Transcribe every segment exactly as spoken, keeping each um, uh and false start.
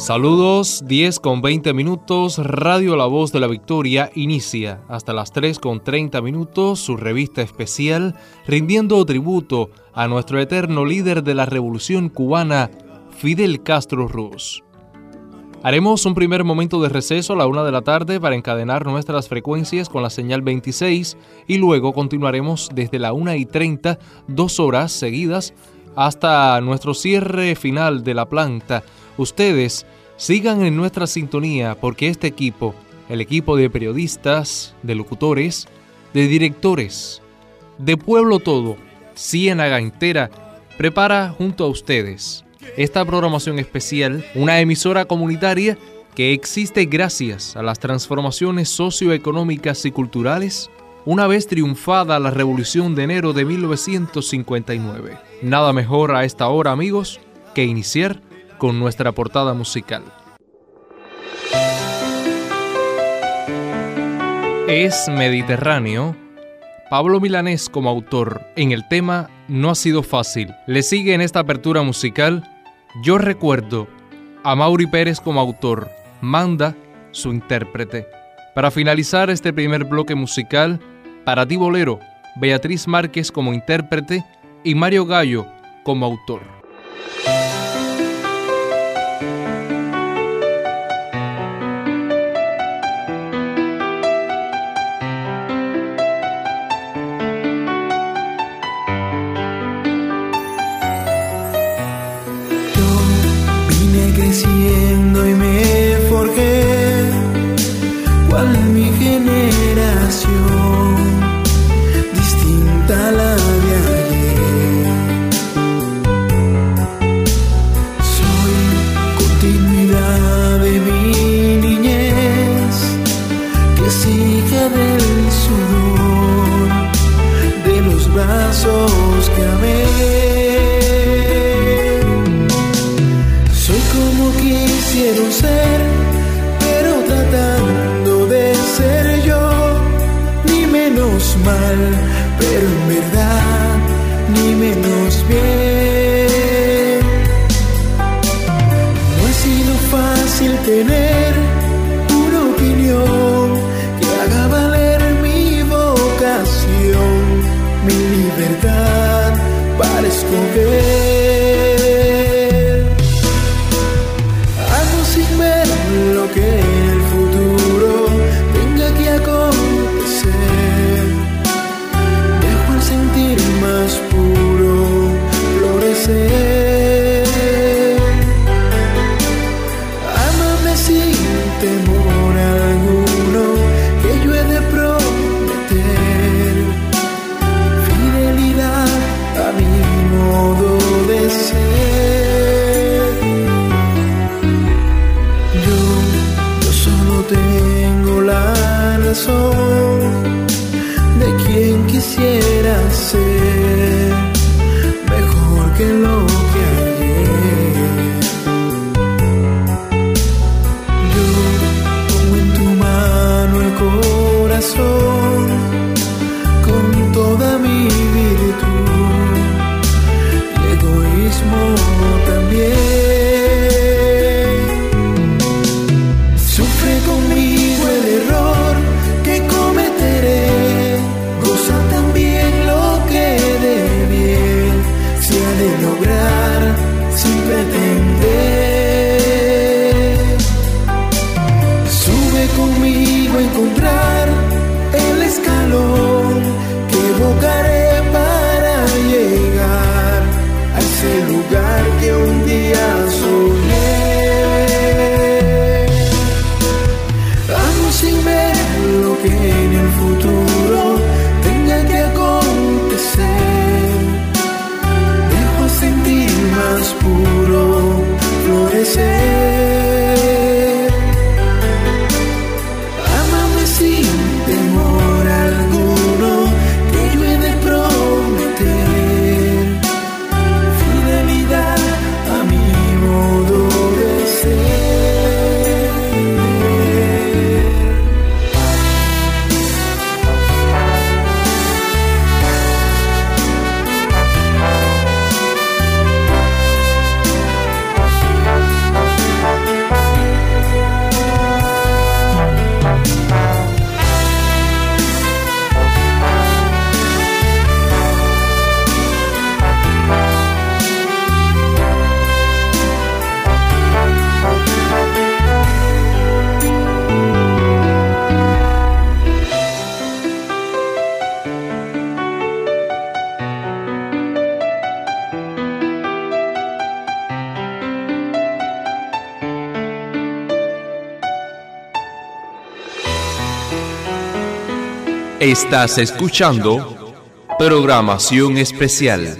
Saludos, diez con veinte minutos, Radio La Voz de la Victoria inicia hasta las tres con treinta minutos su revista especial rindiendo tributo a nuestro eterno líder de la Revolución Cubana, Fidel Castro Ruz. Haremos un primer momento de receso a la una de la tarde para encadenar nuestras frecuencias con la señal veintiséis y luego continuaremos desde la una y treinta, dos horas seguidas hasta nuestro cierre final de la planta. Ustedes sigan en nuestra sintonía porque este equipo, el equipo de periodistas, de locutores, de directores, de Pueblo Todo, Ciénaga entera, prepara junto a ustedes esta programación especial, una emisora comunitaria que existe gracias a las transformaciones socioeconómicas y culturales una vez triunfada la Revolución de enero de mil novecientos cincuenta y nueve. Nada mejor a esta hora, amigos, que iniciar con nuestra portada musical. Es Mediterráneo. Pablo Milanés como autor en el tema No ha sido fácil. Le sigue en esta apertura musical Yo recuerdo a Mauri Pérez como autor, Manda su intérprete. Para finalizar este primer bloque musical, Para ti Bolero, Beatriz Márquez como intérprete y Mario Gallo como autor. Creciendo y me forjé, cual mi generación, distinta a la de ayer. Soy continuidad de mi niñez, que es hija del sudor, de los brazos que amé. Como quisieron ser, pero tratando de ser yo, ni menos mal, pero en verdad, ni menos bien. No ha sido fácil tener una opinión que haga valer mi vocación, mi libertad para escoger. Lo que en el futuro tenga que acontecer, dejo el sentir más puro florecer. Ámame sin temor alguno, que yo he de prometer fidelidad a mi modo de ser. Tengo la razón de quien quisiera ser mejor que lo que ayer. Yo pongo en tu mano el corazón con toda mi virtud y egoísmo también. Conmigo el error que Estás escuchando programación especial.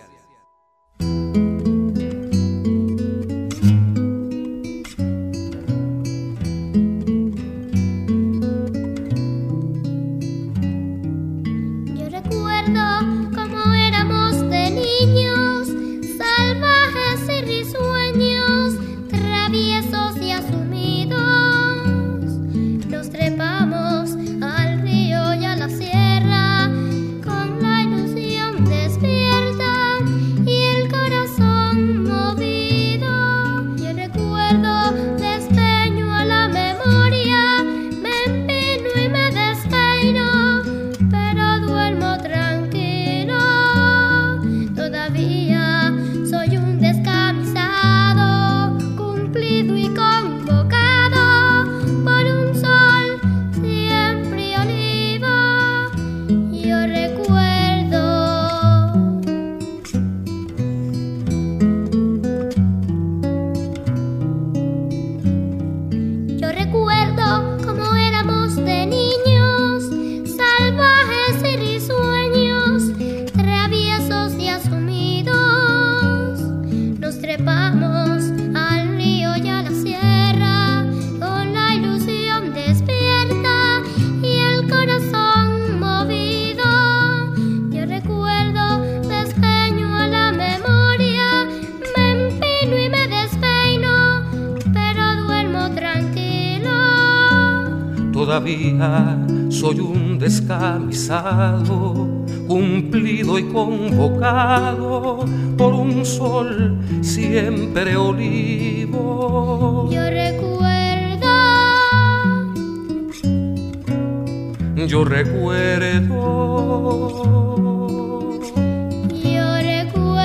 Todavía soy un descamisado, cumplido y convocado por un sol siempre olivo. Yo recuerdo, yo recuerdo, yo recuerdo.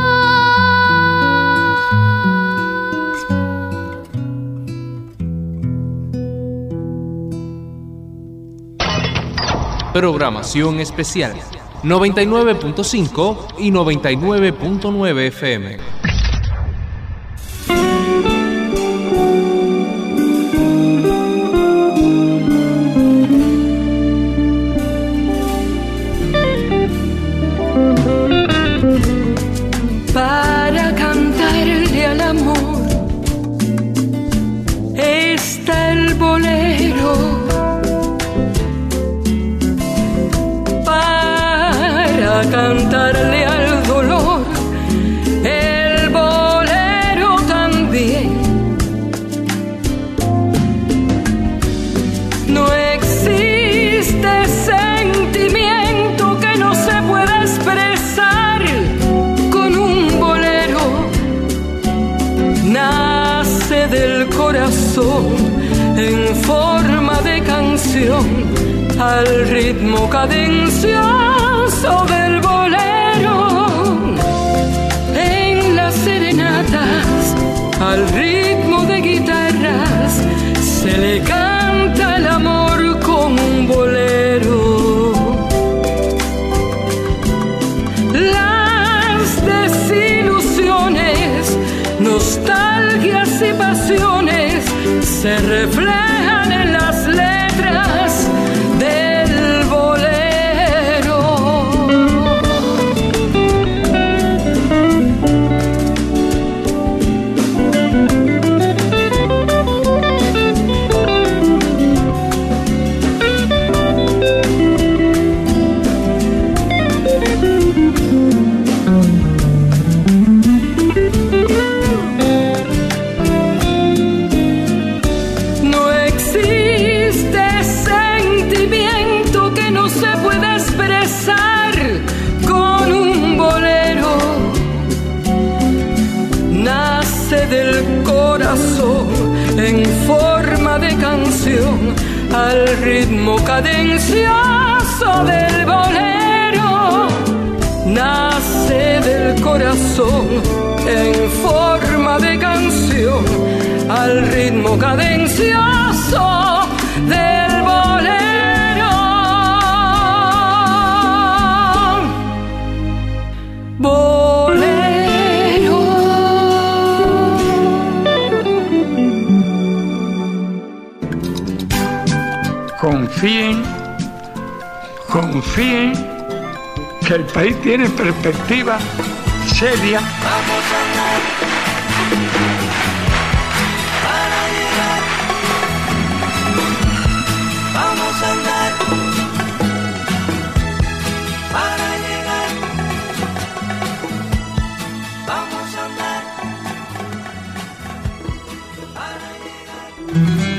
Programación especial noventa y nueve punto cinco y noventa y nueve punto nueve F M. Para cantarle al amor está el bolero. Para cantarle al dolor el bolero también. No existe sentimiento que no se pueda expresar con un bolero. Nace del corazón en forma de canción al ritmo cadencioso del bolero. En las serenatas, al ritmo de guitarras, se le canta el amor con un bolero. Las desilusiones, nostalgias y pasiones se reflejan en las letras del bolero. No existe sentimiento que no se pueda expresar con un bolero. Nace del corazón en forma de canción al ritmo cadencioso del bolero. Nace del corazón en forma de canción al ritmo cadencioso del bolero. Bolero. Confíen confíen que el país tiene perspectiva seria. Vamos a andar para llegar. Vamos a andar para llegar. Vamos a andar para llegar.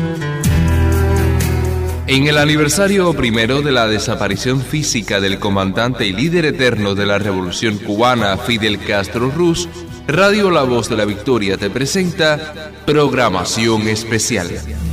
En el aniversario primero de la desaparición física del comandante y líder eterno de la Revolución Cubana, Fidel Castro Ruz, Radio La Voz de la Victoria te presenta Programación Especial.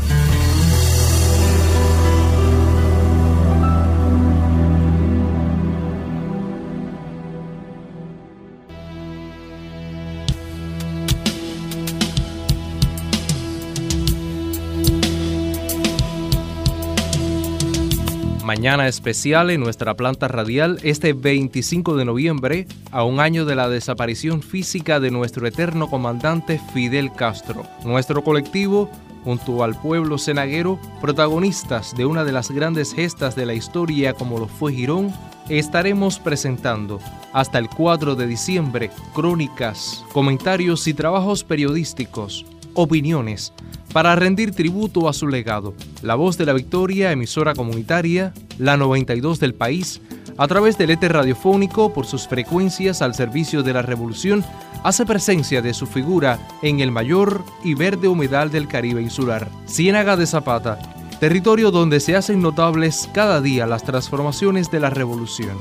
Mañana especial en nuestra planta radial este veinticinco de noviembre, a un año de la desaparición física de nuestro eterno comandante Fidel Castro. Nuestro colectivo, junto al pueblo cenaguero, protagonistas de una de las grandes gestas de la historia como lo fue Girón, estaremos presentando hasta el cuatro de diciembre crónicas, comentarios y trabajos periodísticos, opiniones, para rendir tributo a su legado. La Voz de la Victoria, emisora comunitaria, la noventa y dos del país, a través del éter radiofónico por sus frecuencias al servicio de la revolución, hace presencia de su figura en el mayor y verde humedal del Caribe insular, Ciénaga de Zapata, territorio donde se hacen notables cada día las transformaciones de la revolución.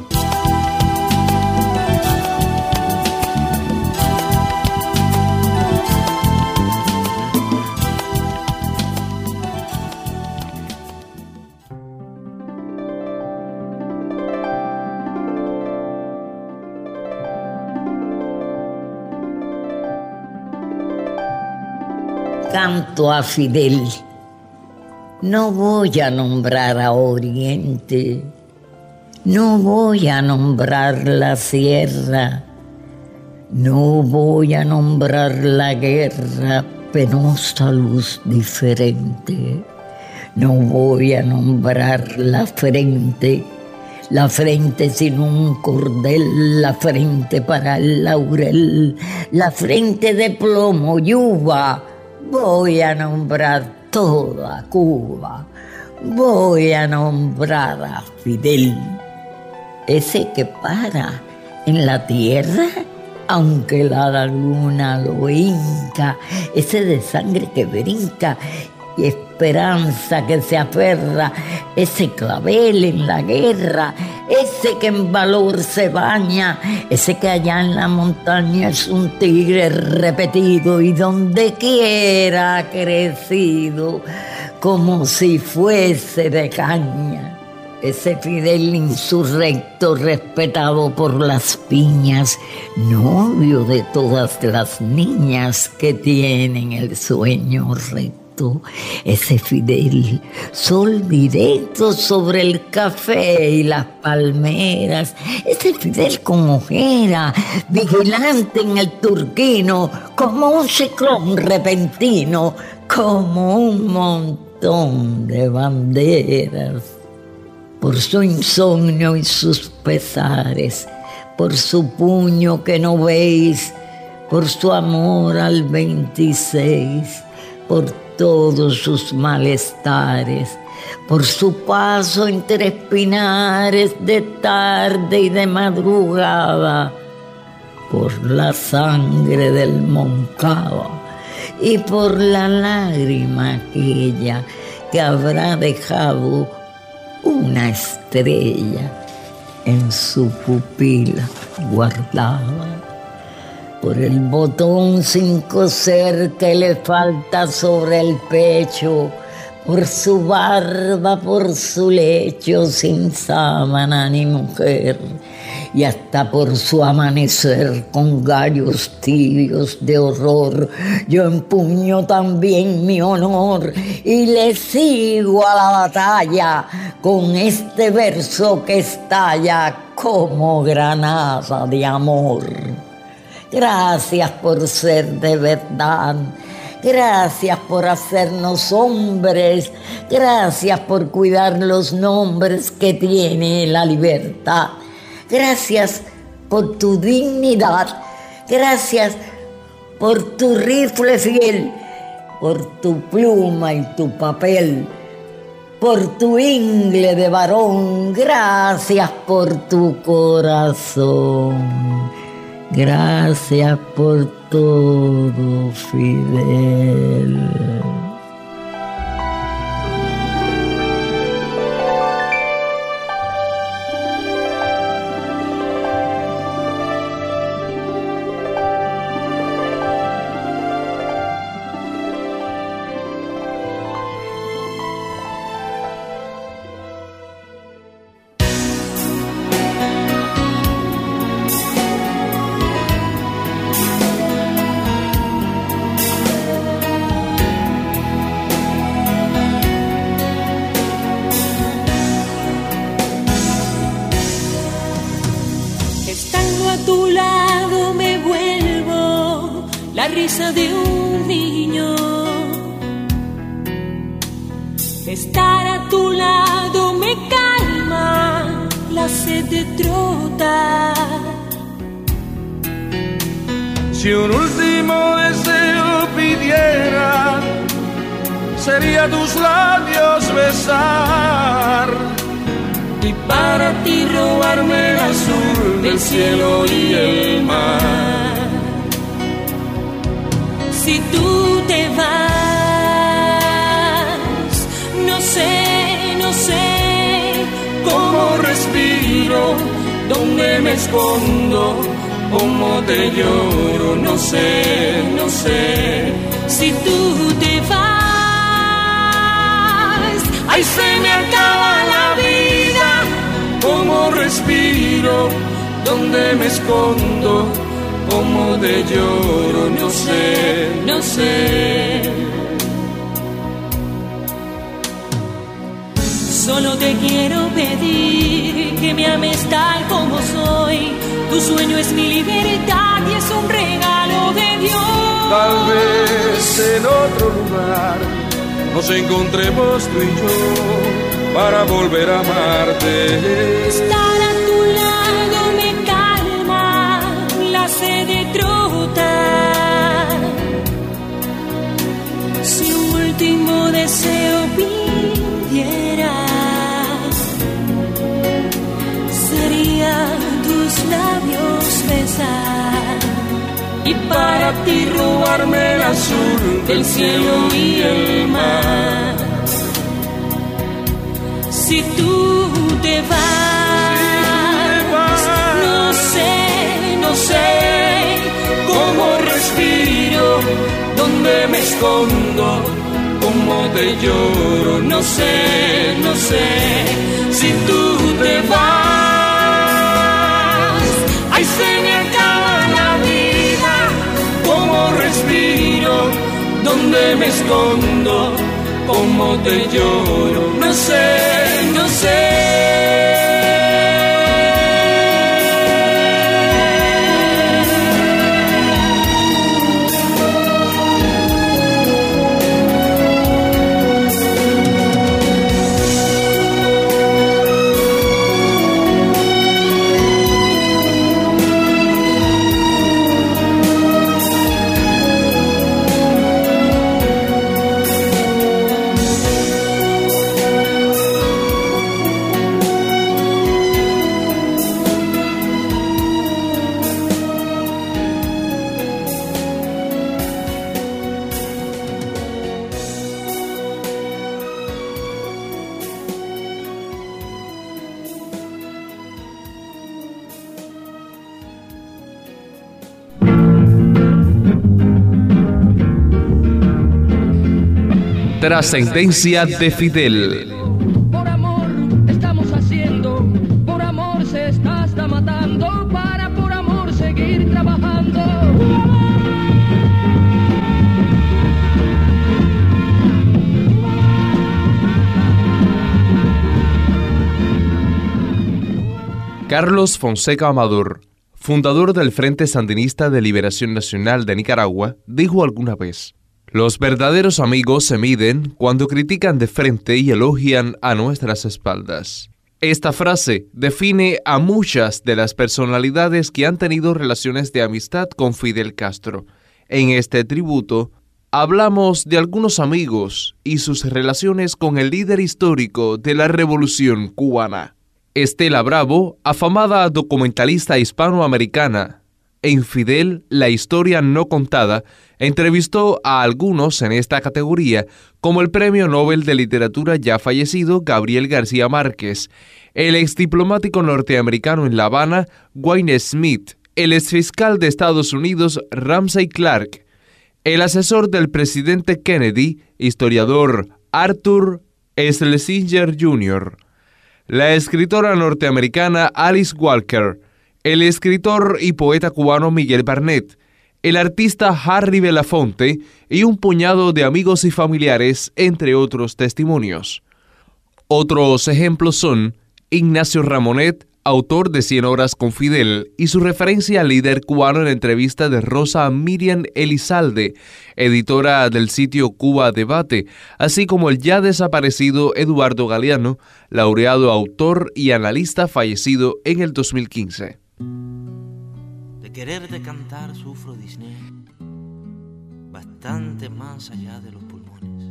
Canto a Fidel. No voy a nombrar a Oriente, no voy a nombrar la sierra, no voy a nombrar la guerra, penosa luz diferente. No voy a nombrar la frente, la frente sin un cordel, la frente para el laurel, la frente de plomo y uva. Voy a nombrar toda Cuba, voy a nombrar a Fidel, ese que para en la tierra, aunque la laguna lo hinca, ese de sangre que brinca y esperanza que se aferra, ese clavel en la guerra, ese que en valor se baña, ese que allá en la montaña es un tigre repetido y donde quiera ha crecido como si fuese de caña. Ese Fidel insurrecto respetado por las piñas, novio de todas las niñas que tienen el sueño recto. Ese Fidel, sol directo sobre el café y las palmeras. Ese Fidel con ojera, vigilante en el turquino, como un ciclón repentino, como un montón de banderas. Por su insomnio y sus pesares, por su puño que no veis, por su amor al veintiséis, por todos sus malestares, por su paso entre espinares de tarde y de madrugada, por la sangre del Moncada y por la lágrima aquella que habrá dejado una estrella en su pupila guardada. Por el botón sin coser que le falta sobre el pecho, por su barba, por su lecho sin sábana ni mujer, y hasta por su amanecer con gallos tibios de horror, yo empuño también mi honor y le sigo a la batalla con este verso que estalla como granada de amor. Gracias por ser de verdad, Gracias por hacernos hombres. Gracias por cuidar los nombres que tiene la libertad. Gracias por tu dignidad. Gracias por tu rifle fiel, por tu pluma y tu papel, por tu ingle de varón. Gracias por tu corazón. Gracias por todo, Fidel. De un niño, estar a tu lado me calma la sed de trotar. Si un último deseo pidiera, sería tus labios besar, y para ti robarme el azul del cielo y el mar. Si tú te vas, no sé, no sé cómo respiro, dónde me escondo, cómo te lloro, no sé, no sé. Si tú te vas, ay, se me acaba la vida, cómo respiro, dónde me escondo, cómo te lloro, no sé, no sé. Solo te quiero pedir que me ames tal como soy. Tu sueño es mi libertad y es un regalo de Dios. Tal vez en otro lugar nos encontremos tú y yo para volver a amarte. Estar a tu lado me calma la sed de trotar. Si un último deseo pidiera, sería tus labios besar, y para ti robarme el azul del cielo y el mar. Si tú te vas, no sé, no sé cómo respiro, dónde me escondo, cómo te lloro, no sé, no sé. Si tú te vas, ay, se me acaba la vida, cómo respiro, dónde me escondo, cómo te lloro, no sé, no sé. Trascendencia de Fidel. Por amor estamos haciendo, por amor se está hasta matando, para por amor seguir trabajando. Carlos Fonseca Amador, fundador del Frente Sandinista de Liberación Nacional de Nicaragua, dijo alguna vez: Los verdaderos amigos se miden cuando critican de frente y elogian a nuestras espaldas. Esta frase define a muchas de las personalidades que han tenido relaciones de amistad con Fidel Castro. En este tributo, hablamos de algunos amigos y sus relaciones con el líder histórico de la Revolución cubana. Estela Bravo, afamada documentalista hispanoamericana, en Fidel, la historia no contada, entrevistó a algunos en esta categoría, como el Premio Nobel de Literatura ya fallecido Gabriel García Márquez, el exdiplomático norteamericano en La Habana, Wayne Smith, el exfiscal de Estados Unidos Ramsey Clark, el asesor del presidente Kennedy, historiador Arthur Schlesinger junior, la escritora norteamericana Alice Walker, el escritor y poeta cubano Miguel Barnett, el artista Harry Belafonte y un puñado de amigos y familiares, entre otros testimonios. Otros ejemplos son Ignacio Ramonet, autor de Cien horas con Fidel, y su referencia al líder cubano en la entrevista de Rosa Miriam Elizalde, editora del sitio Cuba Debate, así como el ya desaparecido Eduardo Galeano, laureado autor y analista fallecido en el dos mil quince. De querer de cantar sufro disnea, bastante más allá de los pulmones.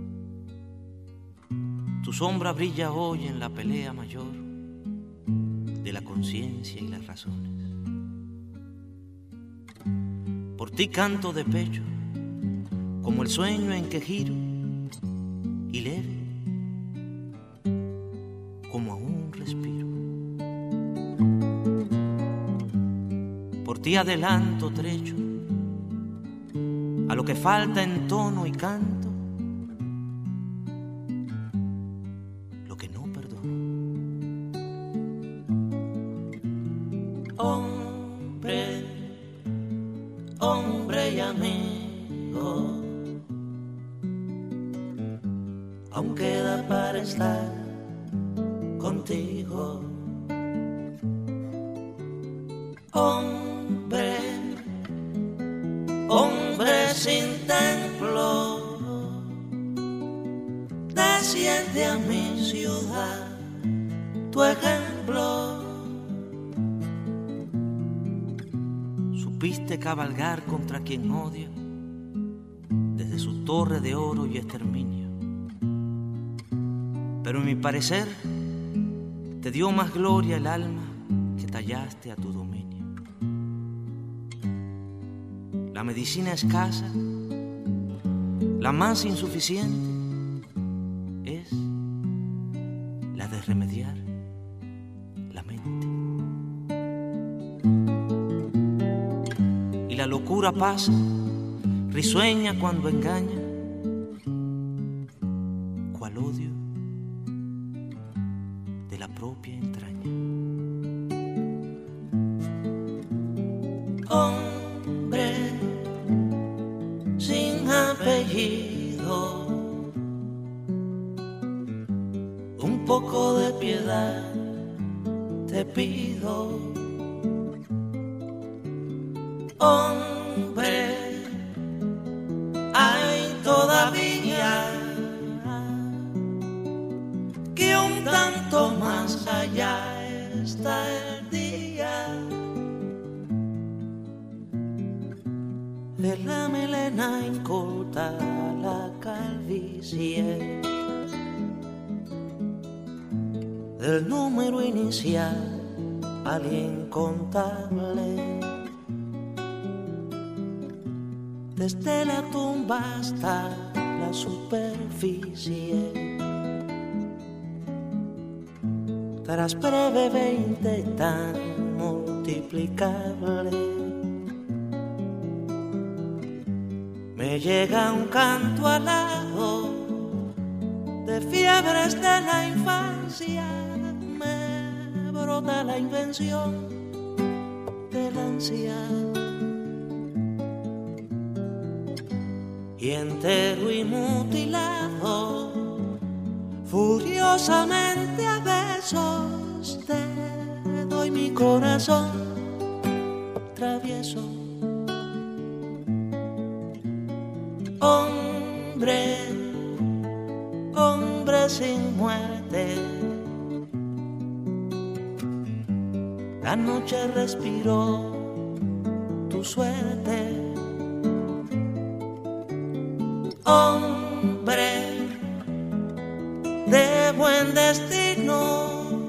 Tu sombra brilla hoy en la pelea mayor de la conciencia y las razones. Por ti canto de pecho, como el sueño en que giro, y leve, como aún respiro. Por ti adelanto trecho a lo que falta en tono y canto, lo que no perdono. Hombre, hombre y amigo, aún queda para estar contigo. Hombre, hombre sin templo, desciende a mi ciudad tu ejemplo. Supiste cabalgar contra quien odia desde su torre de oro y exterminio, pero en mi parecer te dio más gloria el alma que tallaste a tu dominio. La medicina escasa, la más insuficiente, es la de remediar la mente. Y la locura pasa, risueña cuando engaña, cual odio de la propia entraña. Hombre sin apellido, un poco de piedad te pido. Hombre, hay todavía que un tanto más allá está el día de la melena inculta a la calvicie, del número inicial al incontable, desde la tumba hasta la superficie, tras breve veinte tan multiplicable. Me llega un canto alado de fiebres de la infancia, me brota la invención del anciano, y entero y mutilado, furiosamente a besos te doy mi corazón travieso. Oh, sin muerte. La noche respiró tu suerte. Hombre de buen destino,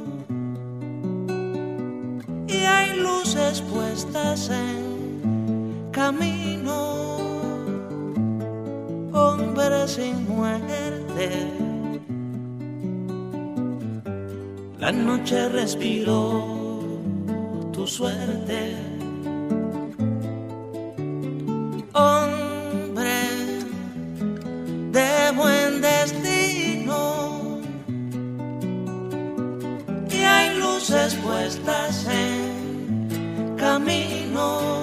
y hay luces puestas en camino. Hombre sin muerte. La noche respiró tu suerte. Hombre de buen destino, y hay luces puestas en camino.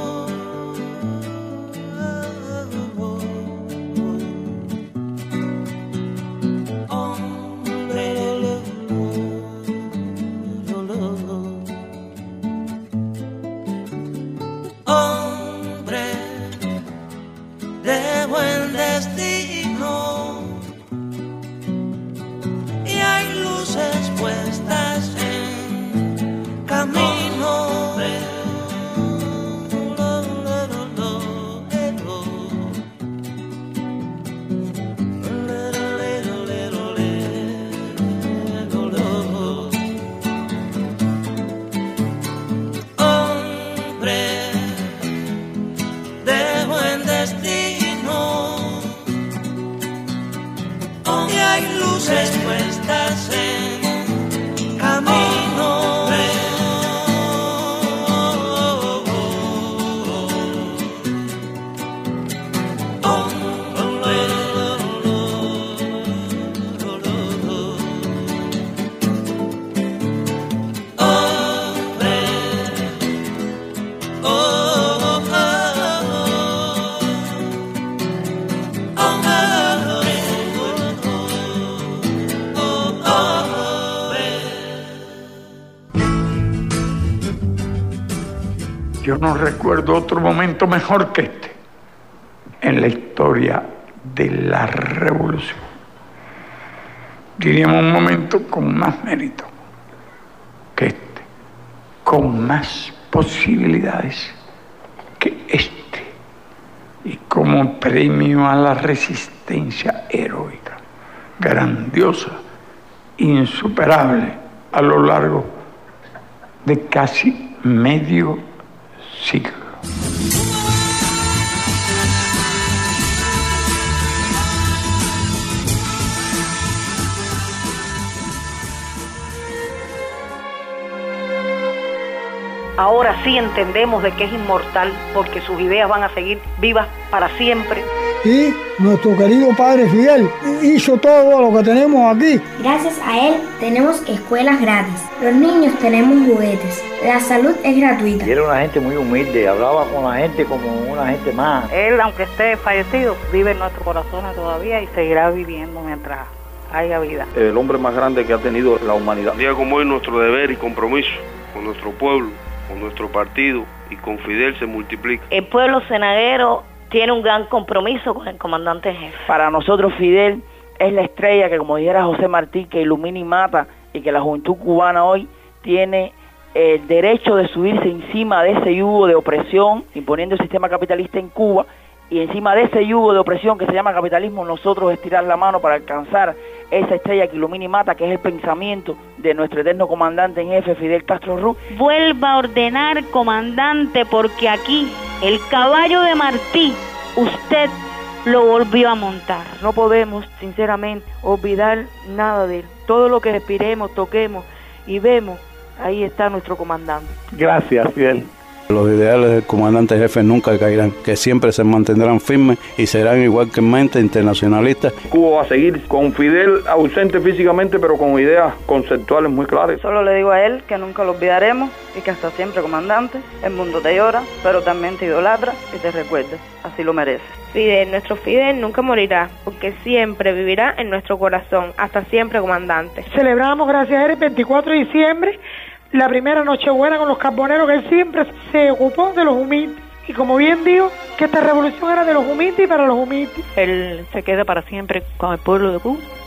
Yo no recuerdo otro momento mejor que este en la historia de la revolución. Diríamos un momento con más mérito que este, con más posibilidades que este, y como premio a la resistencia heroica, grandiosa, insuperable a lo largo de casi medio siglo. Ahora sí entendemos de que es inmortal, porque sus ideas van a seguir vivas para siempre. Y nuestro querido padre Fidel hizo todo lo que tenemos aquí. Gracias a él tenemos escuelas gratis, los niños tenemos juguetes, la salud es gratuita. Y era una gente muy humilde, hablaba con la gente como una gente más. Él, aunque esté fallecido, vive en nuestros corazones todavía y seguirá viviendo mientras haya vida. El hombre más grande que ha tenido la humanidad. Un día como hoy, nuestro deber y compromiso con nuestro pueblo, con nuestro partido y con Fidel se multiplica. El pueblo cenaguero tiene un gran compromiso con el comandante en jefe. Para nosotros Fidel es la estrella que, como dijera José Martí, que ilumina y mata, y que la juventud cubana hoy tiene el derecho de subirse encima de ese yugo de opresión, imponiendo el sistema capitalista en Cuba, y encima de ese yugo de opresión que se llama capitalismo, nosotros estirar la mano para alcanzar esa estrella que ilumina y mata, que es el pensamiento de nuestro eterno comandante en jefe, Fidel Castro Ruz. Vuelva a ordenar, comandante, porque aquí, el caballo de Martí, usted lo volvió a montar. No podemos, sinceramente, olvidar nada de él. Todo lo que respiremos, toquemos y vemos, ahí está nuestro comandante. Gracias, Fidel. Los ideales del comandante jefe nunca caerán, que siempre se mantendrán firmes y serán igualmente internacionalistas. Cuba va a seguir con Fidel ausente físicamente, pero con ideas conceptuales muy claras. Solo le digo a él que nunca lo olvidaremos y que hasta siempre, comandante. El mundo te llora, pero también te idolatra y te recuerda. Así lo mereces. Fidel, nuestro Fidel nunca morirá, porque siempre vivirá en nuestro corazón, hasta siempre, comandante. Celebramos, gracias a él, el veinticuatro de diciembre, la primera Nochebuena con los carboneros, que él siempre se ocupó de los humildes. Y como bien digo, que esta revolución era de los humildes y para los humildes. Él se queda para siempre con el pueblo de Cuba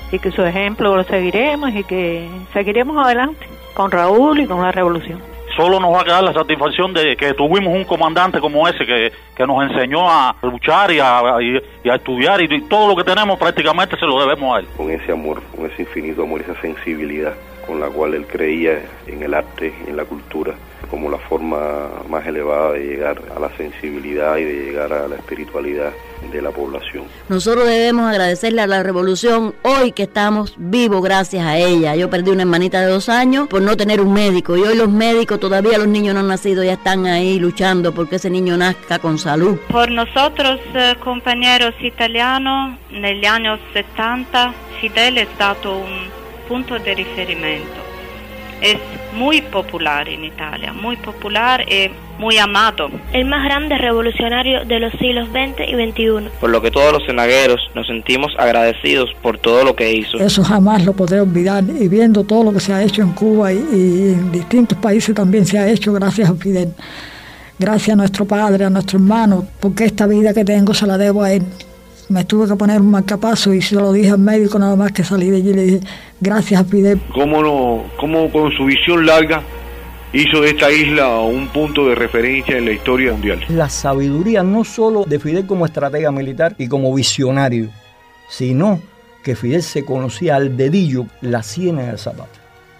y que su ejemplo lo seguiremos y que seguiremos adelante con Raúl y con la revolución. Solo nos va a quedar la satisfacción de que tuvimos un comandante como ese que, que nos enseñó a luchar y a, y, y a estudiar, y, y todo lo que tenemos prácticamente se lo debemos a él. Con ese amor, con ese infinito amor, esa sensibilidad con la cual él creía en el arte y en la cultura como la forma más elevada de llegar a la sensibilidad y de llegar a la espiritualidad de la población. Nosotros debemos agradecerle a la revolución hoy que estamos vivos gracias a ella. Yo perdí una hermanita de dos años por no tener un médico, y hoy los médicos, todavía los niños no han nacido, ya están ahí luchando porque ese niño nazca con salud. Por nosotros, eh, compañeros italianos, negli anni settanta, Fidel è stato un punto di riferimento. Es muy popular en Italia, muy popular y muy amado. El más grande revolucionario de los siglos veinte y veintiuno. Por lo que todos los cenagueros nos sentimos agradecidos por todo lo que hizo. Eso jamás lo podré olvidar, y viendo todo lo que se ha hecho en Cuba y, y en distintos países también se ha hecho gracias a Fidel. Gracias a nuestro padre, a nuestro hermano, porque esta vida que tengo se la debo a él. Me tuve que poner un marcapaso y se lo dije al médico nada más que salí de allí, le dije gracias a Fidel. ¿Cómo, no, cómo con su visión larga hizo de esta isla un punto de referencia en la historia mundial? La sabiduría no solo de Fidel como estratega militar y como visionario, sino que Fidel se conocía al dedillo la siena del zapato.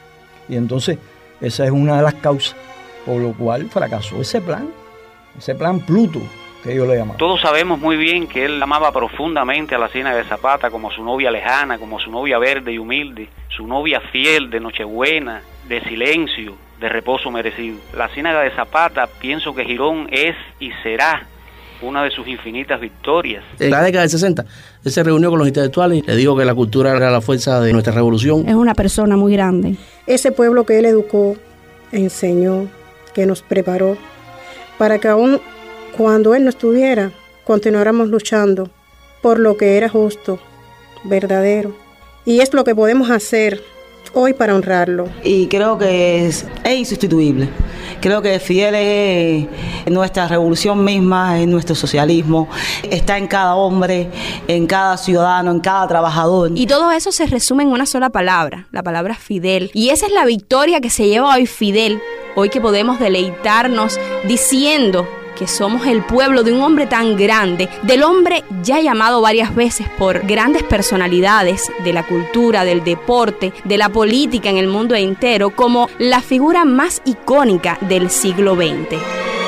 Y entonces esa es una de las causas por lo cual fracasó ese plan, ese plan Pluto, que ellos le llamaban. Todos sabemos muy bien que él amaba profundamente a la Siena de Zapata como su novia lejana, como su novia verde y humilde, su novia fiel de Nochebuena, de silencio, de reposo merecido. La Ciénaga de Zapata, pienso que Girón es y será una de sus infinitas victorias. En la década del sesenta, él se reunió con los intelectuales y le dijo que la cultura era la fuerza de nuestra revolución. Es una persona muy grande. Ese pueblo que él educó, enseñó, que nos preparó, para que aún cuando él no estuviera, continuáramos luchando por lo que era justo, verdadero. Y es lo que podemos hacer hoy para honrarlo. Y creo que es, es insustituible. Creo que Fidel es nuestra revolución misma, es nuestro socialismo. Está en cada hombre, en cada ciudadano, en cada trabajador. Y todo eso se resume en una sola palabra, la palabra Fidel. Y esa es la victoria que se lleva hoy Fidel, hoy que podemos deleitarnos diciendo que somos el pueblo de un hombre tan grande, del hombre ya llamado varias veces por grandes personalidades de la cultura, del deporte, de la política en el mundo entero, como la figura más icónica del siglo veinte.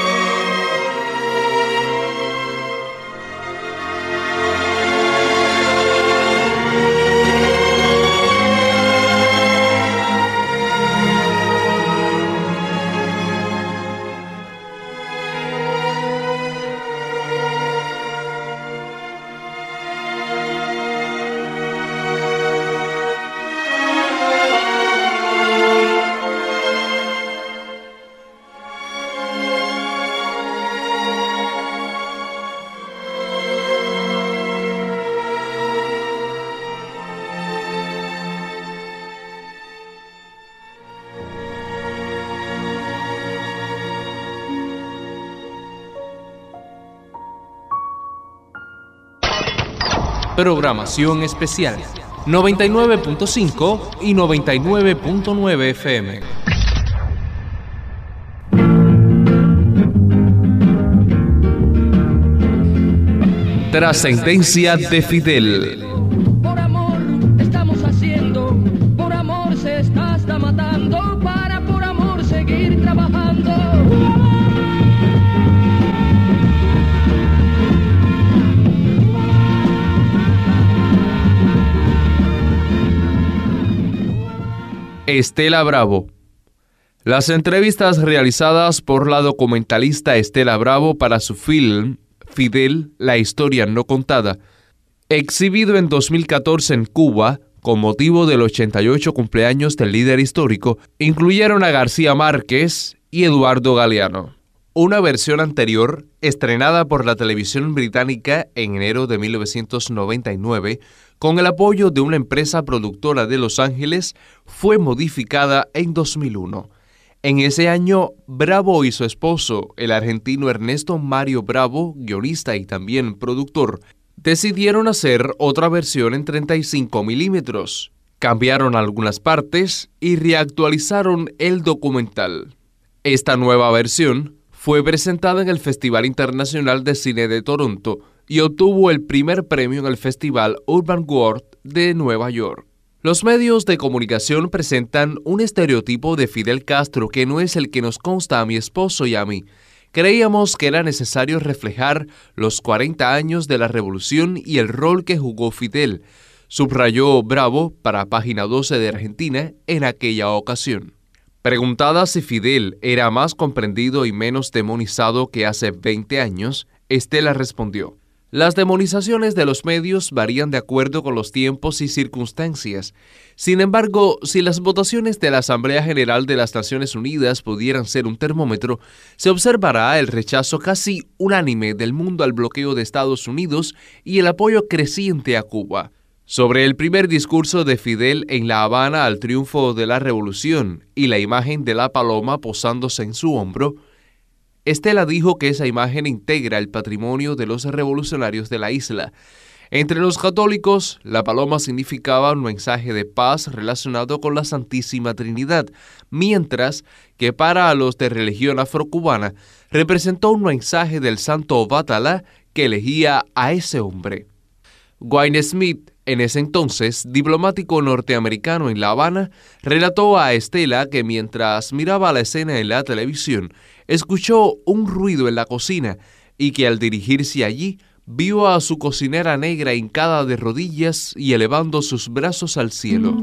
Programación especial noventa y nueve punto cinco y noventa y nueve punto nueve F M. Trascendencia de Fidel. Por amor estamos haciendo, por amor se está hasta matando, para por amor seguir trabajando. Estela Bravo. Las entrevistas realizadas por la documentalista Estela Bravo para su film Fidel, la historia no contada, exhibido en dos mil catorce en Cuba con motivo del ochenta y ocho cumpleaños del líder histórico, incluyeron a García Márquez y Eduardo Galeano. Una versión anterior, estrenada por la televisión británica en enero de mil novecientos noventa y nueve, con el apoyo de una empresa productora de Los Ángeles, fue modificada en dos mil uno. En ese año, Bravo y su esposo, el argentino Ernesto Mario Bravo, guionista y también productor, decidieron hacer otra versión en treinta y cinco milímetros. Cambiaron algunas partes y reactualizaron el documental. Esta nueva versión fue presentada en el Festival Internacional de Cine de Toronto y obtuvo el primer premio en el Festival Urban World de Nueva York. Los medios de comunicación presentan un estereotipo de Fidel Castro que no es el que nos consta a mi esposo y a mí. Creíamos que era necesario reflejar los cuarenta años de la revolución y el rol que jugó Fidel, subrayó Bravo para Página doce de Argentina en aquella ocasión. Preguntada si Fidel era más comprendido y menos demonizado que hace veinte años, Estela respondió: las demonizaciones de los medios varían de acuerdo con los tiempos y circunstancias. Sin embargo, si las votaciones de la Asamblea General de las Naciones Unidas pudieran ser un termómetro, se observará el rechazo casi unánime del mundo al bloqueo de Estados Unidos y el apoyo creciente a Cuba. Sobre el primer discurso de Fidel en La Habana al triunfo de la revolución y la imagen de la paloma posándose en su hombro, Estela dijo que esa imagen integra el patrimonio de los revolucionarios de la isla. Entre los católicos, la paloma significaba un mensaje de paz relacionado con la Santísima Trinidad, mientras que para los de religión afrocubana representó un mensaje del santo Batalá que elegía a ese hombre. Wayne Smith, en ese entonces diplomático norteamericano en La Habana, relató a Estela que mientras miraba la escena en la televisión, escuchó un ruido en la cocina y que al dirigirse allí vio a su cocinera negra hincada de rodillas y elevando sus brazos al cielo.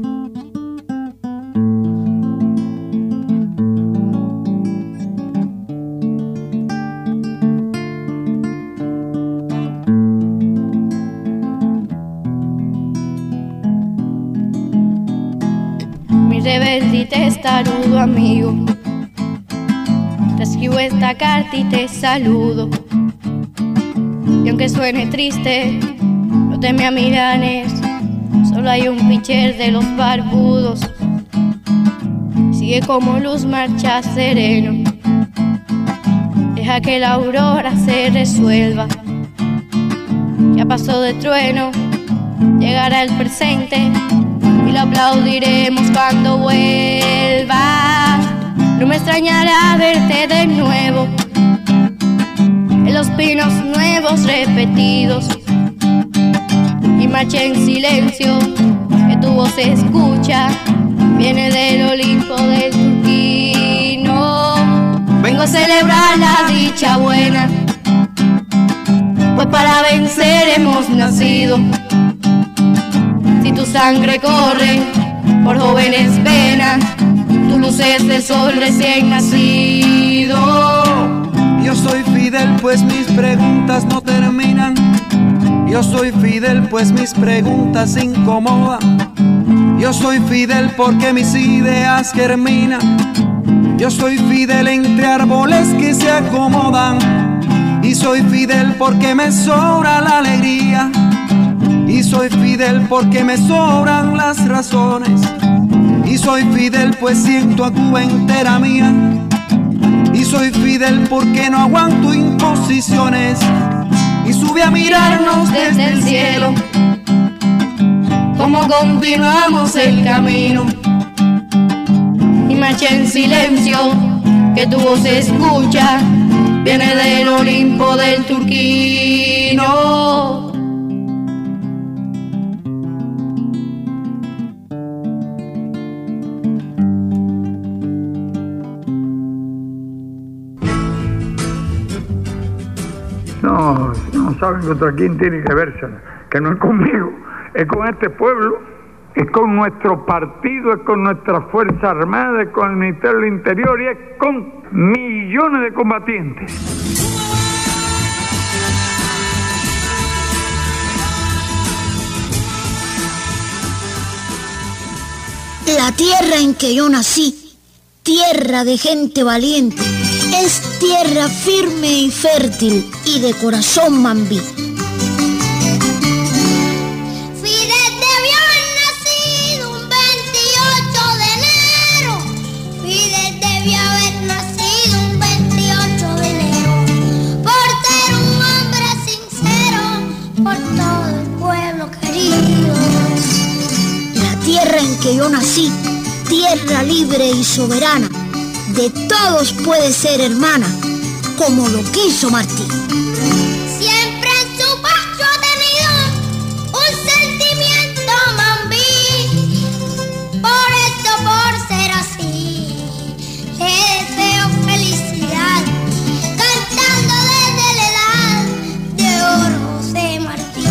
Mi rebelde y testarudo amigo, te escribo esta carta y te saludo. Y aunque suene triste, no te me amilanes, solo hay un pitcher de los barbudos. Sigue como luz, marcha sereno, deja que la aurora se resuelva. Ya pasó de trueno, llegará el presente y lo aplaudiremos cuando vuelva. No me extrañará verte de nuevo en los pinos nuevos repetidos, y marcha en silencio, que tu voz se escucha, viene del Olimpo del Turquino. Vengo a celebrar la dicha buena, pues para vencer hemos nacido. Si tu sangre corre por jóvenes venas, tu luz es del sol recién nacido. Yo soy Fidel, pues mis preguntas no terminan. Yo soy Fidel, pues mis preguntas incomodan. Yo soy Fidel porque mis ideas germinan. Yo soy Fidel entre árboles que se acomodan. Y soy Fidel porque me sobra la alegría. Y soy Fidel porque me sobran las razones. Y soy Fidel pues siento a Cuba entera mía. Y soy Fidel porque no aguanto imposiciones. Y sube a mirarnos desde el cielo, como continuamos el camino. Y marcha en silencio, que tu voz se escucha, viene del Olimpo del Turquino. No, no saben contra quién tiene que verse, que no es conmigo, es con este pueblo, es con nuestro partido, es con nuestra Fuerza Armada, es con el Ministerio del Interior y es con millones de combatientes. La tierra en que yo nací, tierra de gente valiente, es tierra firme y fértil y de corazón mambí. Fidel debió haber nacido un veintiocho de enero. Fidel debió haber nacido un veintiocho de enero. Por ser un hombre sincero, por todo que yo nací, tierra libre y soberana, de todos puede ser hermana, como lo quiso Martí. Siempre en su pecho ha tenido un sentimiento mambí, por esto, por ser así, le deseo felicidad, cantando desde la edad de oro José Martí.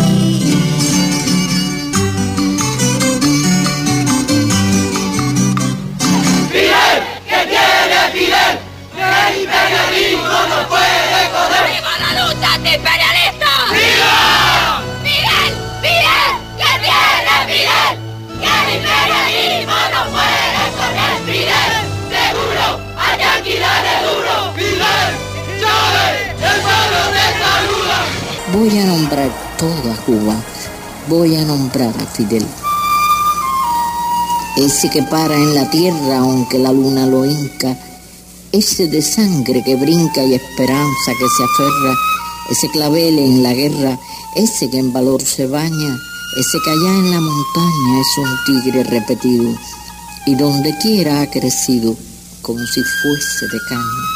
Fidel, ¿qué tiene Fidel? El imperialismo no puede correr. ¡Viva la lucha antiimperialista! ¡Viva! ¡Fidel! ¡Fidel! ¿Qué tiene Fidel? ¡Que el imperialismo no puede correr! Fidel, seguro, a Yankee dale duro. Fidel, Chávez, el pueblo te saluda. Voy a nombrar toda Cuba, voy a nombrar a Fidel. Ese que para en la tierra aunque la luna lo hinca, ese de sangre que brinca y esperanza que se aferra, ese clavel en la guerra, ese que en valor se baña, ese que allá en la montaña es un tigre repetido y donde quiera ha crecido como si fuese de caña.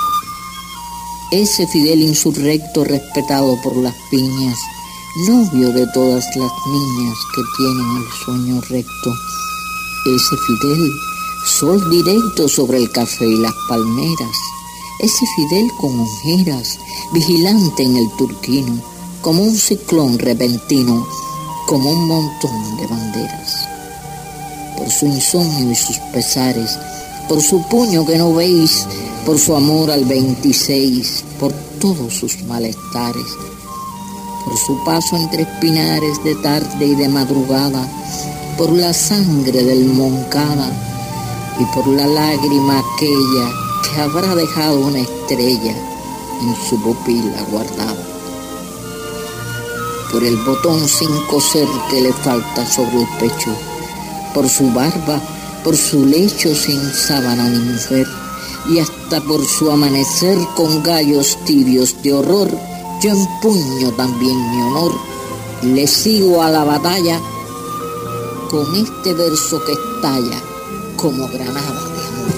Ese Fidel insurrecto respetado por las piñas, novio de todas las niñas que tienen el sueño recto. Ese Fidel, sol directo sobre el café y las palmeras. Ese Fidel con ojeras, vigilante en el turquino, como un ciclón repentino, como un montón de banderas. Por su insomnio y sus pesares, por su puño que no veis, por su amor al veintiséis, por todos sus malestares, por su paso entre espinares de tarde y de madrugada, por la sangre del Moncada y por la lágrima aquella que habrá dejado una estrella en su pupila guardada, por el botón sin coser que le falta sobre el pecho, por su barba, por su lecho sin sábana ni mujer, y hasta por su amanecer con gallos tibios de horror. Yo empuño también mi honor, le sigo a la batalla con este verso que estalla como granada de amor.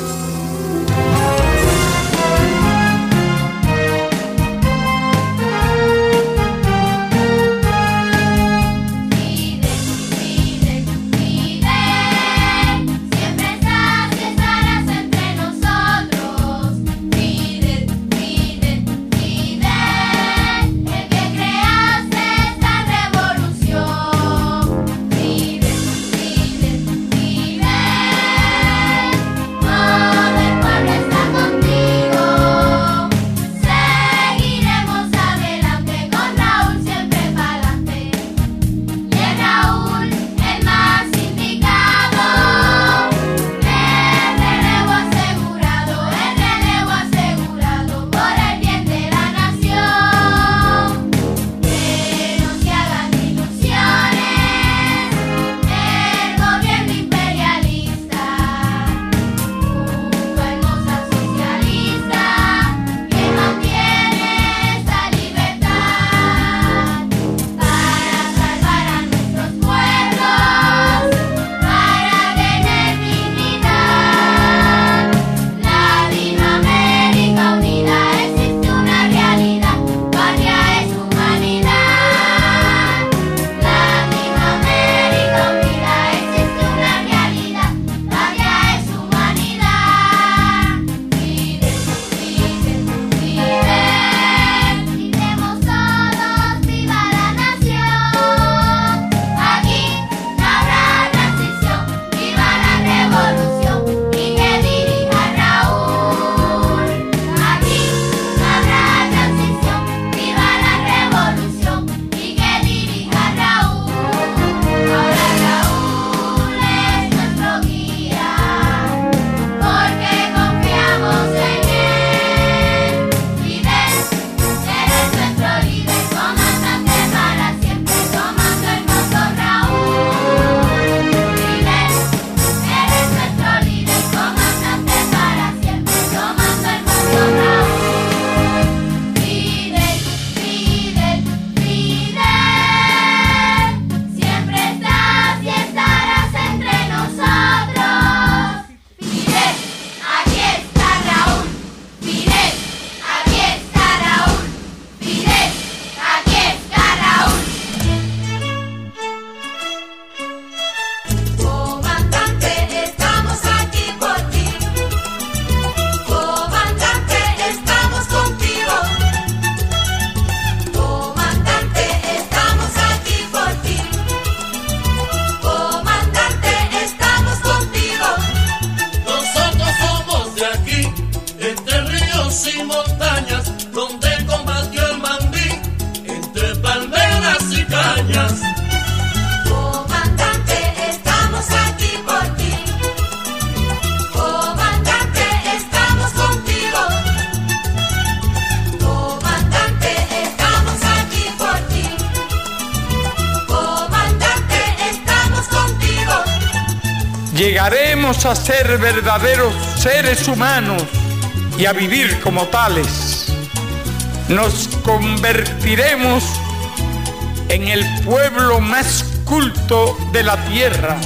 Aprenderemos a ser verdaderos seres humanos y a vivir como tales. Nos convertiremos en el pueblo más culto de la tierra.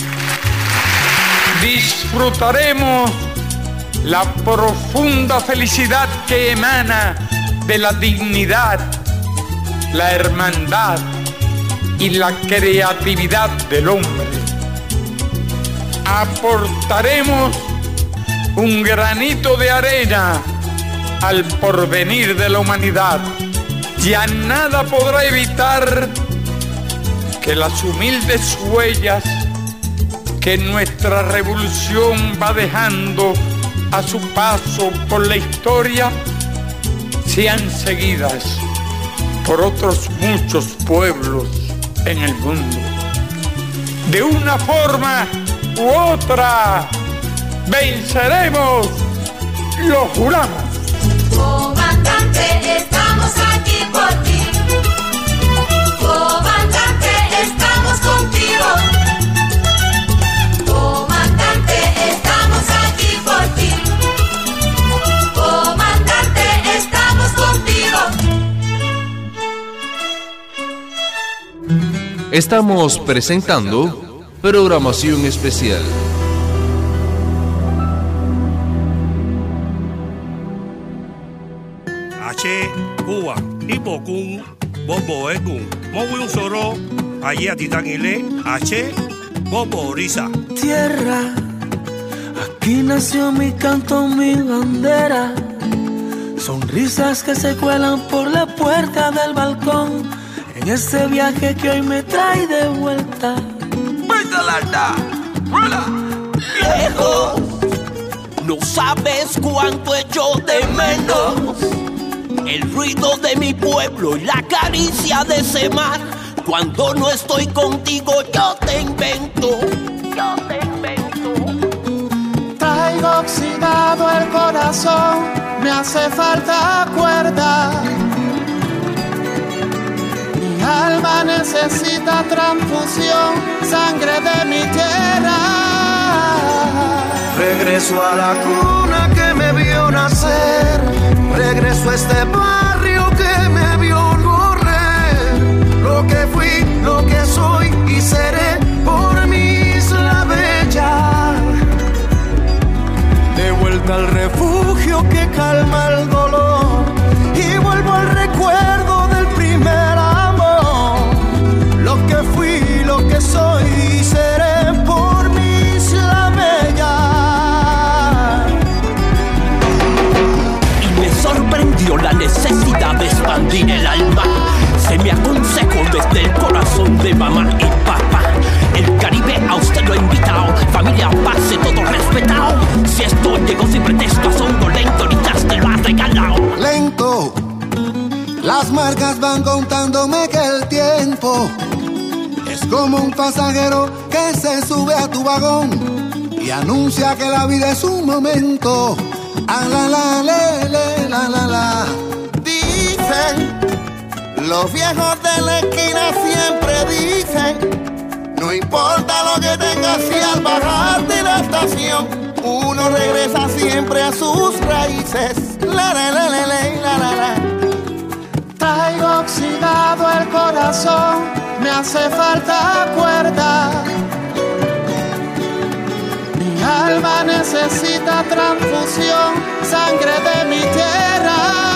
Disfrutaremos la profunda felicidad que emana de la dignidad, la hermandad y la creatividad del hombre. Aportaremos un granito de arena al porvenir de la humanidad. Ya nada podrá evitar que las humildes huellas que nuestra revolución va dejando a su paso por la historia sean seguidas por otros muchos pueblos en el mundo. De una forma u otra, venceremos, lo juramos. Comandante, estamos aquí por ti. Comandante, estamos contigo. Comandante, estamos aquí por ti. Comandante, estamos contigo. Estamos presentando programación especial. H, Cuba, Hipocún, Bobo Egún, Mowi Soro, allí a Titanile, H, Bobo Risa. Tierra, aquí nació mi canto, mi bandera. Sonrisas que se cuelan por la puerta del balcón. En este viaje que hoy me trae de vuelta. Lejos, no sabes cuánto echo de menos el ruido de mi pueblo y la caricia de ese mar. Cuando no estoy contigo yo te invento, yo te invento. Traigo oxidado el corazón, me hace falta cuerda. Mi alma necesita transfusión, sangre de mi tierra. Regreso a la cuna que me vio nacer, regreso a este barrio que me vio correr. Lo que fui, lo que soy y seré por mi isla bella. De vuelta al refugio que calma el dolor y vuelvo al recuerdo del primer amor. Lo que fui, lo que soy y seré por mi isla bella. Y me sorprendió la necesidad de expandir el alma. Se me aconsejó desde el corazón de mamá y papá. El Caribe a usted lo ha invitado, familia, pase, todo respetado. Si esto llegó sin pretexto, a son lento, ahorita te lo ha regalado. Lento, las marcas van contándome que el tiempo es como un pasajero que se sube a tu vagón y anuncia que la vida es un momento. Ah, la, la, le, le, la, la, la. Dicen, los viejos de la esquina siempre dicen, no importa lo que tengas si al bajar de la estación uno regresa siempre a sus raíces. La, la, la, la, la, la, la, la. Traigo oxidado el corazón, me hace falta cuerda. Mi alma necesita transfusión, sangre de mi tierra.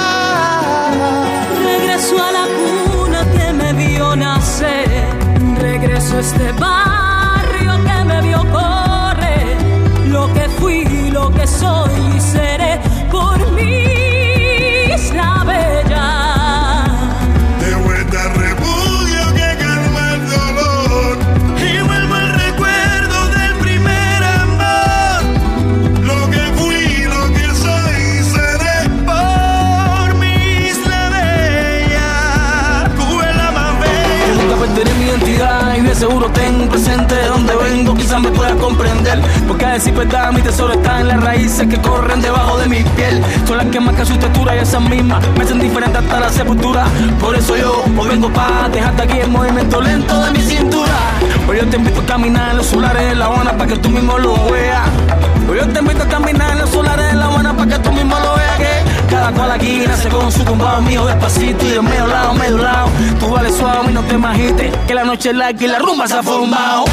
Regreso a la cuna que me vio nacer, regreso a este barrio que me vio correr. Lo que fui, lo que soy y seré por mi isla bella. De vuelta al refugio que calma el dolor y vuelvo al recuerdo del primer amor. Lo que fui, lo que soy y seré por mi isla bella. Cuba es la más bella. Nunca perderé mi identidad y de seguro tengo presente donde vengo, quizás me puedas comprender. Porque a decir verdad, mi tesoro está en las raíces que corren debajo de mi piel. Son las que marcan su textura y esas mismas me hacen diferente hasta la sepultura. Por eso yo hoy vengo pa' dejarte aquí el movimiento lento de mi cintura. Hoy yo te invito a caminar en los solares de La Habana para que tú mismo lo veas. Hoy yo te invito a caminar en los solares de La Habana para que tú mismo lo veas. Que cada cual aquí nace con su tumbado mío despacito y de medio lado, medio lado. Tú vales suave y no te imagites que la noche es larga y la rumba se ha formado.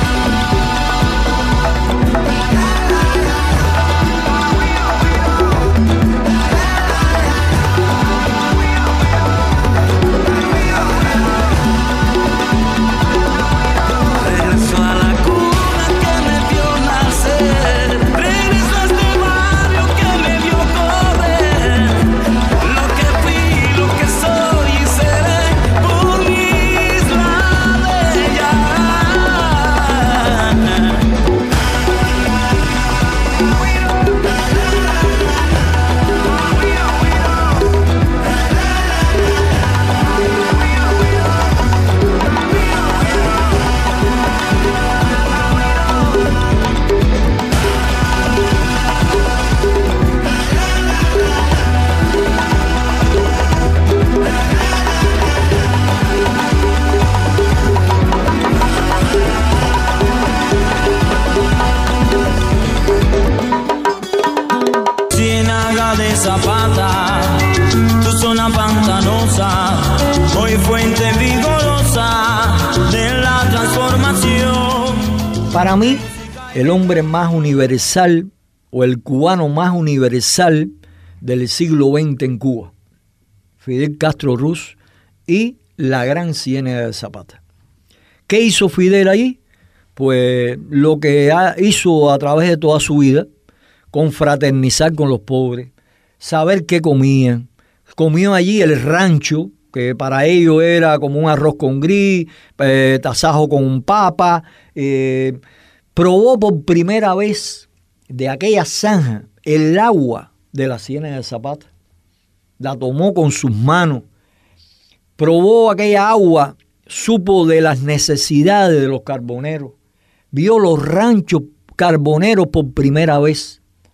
Zapata, tu zona pantanosa, hoy fuente vigorosa de la transformación. Para mí, el hombre más universal o el cubano más universal del siglo veinte en Cuba, Fidel Castro Ruz y la gran Ciénaga de Zapata. ¿Qué hizo Fidel allí? Pues lo que hizo a través de toda su vida, confraternizar con los pobres, saber qué comían. Comió allí el rancho, que para ellos era como un arroz con gris, eh, tasajo con papa. Eh, probó por primera vez de aquella zanja el agua de la Ciénaga de Zapata. La tomó con sus manos. Probó aquella agua, supo de las necesidades de los carboneros. Vio los ranchos carboneros por primera vez.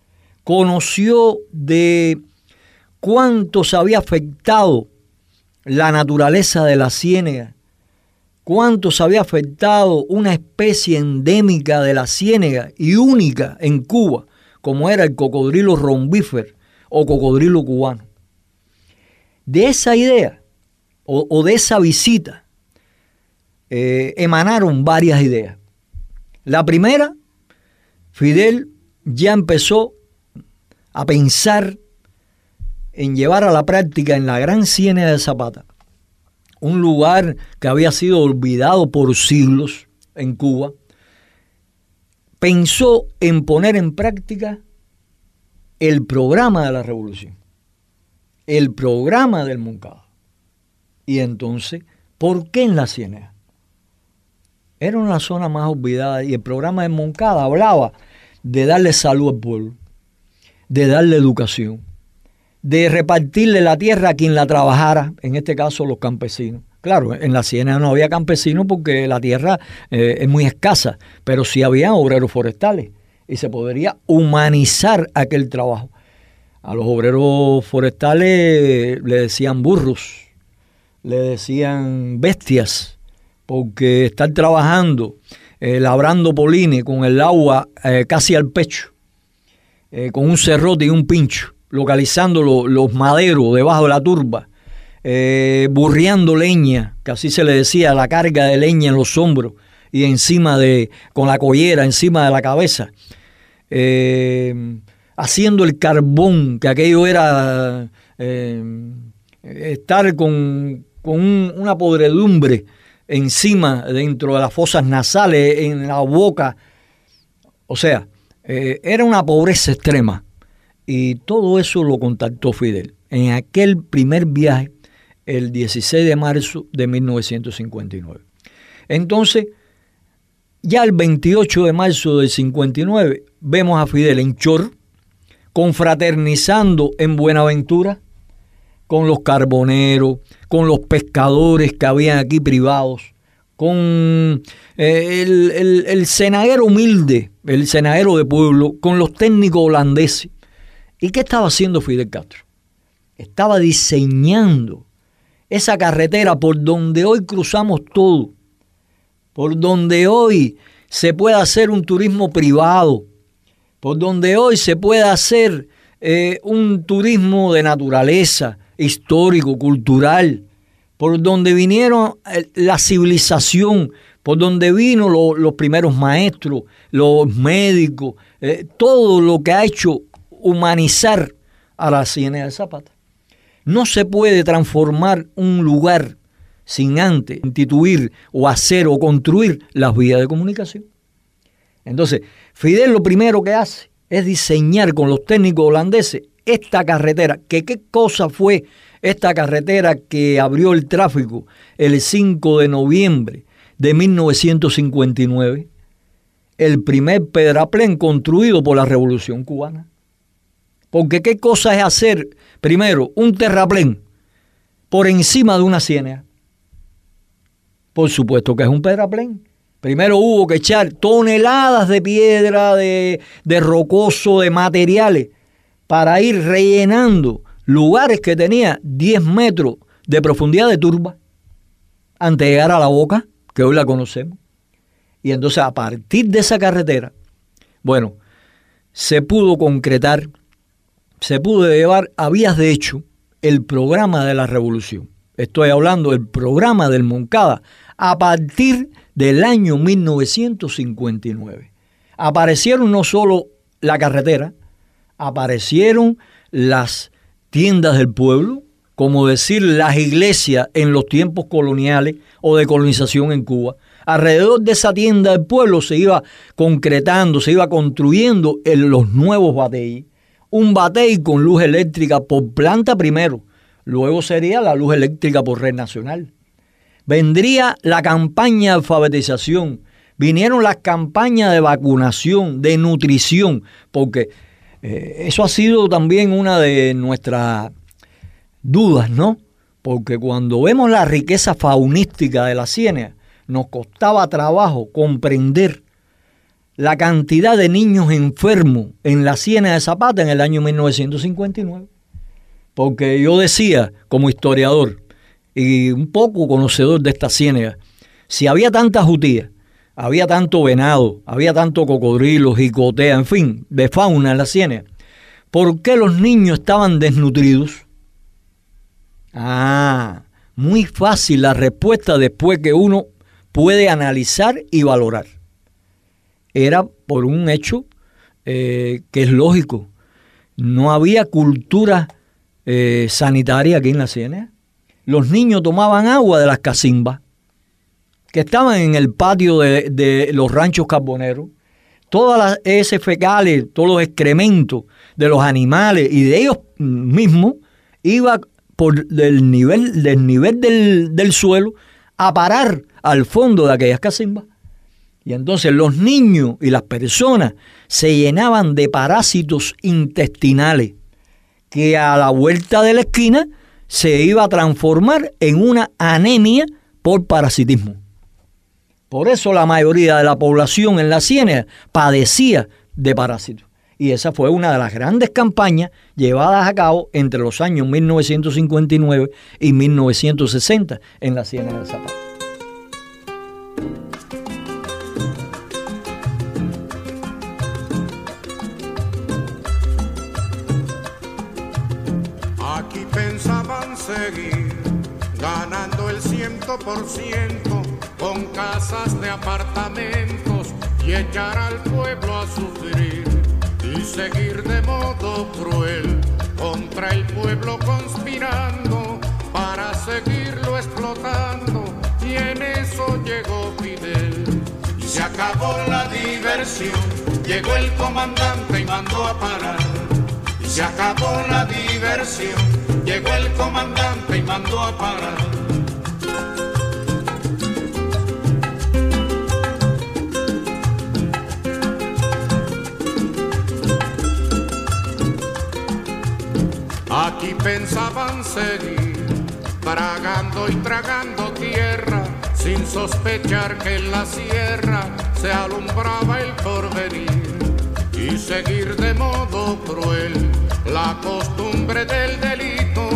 Conoció de cuánto se había afectado la naturaleza de la ciénaga, cuánto se había afectado una especie endémica de la ciénaga y única en Cuba, como era el cocodrilo rombífero o cocodrilo cubano. De esa idea o, o de esa visita eh, emanaron varias ideas. La primera, Fidel ya empezó a pensar en llevar a la práctica en la gran Ciénaga de Zapata, un lugar que había sido olvidado por siglos en Cuba. Pensó en poner en práctica el programa de la revolución, el programa del Moncada. Y entonces, ¿por qué en la Ciénaga? Era una zona más olvidada y el programa del Moncada hablaba de darle salud al pueblo, de darle educación, de repartirle la tierra a quien la trabajara, en este caso los campesinos. Claro, en la Ciénaga no había campesinos porque la tierra eh, es muy escasa, pero sí había obreros forestales y se podría humanizar aquel trabajo. A los obreros forestales le decían burros, le decían bestias, porque estar trabajando, eh, labrando polines con el agua eh, casi al pecho, Eh, con un serrote y un pincho, localizando lo, los maderos debajo de la turba, eh, burreando leña, que así se le decía, la carga de leña en los hombros y encima de, con la collera encima de la cabeza, eh, haciendo el carbón, que aquello era eh, estar con, con un, una podredumbre encima, dentro de las fosas nasales, en la boca, o sea, Eh, era una pobreza extrema y todo eso lo contactó Fidel en aquel primer viaje el dieciséis de marzo de mil novecientos cincuenta y nueve. Entonces, ya el veintiocho de marzo del cincuenta y nueve vemos a Fidel en Chor, confraternizando en Buenaventura con los carboneros, con los pescadores que habían aquí privados, con eh, el, el, el cenadero humilde, el cenadero de pueblo, con los técnicos holandeses. ¿Y qué estaba haciendo Fidel Castro? Estaba diseñando esa carretera por donde hoy cruzamos todo, por donde hoy se puede hacer un turismo privado, por donde hoy se puede hacer eh, un turismo de naturaleza, histórico, cultural, por donde vinieron eh, la civilización, por donde vino lo, los primeros maestros, los médicos, eh, todo lo que ha hecho humanizar a la Ciénaga de Zapata. No se puede transformar un lugar sin antes instituir o hacer o construir las vías de comunicación. Entonces, Fidel lo primero que hace es diseñar con los técnicos holandeses esta carretera. ¿Que qué cosa fue esta carretera que abrió el tráfico el cinco de noviembre de mil novecientos cincuenta y nueve? El primer pedraplén construido por la Revolución Cubana. Porque qué cosa es hacer primero un terraplén por encima de una ciénaga. Por supuesto que es un pedraplén. Primero hubo que echar toneladas de piedra, de, de rocoso, de materiales, para ir rellenando lugares que tenía diez metros de profundidad de turba, antes de llegar a la boca, que hoy la conocemos. Y entonces a partir de esa carretera, bueno, se pudo concretar, se pudo llevar a vías de hecho el programa de la revolución. Estoy hablando del programa del Moncada a partir del año mil novecientos cincuenta y nueve. Aparecieron no solo la carretera, aparecieron las tiendas del pueblo, como decir las iglesias en los tiempos coloniales o de colonización en Cuba. Alrededor de esa tienda del pueblo se iba concretando, se iba construyendo en los nuevos bateis. Un batey con luz eléctrica por planta primero, luego sería la luz eléctrica por red nacional. Vendría la campaña de alfabetización, vinieron las campañas de vacunación, de nutrición, porque eh, eso ha sido también una de nuestras dudas, ¿no? Porque cuando vemos la riqueza faunística de la Ciénaga, nos costaba trabajo comprender la cantidad de niños enfermos en la Ciénaga de Zapata en el año mil novecientos cincuenta y nueve. Porque yo decía, como historiador y un poco conocedor de esta ciénaga, si había tanta jutía, había tanto venado, había tanto cocodrilo, jicotea, en fin, de fauna en la ciénaga, ¿por qué los niños estaban desnutridos? Ah, muy fácil la respuesta después que uno puede analizar y valorar. Era por un hecho eh, que es lógico. No había cultura eh, sanitaria aquí en la Ciénaga. Los niños tomaban agua de las cacimbas que estaban en el patio de, de los ranchos carboneros. Todas las heces fecales, todos los excrementos de los animales y de ellos mismos iba por el nivel, del nivel del, del suelo a parar al fondo de aquellas cacimbas. Y entonces los niños y las personas se llenaban de parásitos intestinales que a la vuelta de la esquina se iba a transformar en una anemia por parasitismo. Por eso la mayoría de la población en la Ciénaga padecía de parásitos. Y esa fue una de las grandes campañas llevadas a cabo entre los años mil novecientos cincuenta y nueve y mil novecientos sesenta en la Ciénaga de Zapata. Aquí pensaban seguir ganando el ciento por ciento con casas de apartamentos y echar al pueblo a sufrir y seguir de modo cruel contra el pueblo conspirando para seguirlo explotando, y en eso llegó Fidel y se acabó la diversión. Llegó el comandante y mandó a parar y se acabó la diversión. Llegó el comandante y mandó a parar. Aquí pensaban seguir, tragando y tragando tierra, sin sospechar que en la sierra se alumbraba el porvenir, y seguir de modo cruel la costumbre del delito,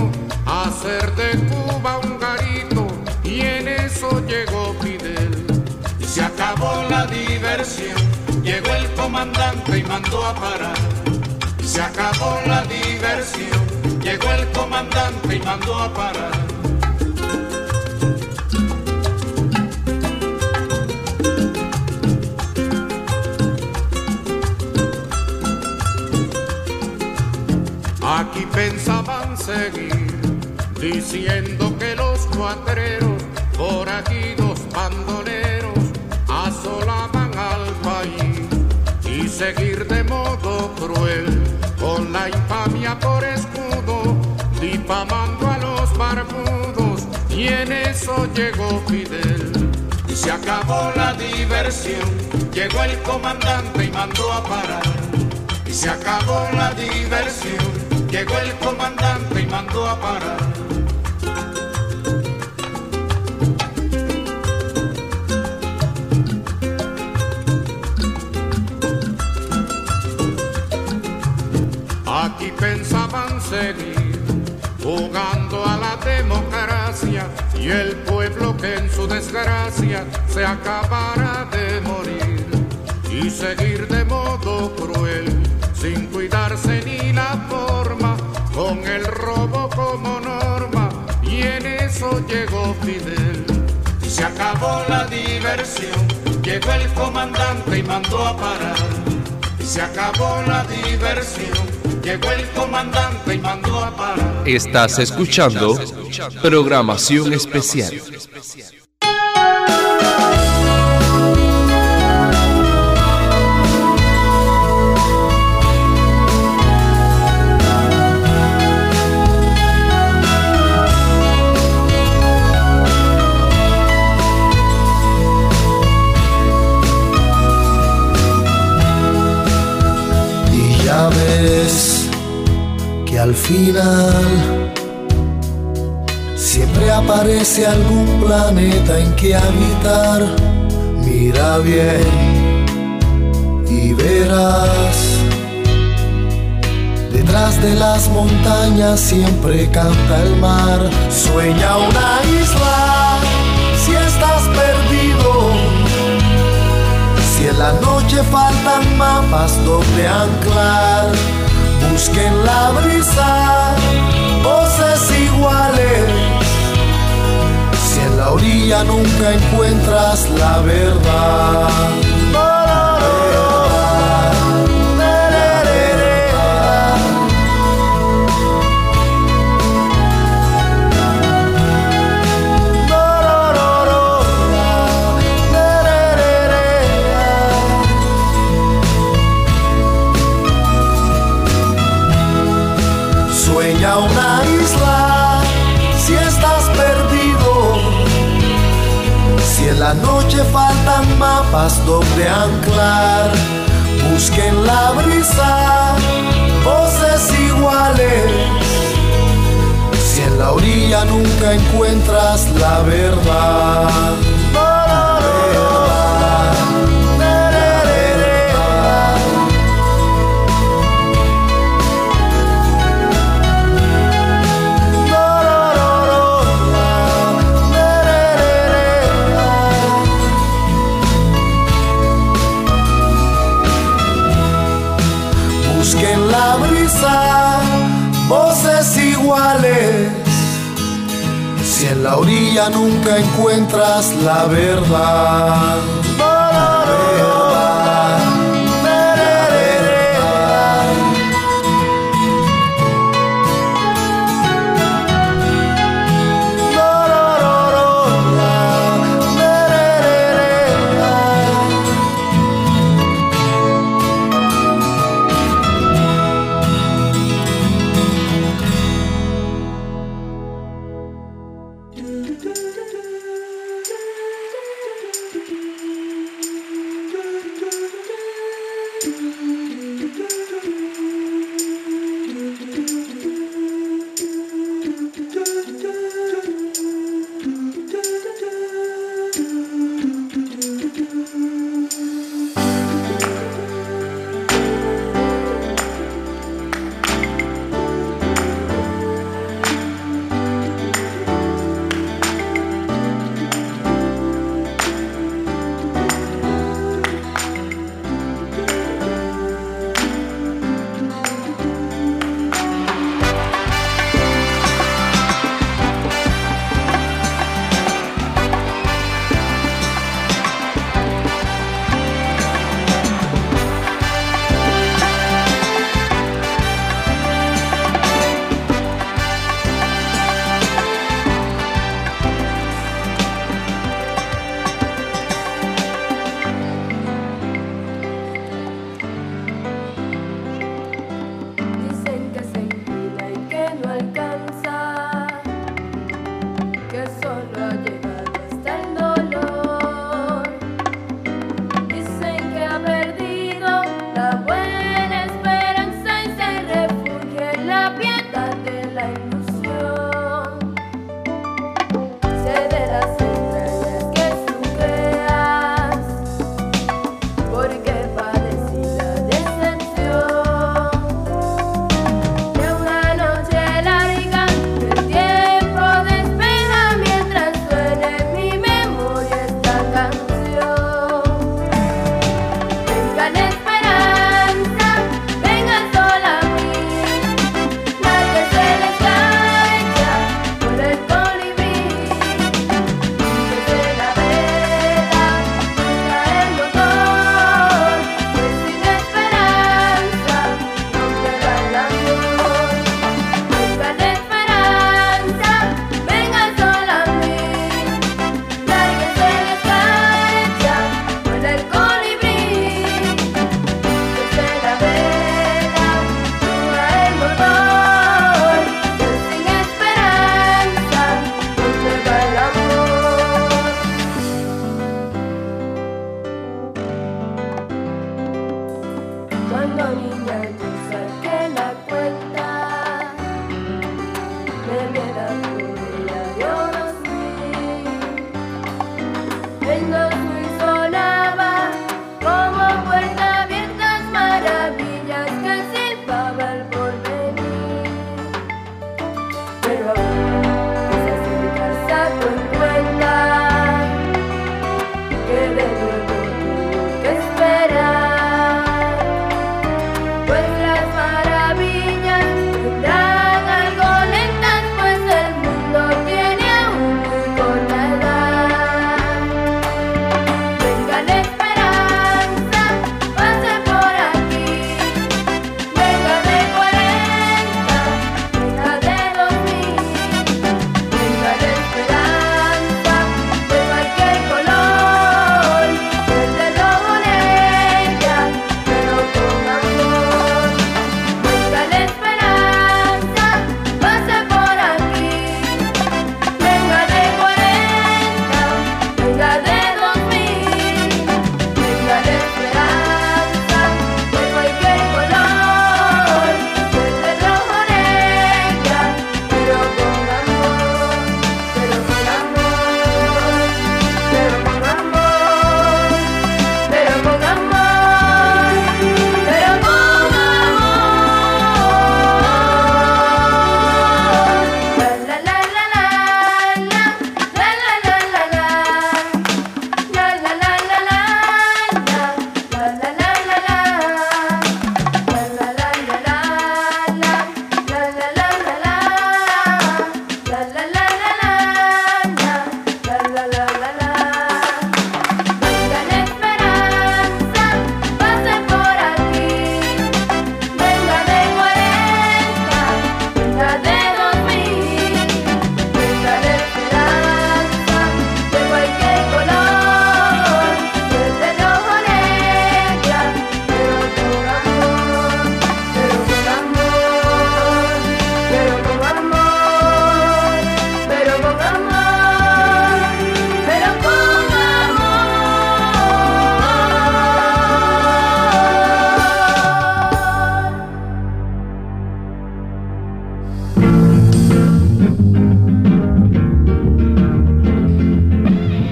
hacer de Cuba un garito, y en eso llegó Fidel, y se diversión, llegó el comandante y mandó a parar. Se acabó la diversión, llegó el comandante y mandó a parar. Aquí pensaban seguir, diciendo que los cuatreros, forajidos, bandoleros, asolaban al país, y seguir de modo cruel, con la infamia por escudo, difamando a los barbudos, y en eso llegó Fidel. Y se acabó la diversión, llegó el comandante y mandó a parar. Y se acabó la diversión, llegó el comandante y mandó a parar. Aquí pensaban seguir jugando a la democracia y el pueblo que en su desgracia se acabara de morir y seguir de modo cruel sin cuidarse ni la forma, con el robo como norma, y en eso llegó Fidel. Y se acabó la diversión, llegó el comandante y mandó a parar. Y se acabó la diversión, llegó el comandante y mandó a parar. Estás escuchando programación especial. Ves que al final siempre aparece algún planeta en que habitar. Mira bien y verás, detrás de las montañas siempre canta el mar. Sueña una isla si estás perdido, si en la noche faltan mapas donde anclar. Busca en la brisa voces iguales, si en la orilla nunca encuentras la verdad. Sueña una isla si estás perdido, si en la noche faltan mapas donde anclar. Busca en la brisa voces iguales, si en la orilla nunca encuentras la verdad. Busca en la brisa voces iguales, si en la orilla nunca encuentras la verdad. La verdad.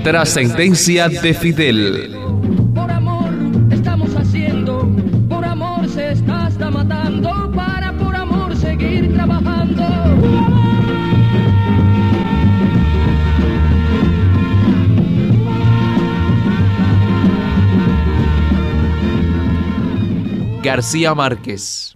Trascendencia de Fidel. Por amor estamos haciendo, por amor se está hasta matando, para por amor seguir trabajando. García Márquez.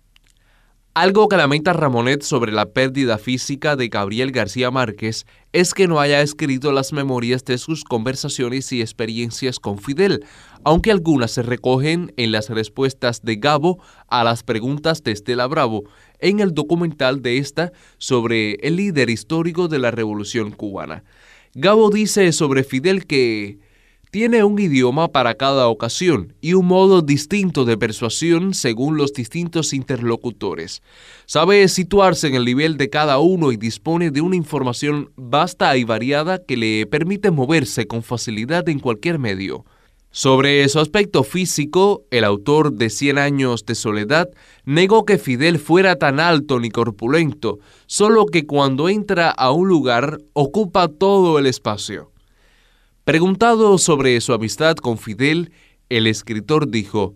Algo que lamenta Ramonet sobre la pérdida física de Gabriel García Márquez es que no haya escrito las memorias de sus conversaciones y experiencias con Fidel, aunque algunas se recogen en las respuestas de Gabo a las preguntas de Estela Bravo en el documental de esta sobre el líder histórico de la Revolución Cubana. Gabo dice sobre Fidel que tiene un idioma para cada ocasión y un modo distinto de persuasión según los distintos interlocutores. Sabe situarse en el nivel de cada uno y dispone de una información vasta y variada que le permite moverse con facilidad en cualquier medio. Sobre su aspecto físico, el autor de Cien años de soledad negó que Fidel fuera tan alto ni corpulento, solo que cuando entra a un lugar ocupa todo el espacio. Preguntado sobre su amistad con Fidel, el escritor dijo: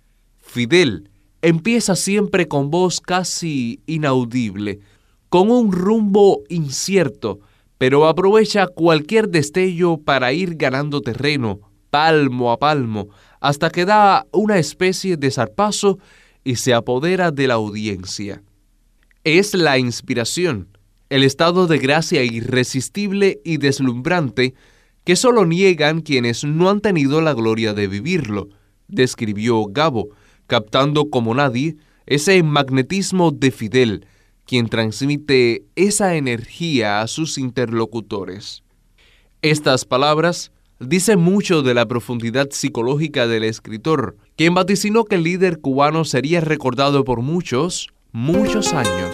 Fidel empieza siempre con voz casi inaudible, con un rumbo incierto, pero aprovecha cualquier destello para ir ganando terreno, palmo a palmo, hasta que da una especie de zarpazo y se apodera de la audiencia. Es la inspiración, el estado de gracia irresistible y deslumbrante que solo niegan quienes no han tenido la gloria de vivirlo, describió Gabo, captando como nadie ese magnetismo de Fidel, quien transmite esa energía a sus interlocutores. Estas palabras dicen mucho de la profundidad psicológica del escritor, quien vaticinó que el líder cubano sería recordado por muchos, muchos años.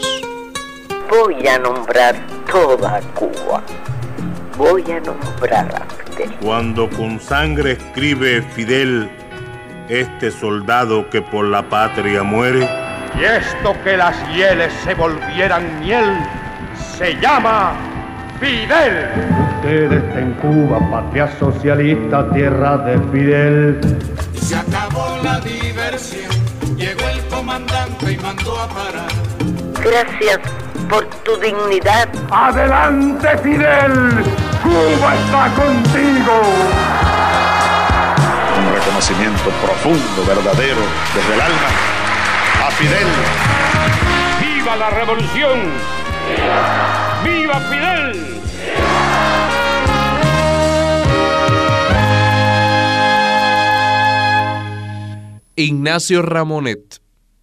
Voy a nombrar toda Cuba. Voy a nombrar a Fidel. Cuando con sangre escribe Fidel, este soldado que por la patria muere, y esto que las hieles se volvieran miel, se llama Fidel. Usted está en Cuba, patria socialista, tierra de Fidel. Y se acabó la diversión, llegó el comandante y mandó a parar. Gracias por tu dignidad. ¡Adelante, Fidel! ¡Cuba está contigo! Un reconocimiento profundo, verdadero, desde el alma, a Fidel. ¡Viva la revolución! ¡Viva Fidel! Ignacio Ramonet.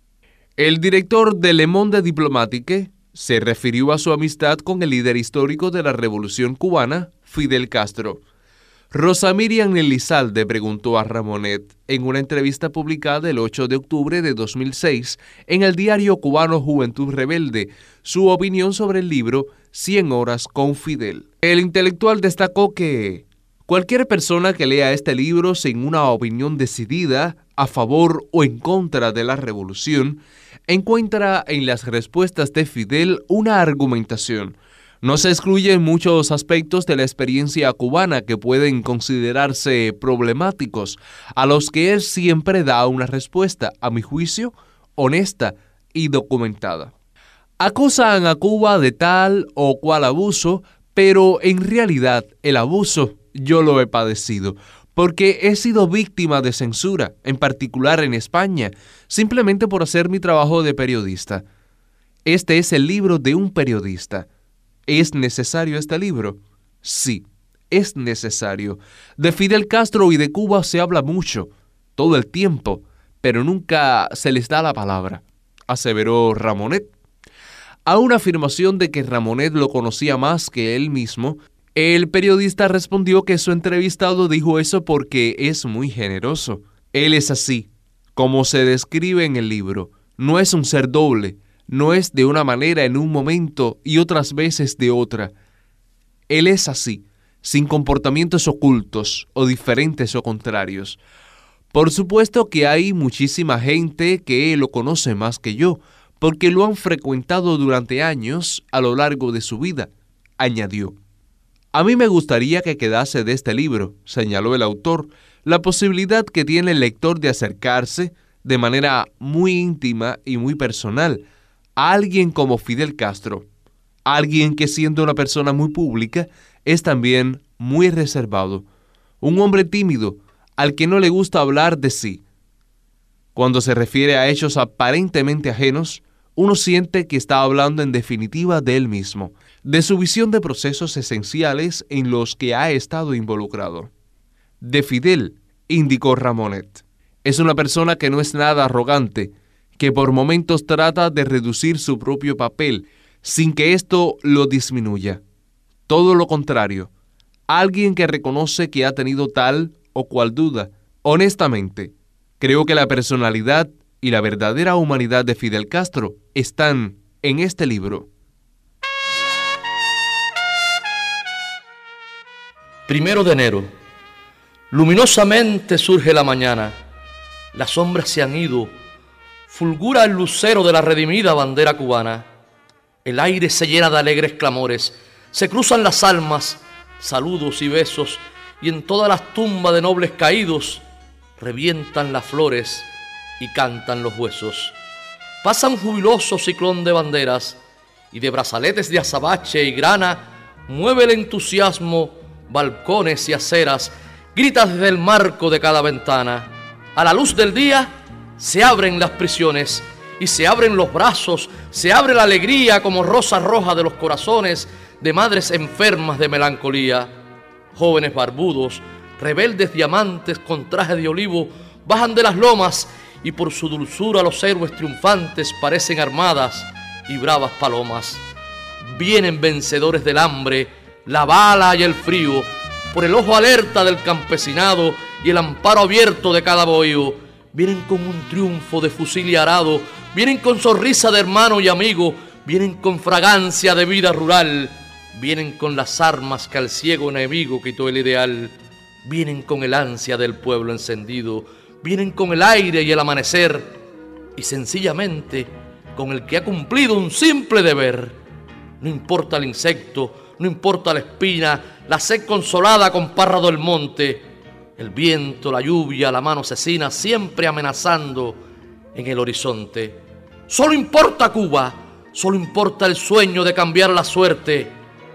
El director de Le Monde Diplomatique se refirió a su amistad con el líder histórico de la Revolución Cubana, Fidel Castro. Rosa Miriam Elizalde preguntó a Ramonet en una entrevista publicada el ocho de octubre de dos mil seis en el diario cubano Juventud Rebelde su opinión sobre el libro Cien horas con Fidel. El intelectual destacó que cualquier persona que lea este libro sin una opinión decidida a favor o en contra de la revolución encuentra en las respuestas de Fidel una argumentación. No se excluyen muchos aspectos de la experiencia cubana que pueden considerarse problemáticos, a los que él siempre da una respuesta, a mi juicio, honesta y documentada. Acusan a Cuba de tal o cual abuso, pero en realidad el abuso yo lo he padecido, porque he sido víctima de censura, en particular en España, simplemente por hacer mi trabajo de periodista. Este es el libro de un periodista. ¿Es necesario este libro? Sí, es necesario. De Fidel Castro y de Cuba se habla mucho, todo el tiempo, pero nunca se les da la palabra, aseveró Ramonet. A una afirmación de que Ramonet lo conocía más que él mismo, el periodista respondió que su entrevistado dijo eso porque es muy generoso. Él es así, como se describe en el libro. No es un ser doble, no es de una manera en un momento y otras veces de otra. Él es así, sin comportamientos ocultos o diferentes o contrarios. Por supuesto que hay muchísima gente que lo conoce más que yo, porque lo han frecuentado durante años a lo largo de su vida, añadió. A mí me gustaría que quedase de este libro, señaló el autor, la posibilidad que tiene el lector de acercarse de manera muy íntima y muy personal a alguien como Fidel Castro, alguien que siendo una persona muy pública es también muy reservado, un hombre tímido al que no le gusta hablar de sí. Cuando se refiere a hechos aparentemente ajenos, uno siente que está hablando en definitiva de él mismo, de su visión de procesos esenciales en los que ha estado involucrado. De Fidel, indicó Ramonet, es una persona que no es nada arrogante, que por momentos trata de reducir su propio papel, sin que esto lo disminuya. Todo lo contrario, alguien que reconoce que ha tenido tal o cual duda. Honestamente, creo que la personalidad y la verdadera humanidad de Fidel Castro están en este libro. Primero de enero. Luminosamente surge la mañana. Las sombras se han ido. Fulgura el lucero de la redimida bandera cubana. El aire se llena de alegres clamores. Se cruzan las almas, saludos y besos, y en todas las tumbas de nobles caídos revientan las flores y cantan los huesos. Pasa un jubiloso ciclón de banderas, y de brazaletes de azabache y grana mueve el entusiasmo balcones y aceras, grita desde el marco de cada ventana. A la luz del día se abren las prisiones y se abren los brazos, se abre la alegría como rosa roja de los corazones de madres enfermas de melancolía. Jóvenes barbudos, rebeldes diamantes con traje de olivo, bajan de las lomas y por su dulzura los héroes triunfantes parecen armadas y bravas palomas. Vienen vencedores del hambre, la bala y el frío, por el ojo alerta del campesinado y el amparo abierto de cada bohío. Vienen con un triunfo de fusil y arado, vienen con sonrisa de hermano y amigo, vienen con fragancia de vida rural, vienen con las armas que al ciego enemigo quitó el ideal, vienen con el ansia del pueblo encendido, vienen con el aire y el amanecer, y sencillamente con el que ha cumplido un simple deber. No importa el insecto, no importa la espina, la sed consolada con párrado del monte, el viento, la lluvia, la mano asesina siempre amenazando en el horizonte. Solo importa Cuba, solo importa el sueño de cambiar la suerte.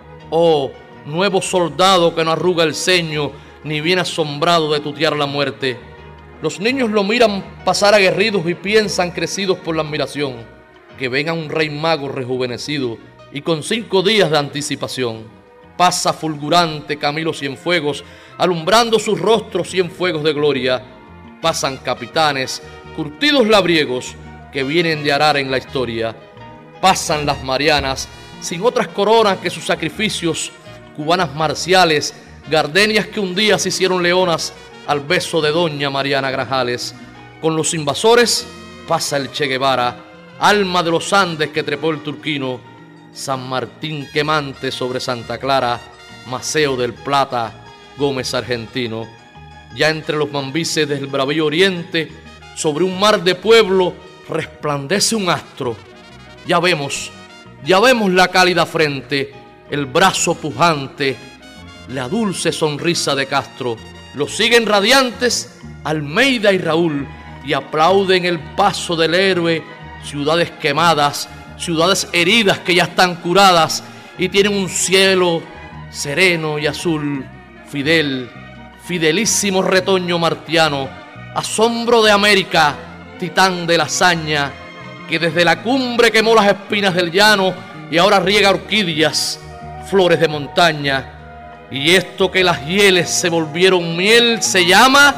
Oh, nuevo soldado que no arruga el ceño ni viene asombrado de tutear la muerte. Los niños lo miran pasar aguerridos y piensan crecidos por la admiración que ven a un rey mago rejuvenecido y con cinco días de anticipación. Pasa fulgurante Camilo Cienfuegos, alumbrando sus rostros cienfuegos de gloria. Pasan capitanes, curtidos labriegos, que vienen de arar en la historia. Pasan las Marianas, sin otras coronas que sus sacrificios, cubanas marciales, gardenias que un día se hicieron leonas al beso de doña Mariana Grajales. Con los invasores pasa el Che Guevara, alma de los Andes que trepó el turquino, San Martín quemante sobre Santa Clara, Maceo del Plata, Gómez argentino. Ya entre los mambises del bravío oriente, sobre un mar de pueblo, resplandece un astro. Ya vemos, ya vemos la cálida frente, el brazo pujante, la dulce sonrisa de Castro. Los siguen radiantes Almeida y Raúl, y aplauden el paso del héroe, ciudades quemadas, ciudades heridas que ya están curadas y tienen un cielo sereno y azul. Fidel, fidelísimo retoño martiano, asombro de América, titán de la hazaña, que desde la cumbre quemó las espinas del llano y ahora riega orquídeas, flores de montaña. Y esto que las hieles se volvieron miel se llama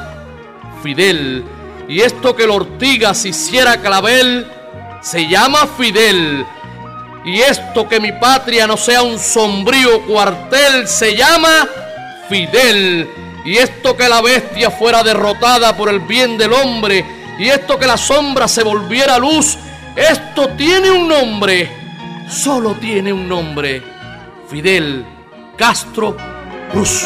Fidel. Y esto que la ortiga se hiciera clavel se llama Fidel. Y esto que mi patria no sea un sombrío cuartel se llama Fidel. Y esto que la bestia fuera derrotada por el bien del hombre, y esto que la sombra se volviera luz, esto tiene un nombre, solo tiene un nombre: Fidel Castro Ruz.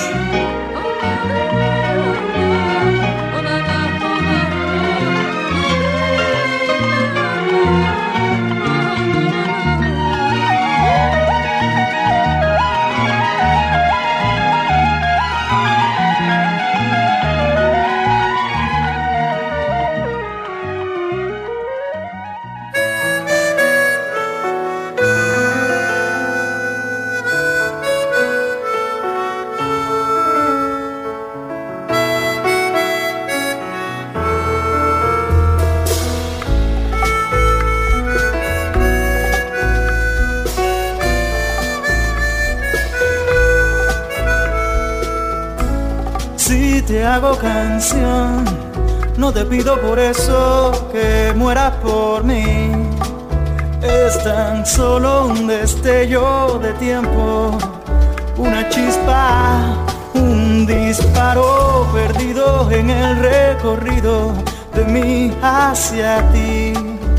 hago canción, no te pido por eso que mueras por mí. Es tan solo un destello de tiempo, una chispa, un disparo perdido en el recorrido de mí hacia ti.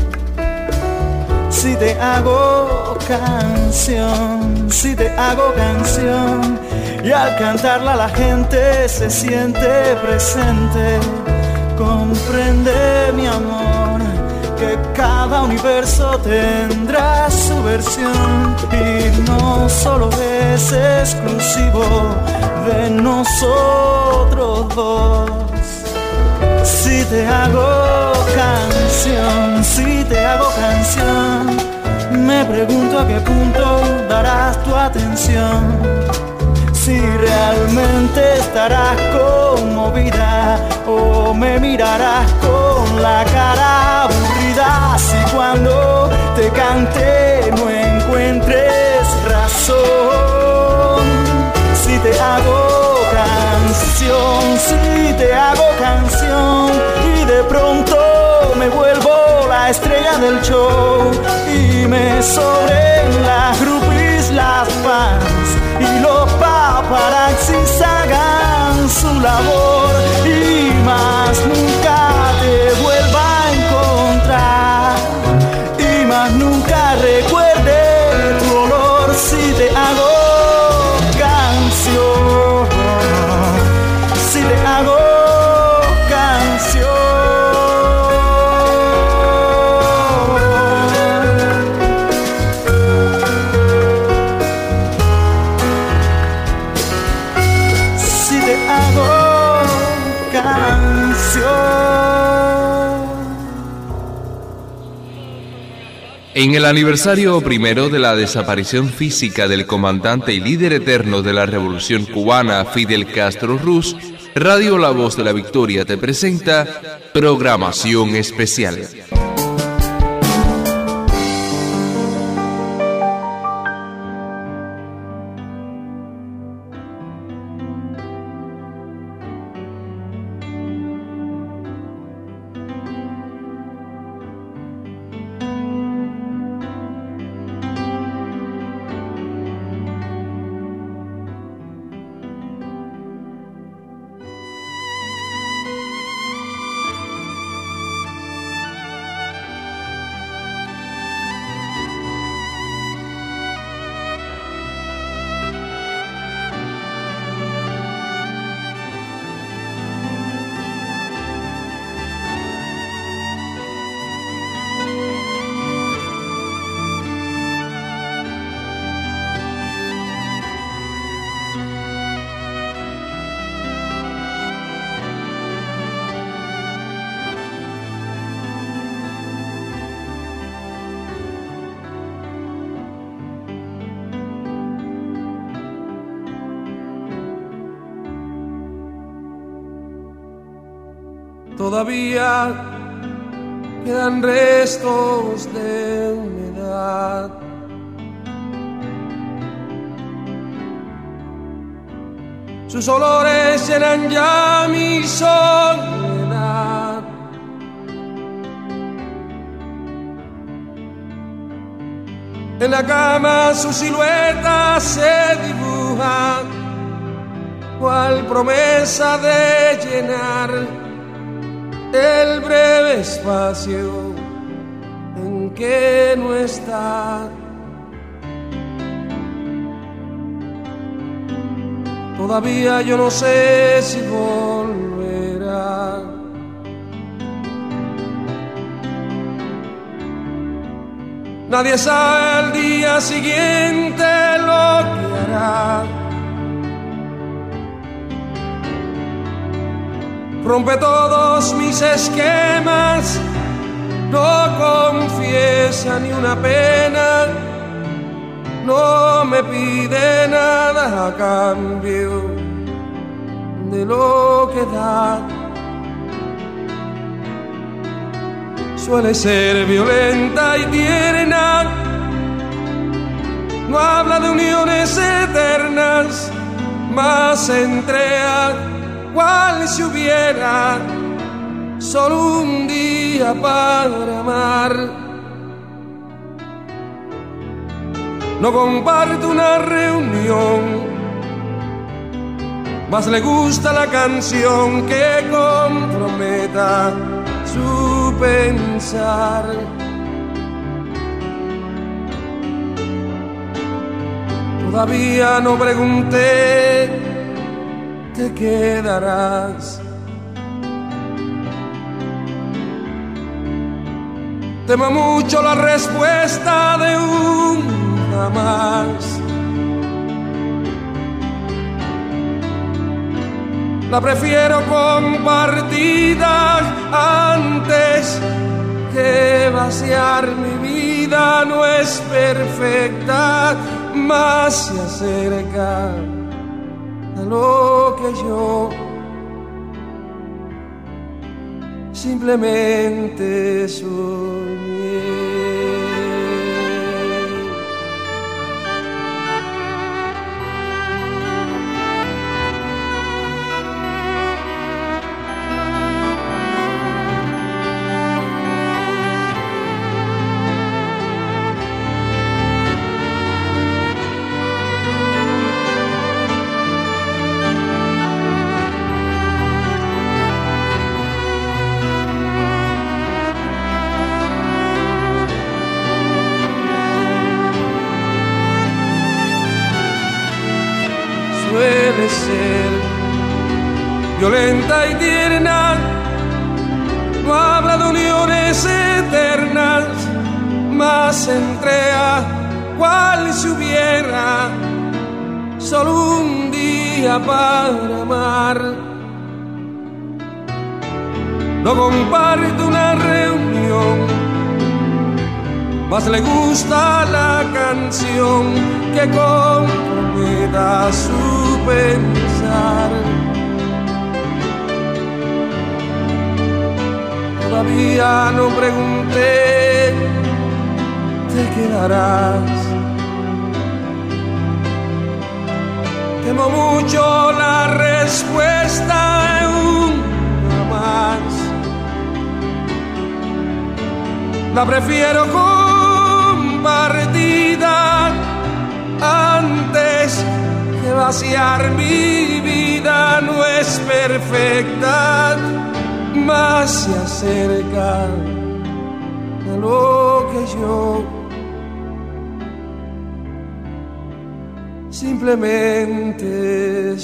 Si te hago canción, si te hago canción, y al cantarla la gente se siente presente, comprende mi amor, que cada universo tendrá su versión y no solo es exclusivo de nosotros dos. Si te hago canción, si te hago canción, me pregunto a qué punto darás tu atención. Si realmente estarás conmovida o me mirarás con la cara aburrida. Si cuando te cante no encuentres razón. Si te hago canción, si te hago canción, y de pronto me vuelvo la estrella del show y me sobren las groupies, las fans y los paparazzis hagan su labor y más nunca te vuelva a encontrar y más nunca recuerde tu olor. Si te hago canción, si te hago canción. En el aniversario primero de la desaparición física del comandante y líder eterno de la Revolución Cubana, Fidel Castro Ruz, Radio La Voz de la Victoria te presenta programación especial. Todavía quedan restos de humedad. Sus olores llenan ya mi soledad. En la cama su silueta se dibuja, cual promesa de llenar el breve espacio en que no está. Todavía yo no sé si volverá. Nadie sabe al día siguiente lo que hará. Rompe todos mis esquemas, no confiesa ni una pena, no me pide nada a cambio de lo que da. Suele ser violenta y tierna, no habla de uniones eternas, más se entrega cual si hubiera solo un día para amar. No comparte una reunión, más le gusta la canción que comprometa su pensar. Todavía no pregunté, ¿te quedarás? Temo mucho la respuesta de un jamás. La prefiero compartida antes que vaciar mi vida. No es perfecta, más se acerca a lo que yo simplemente soñé. Suele ser violenta y tierna, no habla de uniones eternas, más se entrega cual si hubiera solo un día para amar. No comparte una reunión, más le gusta la canción que comprometa su pensar. Todavía no pregunté, ¿te quedarás? Temo mucho la respuesta de una más. La prefiero compartida antes que vaciar mi vida. No es perfecta, más se acerca a lo que yo simplemente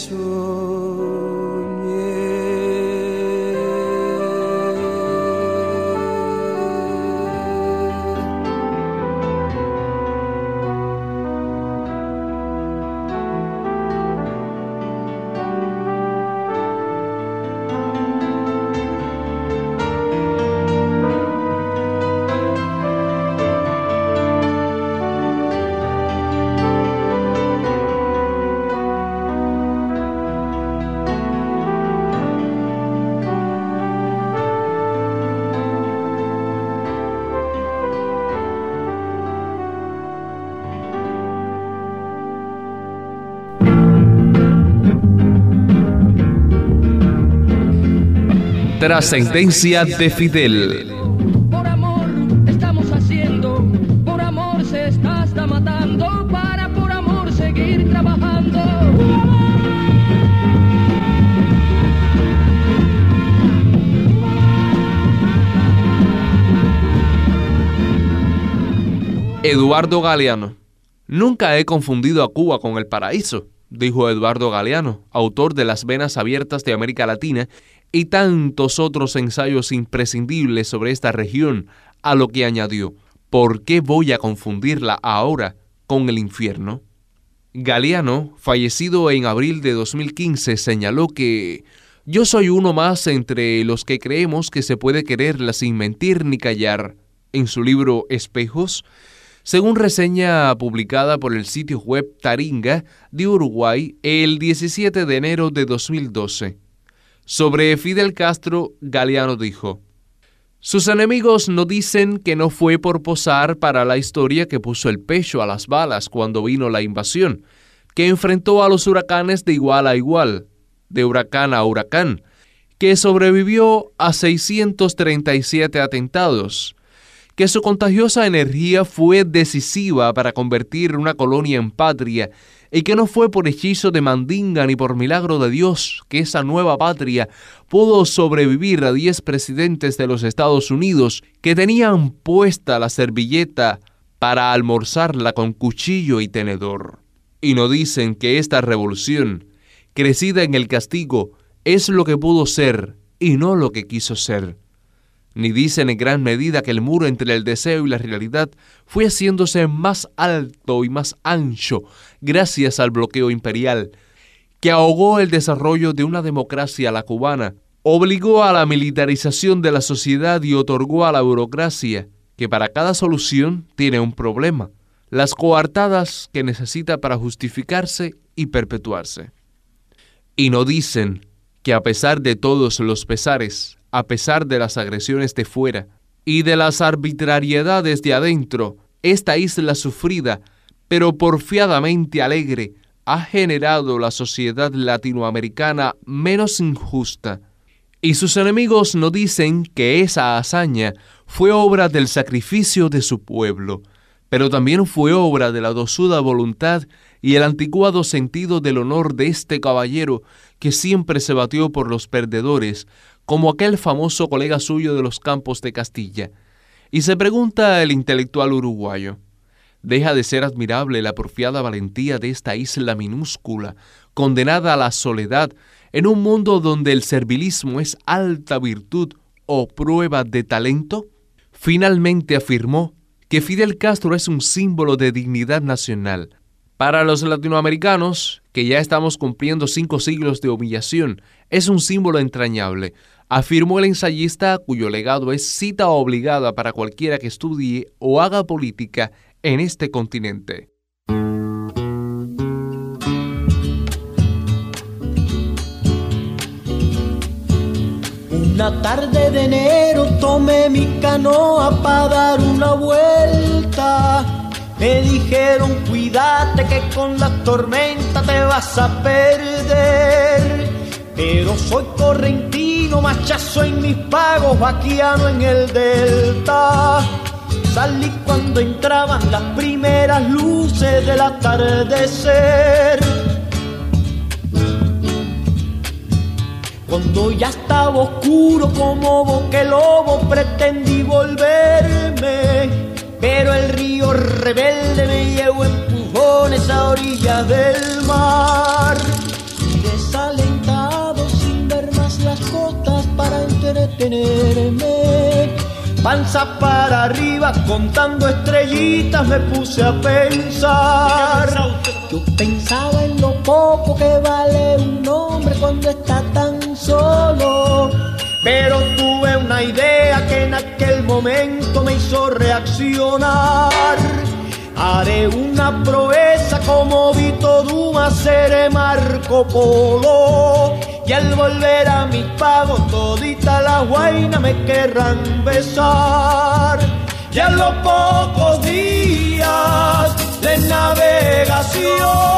soñé. Trascendencia de Fidel. Por amor estamos haciendo, por amor se está hasta matando, para por amor seguir trabajando. Eduardo Galeano. Nunca he confundido a Cuba con el paraíso, dijo Eduardo Galeano, autor de Las Venas Abiertas de América Latina y tantos otros ensayos imprescindibles sobre esta región, a lo que añadió, ¿por qué voy a confundirla ahora con el infierno? Galeano, fallecido en abril de dos mil quince, señaló que yo soy uno más entre los que creemos que se puede quererla sin mentir ni callar. En su libro Espejos, según reseña publicada por el sitio web Taringa de Uruguay el diecisiete de enero de dos mil doce. Sobre Fidel Castro, Galeano dijo: sus enemigos no dicen que no fue por posar para la historia que puso el pecho a las balas cuando vino la invasión, que enfrentó a los huracanes de igual a igual. de huracán a huracán, que sobrevivió a seiscientos treinta y siete atentados, que su contagiosa energía fue decisiva para convertir una colonia en patria y que no fue por hechizo de mandinga ni por milagro de Dios que esa nueva patria pudo sobrevivir a diez presidentes de los Estados Unidos que tenían puesta la servilleta para almorzarla con cuchillo y tenedor. Y no dicen que esta revolución, crecida en el castigo, es lo que pudo ser y no lo que quiso ser. Ni dicen en gran medida que el muro entre el deseo y la realidad fue haciéndose más alto y más ancho gracias al bloqueo imperial, que ahogó el desarrollo de una democracia a la cubana, obligó a la militarización de la sociedad y otorgó a la burocracia, que para cada solución tiene un problema, las coartadas que necesita para justificarse y perpetuarse. Y no dicen que a pesar de todos los pesares, a pesar de las agresiones de fuera y de las arbitrariedades de adentro, esta isla sufrida, pero porfiadamente alegre, ha generado la sociedad latinoamericana menos injusta. Y sus enemigos no dicen que esa hazaña fue obra del sacrificio de su pueblo, pero también fue obra de la dosuda voluntad y el anticuado sentido del honor de este caballero que siempre se batió por los perdedores, como aquel famoso colega suyo de los campos de Castilla. Y se pregunta el intelectual uruguayo, ¿deja de ser admirable la porfiada valentía de esta isla minúscula, condenada a la soledad, en un mundo donde el servilismo es alta virtud o prueba de talento? Finalmente afirmó que Fidel Castro es un símbolo de dignidad nacional. Para los latinoamericanos, que ya estamos cumpliendo cinco siglos de humillación, es un símbolo entrañable, afirmó el ensayista cuyo legado es cita obligada para cualquiera que estudie o haga política en este continente. Una tarde de enero tomé mi canoa para dar una vuelta. Me dijeron, cuídate que con la tormenta te vas a perder. Pero soy correntino, machazo en mis pagos, vaquiano en el delta. Salí cuando entraban las primeras luces del atardecer. Cuando ya estaba oscuro como boquelobo pretendí volverme, pero el río rebelde me llevó empujones a orillas del mar. Y desalentado sin ver más las costas para entretenerme, panza para arriba contando estrellitas me puse a pensar. Yo pensaba en lo poco que vale un hombre cuando está tan solo, pero tuve una idea que en aquel momento me hizo reaccionar. Haré una proeza como Vito Dumas, seré Marco Polo, y al volver a mis pagos todita la guaina me querrán besar. Y a los pocos días de navegación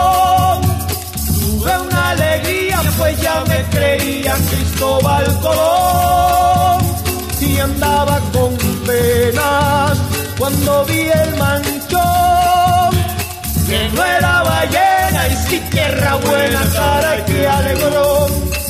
tuve una alegría, pues ya me creía Cristóbal Colón, y andaba con penas cuando vi el manchón, que no era ballena y sí tierra buena, cara que alegró.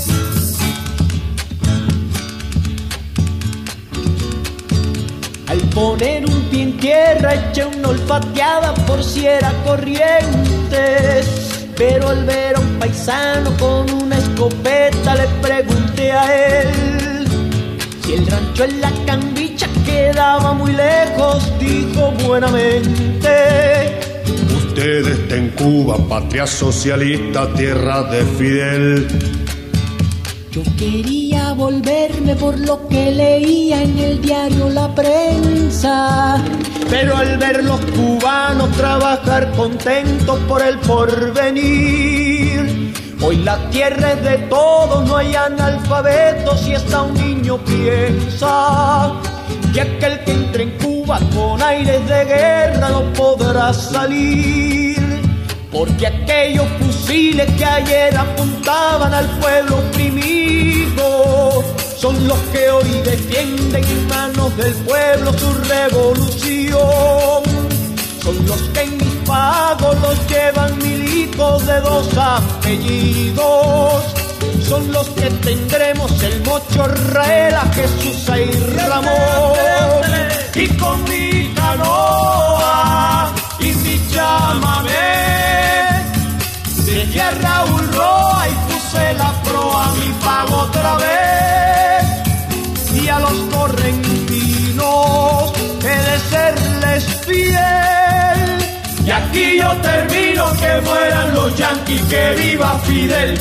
Al poner un pie en tierra eché una olfateada por si era Corrientes, pero al ver a un paisano con una escopeta le pregunté a él si el rancho en la Cambicha quedaba muy lejos. Dijo buenamente: usted está en Cuba, patria socialista, tierra de Fidel. Yo quería volverme por lo que leía en el diario La Prensa, pero al ver los cubanos trabajar contentos por el porvenir, hoy la tierra es de todos, no hay analfabetos y hasta un niño piensa que aquel que entre en Cuba con aires de guerra no podrá salir, porque aquellos fusiles fusiles que ayer apuntaban al pueblo oprimido son los que hoy defienden en manos del pueblo su revolución. Son los que en mis pagos los llevan militos de dos apellidos. Son los que tendremos el Mocho Raela, Jesús y Ramón. Y con mi canoa y mi chamamé dejé a Raúl Roa y puse la proa a mi pago otra vez. Y a los correntinos he de serles fiel. Y aquí yo termino, que mueran los yanquis, que viva Fidel.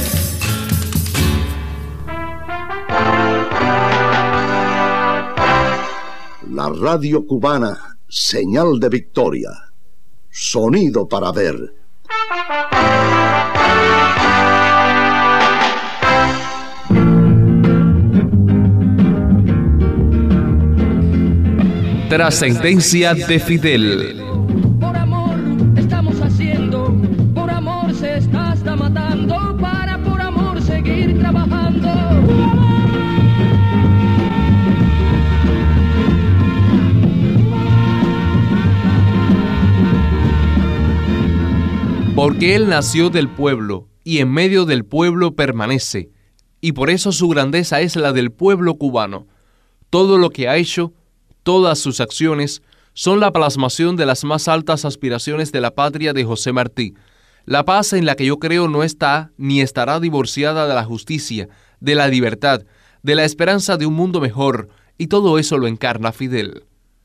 La radio cubana, señal de victoria, sonido para ver. Trascendencia de Fidel. Por amor estamos haciendo, por amor se está hasta matando, para por amor seguir trabajando. Porque él nació del pueblo y en medio del pueblo permanece, y por eso su grandeza es la del pueblo cubano. Todo lo que ha hecho, todas sus acciones, son la plasmación de las más altas aspiraciones de la patria de José Martí. La paz en la que yo creo no está ni estará divorciada de la justicia, de la libertad, de la esperanza de un mundo mejor, y todo eso lo encarna Fidel.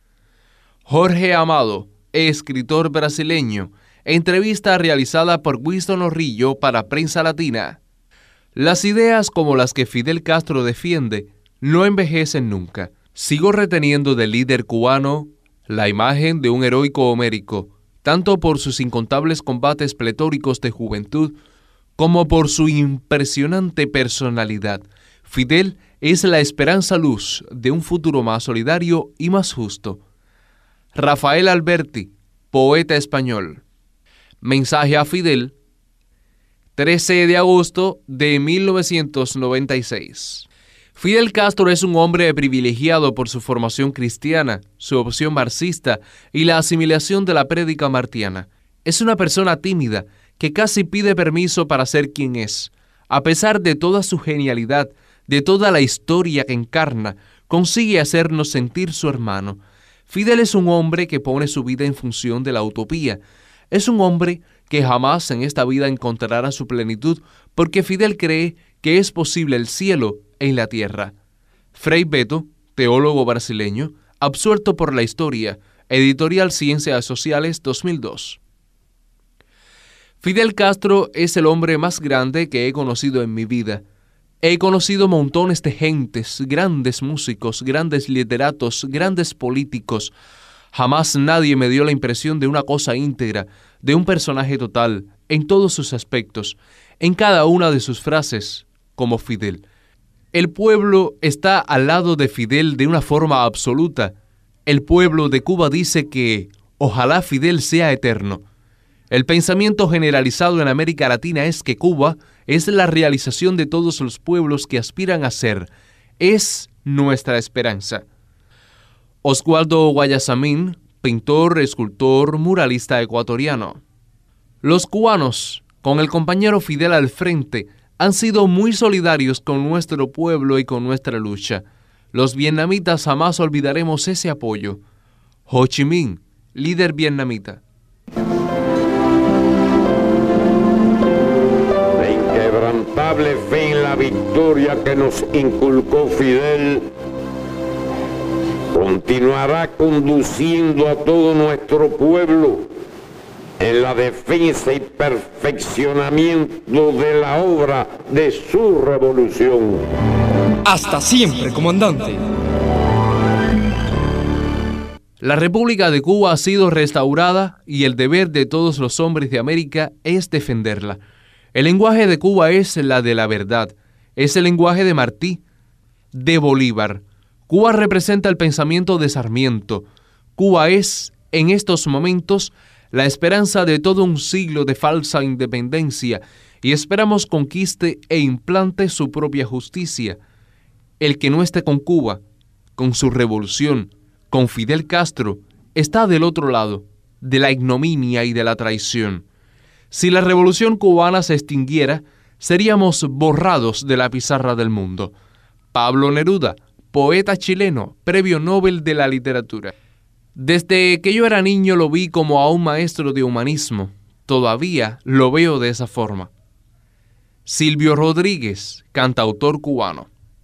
Jorge Amado, escritor brasileño, entrevista realizada por Winston Orrillo para Prensa Latina. Las ideas como las que Fidel Castro defiende no envejecen nunca. Sigo reteniendo del líder cubano la imagen de un heroico homérico, tanto por sus incontables combates pletóricos de juventud como por su impresionante personalidad. Fidel es la esperanza luz de un futuro más solidario y más justo. Rafael Alberti, poeta español. Mensaje a Fidel, trece de agosto de mil novecientos noventa y seis. Fidel Castro es un hombre privilegiado por su formación cristiana, su opción marxista y la asimilación de la prédica martiana. Es una persona tímida que casi pide permiso para ser quien es. A pesar de toda su genialidad, de toda la historia que encarna, consigue hacernos sentir su hermano. Fidel es un hombre que pone su vida en función de la utopía. Es un hombre que jamás en esta vida encontrará su plenitud, porque Fidel cree que es posible el cielo en la tierra. Frei Beto, teólogo brasileño, absuelto por la historia, editorial Ciencias Sociales, dos mil dos. Fidel Castro es el hombre más grande que he conocido en mi vida. He conocido montones de gentes, grandes músicos, grandes literatos, grandes políticos. Jamás nadie me dio la impresión de una cosa íntegra, de un personaje total, en todos sus aspectos, en cada una de sus frases, como Fidel. El pueblo está al lado de Fidel de una forma absoluta. El pueblo de Cuba dice que ojalá Fidel sea eterno. El pensamiento generalizado en América Latina es que Cuba es la realización de todos los pueblos que aspiran a ser. Es nuestra esperanza. Oswaldo Guayasamín, pintor, escultor, muralista ecuatoriano. Los cubanos, con el compañero Fidel al frente, han sido muy solidarios con nuestro pueblo y con nuestra lucha. Los vietnamitas jamás olvidaremos ese apoyo. Ho Chi Minh, líder vietnamita. La inquebrantable fe en la victoria que nos inculcó Fidel continuará conduciendo a todo nuestro pueblo en la defensa y perfeccionamiento de la obra de su revolución. Hasta siempre, comandante. La República de Cuba ha sido restaurada y el deber de todos los hombres de América es defenderla. El lenguaje de Cuba es la de la verdad, es el lenguaje de Martí, de Bolívar. Cuba representa el pensamiento de Sarmiento. Cuba es, en estos momentos, la esperanza de todo un siglo de falsa independencia, y esperamos conquiste e implante su propia justicia. El que no esté con Cuba, con su revolución, con Fidel Castro, está del otro lado, de la ignominia y de la traición. Si la revolución cubana se extinguiera, seríamos borrados de la pizarra del mundo. Pablo Neruda, poeta chileno, premio Nobel de la literatura. Desde que yo era niño lo vi como a un maestro de humanismo. Todavía lo veo de esa forma. Silvio Rodríguez, cantautor cubano.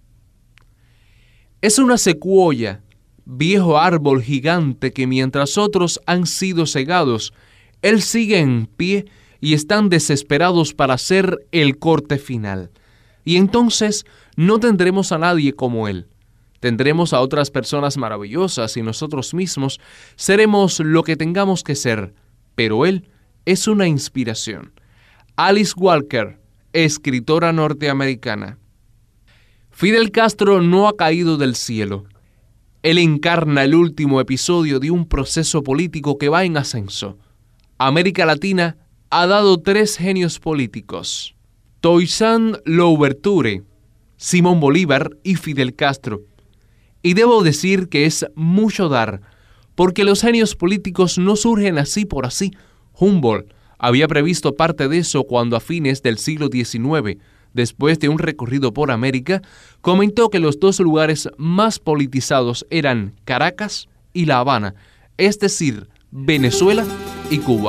Es una secuoya, viejo árbol gigante que mientras otros han sido cegados, él sigue en pie y están desesperados para hacer el corte final. Y entonces no tendremos a nadie como él. Tendremos a otras personas maravillosas y nosotros mismos seremos lo que tengamos que ser, pero él es una inspiración. Alice Walker, escritora norteamericana. Fidel Castro no ha caído del cielo. Él encarna el último episodio de un proceso político que va en ascenso. América Latina ha dado tres genios políticos: Toussaint Louverture, Simón Bolívar y Fidel Castro. Y debo decir que es mucho dar, porque los genios políticos no surgen así por así. Humboldt había previsto parte de eso cuando a fines del siglo diecinueve, después de un recorrido por América, comentó que los dos lugares más politizados eran Caracas y La Habana, es decir, Venezuela y Cuba.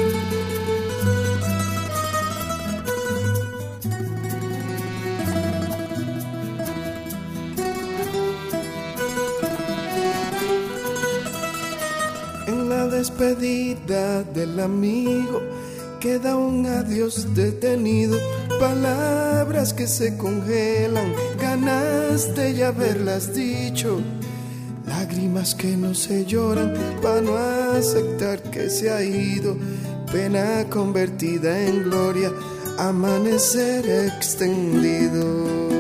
Despedida del amigo, queda un adiós detenido, palabras que se congelan, ganas de ya haberlas dicho, lágrimas que no se lloran para no aceptar que se ha ido, pena convertida en gloria, amanecer extendido.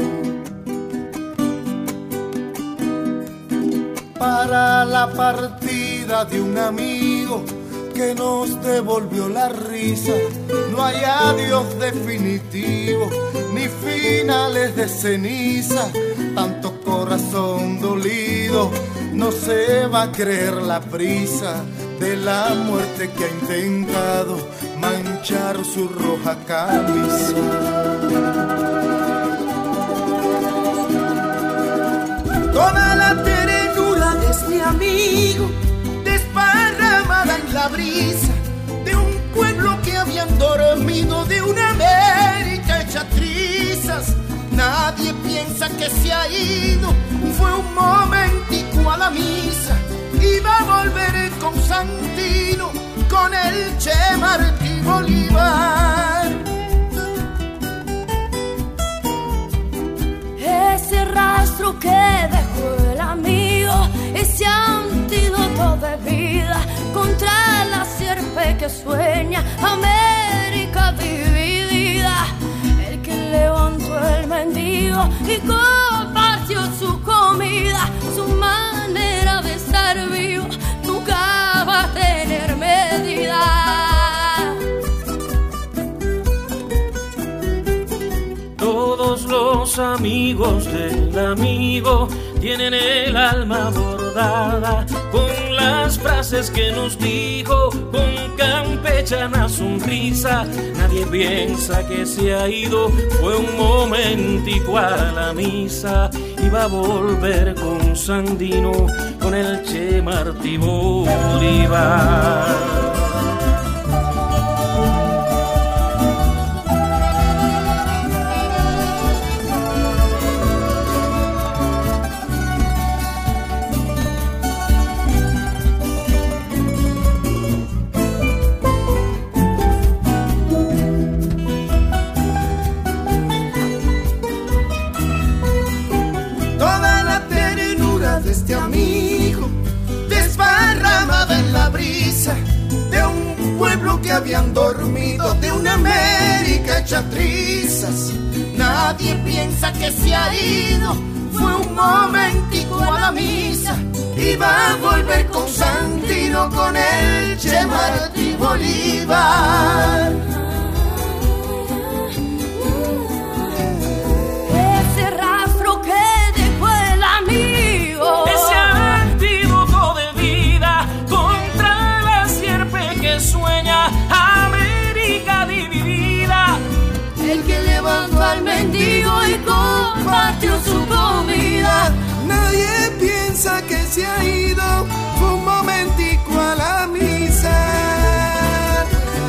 Para la partida de un amigo que nos devolvió la risa, no hay adiós definitivo, ni finales de ceniza, tanto corazón dolido, no se va a creer la prisa de la muerte que ha intentado manchar su roja camisa. Toda la ternura de este amigo, desparramada en la brisa, de un pueblo que habían dormido, de una América hecha trizas. Nadie piensa que se ha ido, fue un momentico a la misa, iba a volver con Santino, con el Che Martí Bolívar. Ese rastro que dejó el amigo, ese antídoto de vida contra la sierpe que sueña América dividida. El que levantó el mendigo y compartió su comida, su manera de estar vivo nunca va a tener medida. Todos los amigos del amigo tienen el alma bordada con las frases que nos dijo con campechana sonrisa. Nadie piensa que se ha ido, fue un momentico a la misa, iba a volver con Sandino, con el Che Martí Bolívar. Este amigo, desparramada en la brisa, de un pueblo que habían dormido, de una América hecha trizas. Nadie piensa que se ha ido, fue un momentico a la misa, iba a volver con Santino, con el Che Martí Bolívar. Ese rastro que dejó el amigo, ese antídoto de vida contra la sierpe que sueña América dividida, el que levantó al mendigo y compartió su comida. Nadie piensa que se ha ido, fue un momentico a la misa.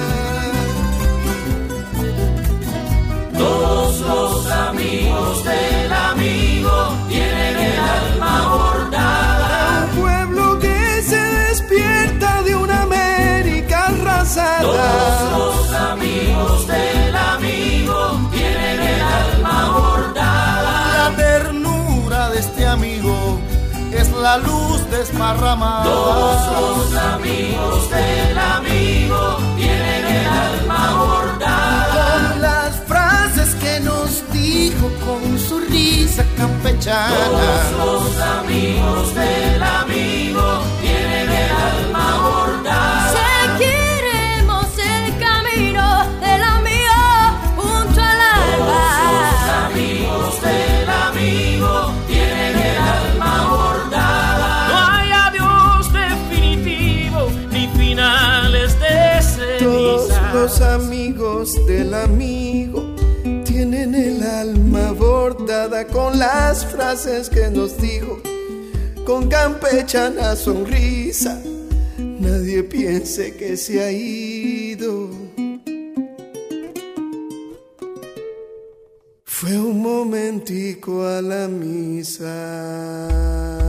Todos los amigos del amigo tienen el alma bordada. Un pueblo que se despierta de una América arrasada. Todos los amigos del amigo tienen el alma bordada. La ternura de este amigo es la luz desparramada. Todos los amigos del amigo tienen el alma bordada. Con las frases que nos dijo con su risa campechana. Todos los amigos del amigo tienen el alma bordada. seguiremos el camino del amigo junto al alba. Todos los amigos del amigo tienen el alma bordada. No hay adiós definitivo ni finales de ceniza. Todos los amigos del amigo tienen el alma bordada con las frases que nos dijo con campechana sonrisa. Nadie piense que se ha ido. Fue un momentico a la misa.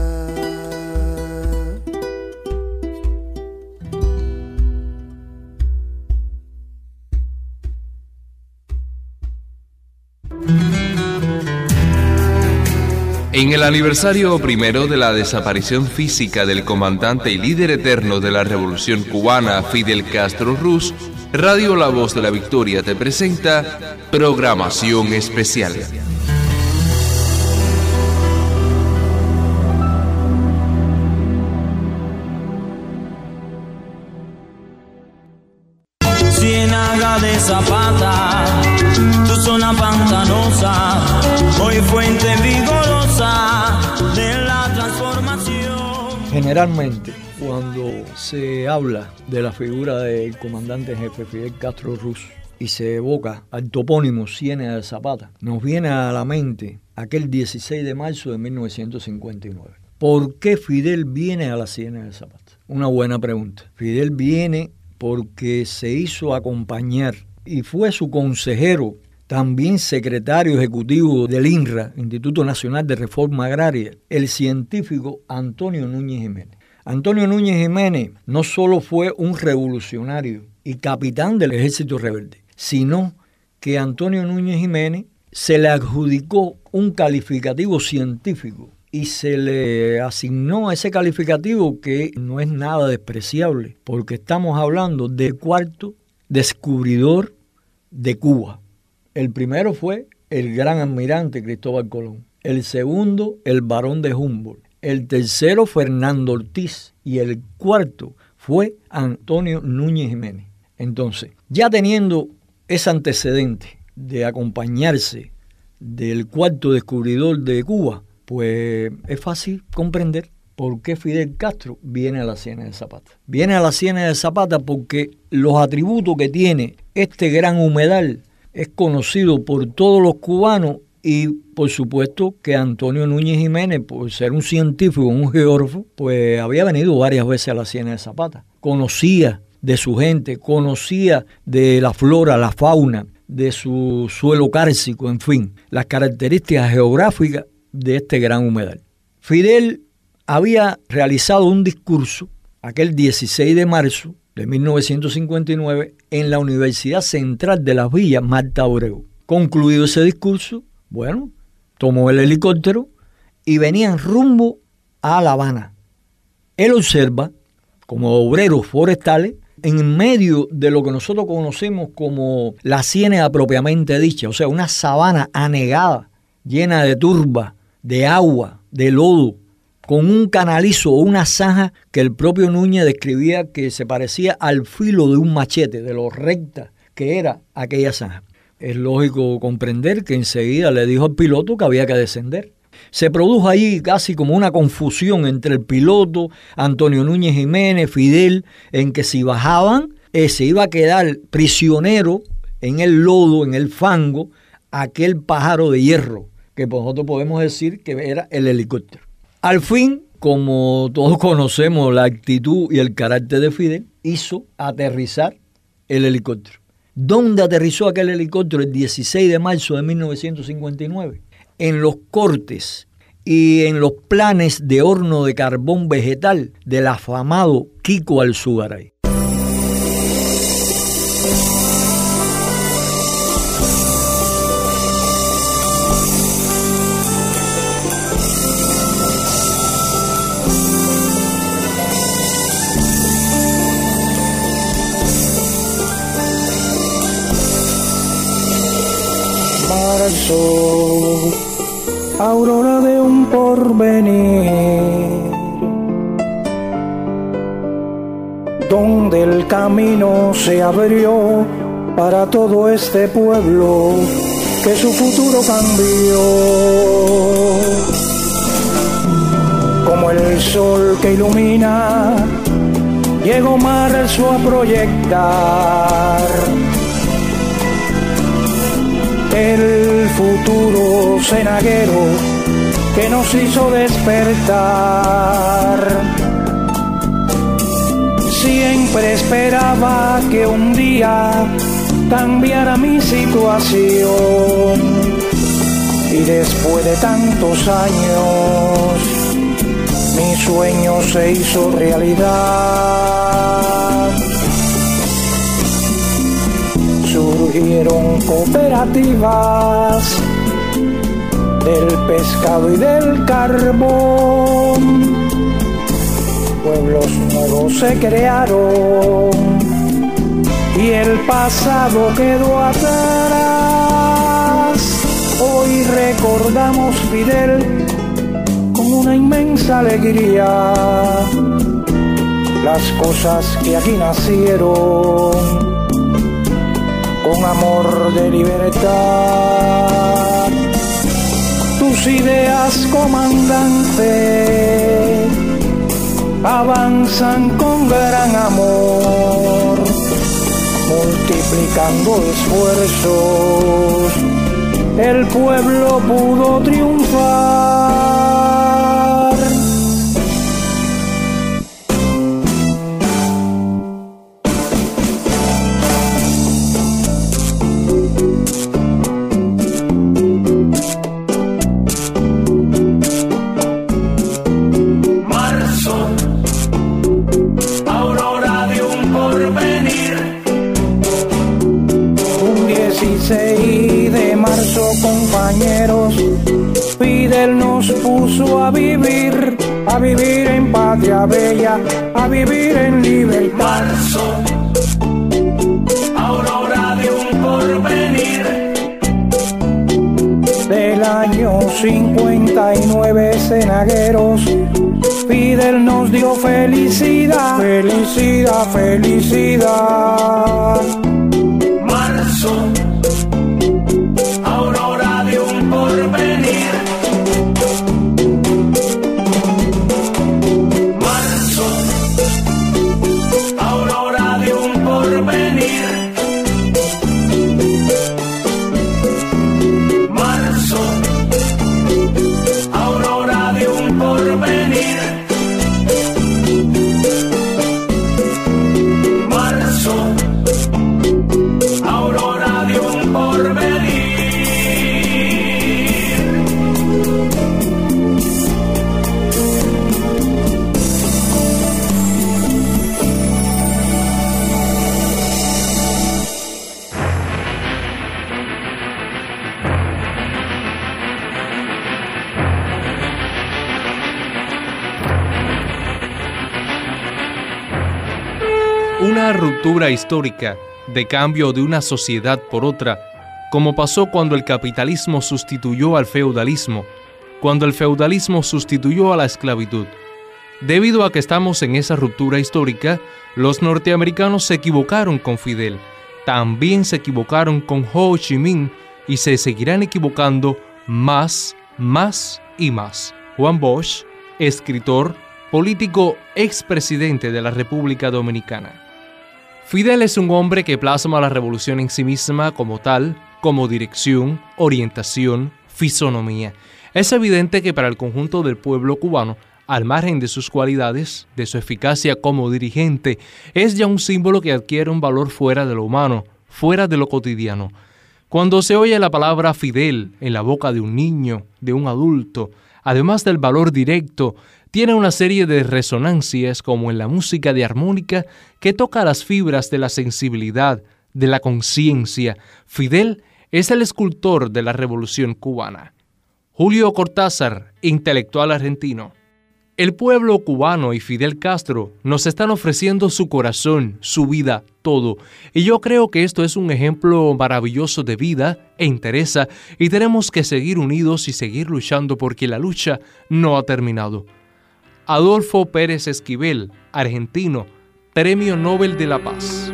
En el aniversario primero de la desaparición física del comandante y líder eterno de la Revolución Cubana, Fidel Castro Ruz, Radio La Voz de la Victoria te presenta Programación Especial. Ciénaga de Zapata, tu zona pantanosa, hoy fuente vigorosa de la transformación. Generalmente, cuando se habla de la figura del comandante en jefe Fidel Castro Ruz y se evoca al topónimo Ciénaga de Zapata, nos viene a la mente aquel dieciséis de marzo de mil novecientos cincuenta y nueve. ¿Por qué Fidel viene a la Ciénaga de Zapata? Una buena pregunta. Fidel viene porque se hizo acompañar y fue su consejero, también secretario ejecutivo del I N R A, Instituto Nacional de Reforma Agraria, el científico Antonio Núñez Jiménez. Antonio Núñez Jiménez no solo fue un revolucionario y capitán del ejército rebelde, sino que Antonio Núñez Jiménez se le adjudicó un calificativo científico y se le asignó ese calificativo que no es nada despreciable, porque estamos hablando del cuarto descubridor de Cuba. El primero fue el gran almirante Cristóbal Colón, el segundo el barón de Humboldt, el tercero Fernando Ortiz y el cuarto fue Antonio Núñez Jiménez. Entonces, ya teniendo ese antecedente de acompañarse del cuarto descubridor de Cuba, pues es fácil comprender por qué Fidel Castro viene a la Ciénaga de Zapata. Viene a la Ciénaga de Zapata porque los atributos que tiene este gran humedal es conocido por todos los cubanos y por supuesto que Antonio Núñez Jiménez, por ser un científico, un geógrafo, pues había venido varias veces a la Ciénaga de Zapata. Conocía de su gente, conocía de la flora, la fauna, de su suelo cárcico, en fin, las características geográficas de este gran humedal. Fidel había realizado un discurso aquel dieciséis de marzo de mil novecientos cincuenta y nueve en la Universidad Central de las Villas, Marta Abreu. Concluido ese discurso, bueno, tomó el helicóptero y venían rumbo a La Habana. Él observa, como obreros forestales, en medio de lo que nosotros conocemos como la ciénaga propiamente dicha, o sea, una sabana anegada, llena de turba, de agua, de lodo, con un canalizo o una zanja que el propio Núñez describía que se parecía al filo de un machete, de lo recta que era aquella zanja. Es lógico comprender que enseguida le dijo al piloto que había que descender. Se produjo ahí casi como una confusión entre el piloto, Antonio Núñez Jiménez, Fidel, en que si bajaban, eh, se iba a quedar prisionero en el lodo, en el fango, aquel pájaro de hierro, que nosotros podemos decir que era el helicóptero. Al fin, como todos conocemos la actitud y el carácter de Fidel, hizo aterrizar el helicóptero. ¿Dónde aterrizó aquel helicóptero el dieciséis de marzo de mil novecientos cincuenta y nueve? En los cortes y en los planes de horno de carbón vegetal del afamado Kiko Alzugaray. Marzo, aurora de un porvenir, donde el camino se abrió para todo este pueblo que su futuro cambió. Como el sol que ilumina, llegó marzo a proyectar el futuro cenaguero que nos hizo despertar. Siempre esperaba que un día cambiara mi situación, y después de tantos años mi sueño se hizo realidad. Surgieron cooperativas del pescado y del carbón, pueblos nuevos se crearon y el pasado quedó atrás. Hoy recordamos, Fidel, con una inmensa alegría las cosas que aquí nacieron, con amor de libertad. Tus ideas, comandante, avanzan con gran amor, multiplicando esfuerzos, el pueblo pudo triunfar. Compañeros, Fidel nos puso a vivir, a vivir en patria bella, a vivir en libertad. Marzo, aurora de un porvenir. Del año cincuenta y nueve, cenagueros, Fidel nos dio felicidad, felicidad, felicidad. Marzo, aurora de un porvenir. Marzo, aurora de un porvenir. Marzo, aurora de un porvenir. Marzo, aurora de un porvenir. Una ruptura histórica de cambio de una sociedad por otra, como pasó cuando el capitalismo sustituyó al feudalismo, cuando el feudalismo sustituyó a la esclavitud. Debido a que estamos en esa ruptura histórica, los norteamericanos se equivocaron con Fidel, también se equivocaron con Ho Chi Minh y se seguirán equivocando más, más y más. Juan Bosch, escritor, político, expresidente de la República Dominicana. Fidel es un hombre que plasma la revolución en sí misma como tal, como dirección, orientación, fisonomía. Es evidente que para el conjunto del pueblo cubano, al margen de sus cualidades, de su eficacia como dirigente, es ya un símbolo que adquiere un valor fuera de lo humano, fuera de lo cotidiano. Cuando se oye la palabra Fidel en la boca de un niño, de un adulto, además del valor directo, tiene una serie de resonancias como en la música de armónica que toca las fibras de la sensibilidad, de la conciencia. Fidel es el escultor de la Revolución cubana. Julio Cortázar, intelectual argentino. El pueblo cubano y Fidel Castro nos están ofreciendo su corazón, su vida, todo. Y yo creo que esto es un ejemplo maravilloso de vida e interés, y tenemos que seguir unidos y seguir luchando porque la lucha no ha terminado. Adolfo Pérez Esquivel, argentino, Premio Nobel de la Paz.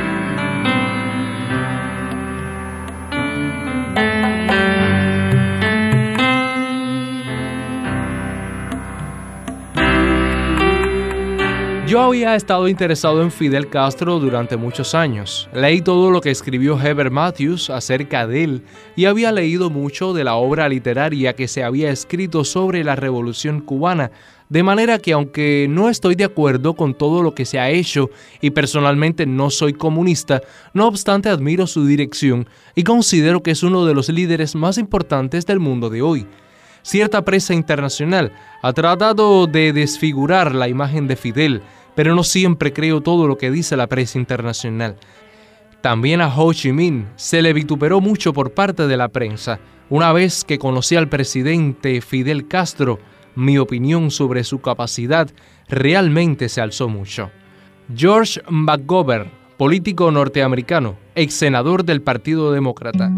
Yo había estado interesado en Fidel Castro durante muchos años. Leí todo lo que escribió Heber Matthews acerca de él y había leído mucho de la obra literaria que se había escrito sobre la Revolución cubana, de manera que aunque no estoy de acuerdo con todo lo que se ha hecho y personalmente no soy comunista, no obstante admiro su dirección y considero que es uno de los líderes más importantes del mundo de hoy. Cierta prensa internacional ha tratado de desfigurar la imagen de Fidel, pero no siempre creo todo lo que dice la prensa internacional. También a Ho Chi Minh se le vituperó mucho por parte de la prensa. Una vez que conocí al presidente Fidel Castro, mi opinión sobre su capacidad realmente se alzó mucho. George McGovern, político norteamericano, ex senador del Partido Demócrata.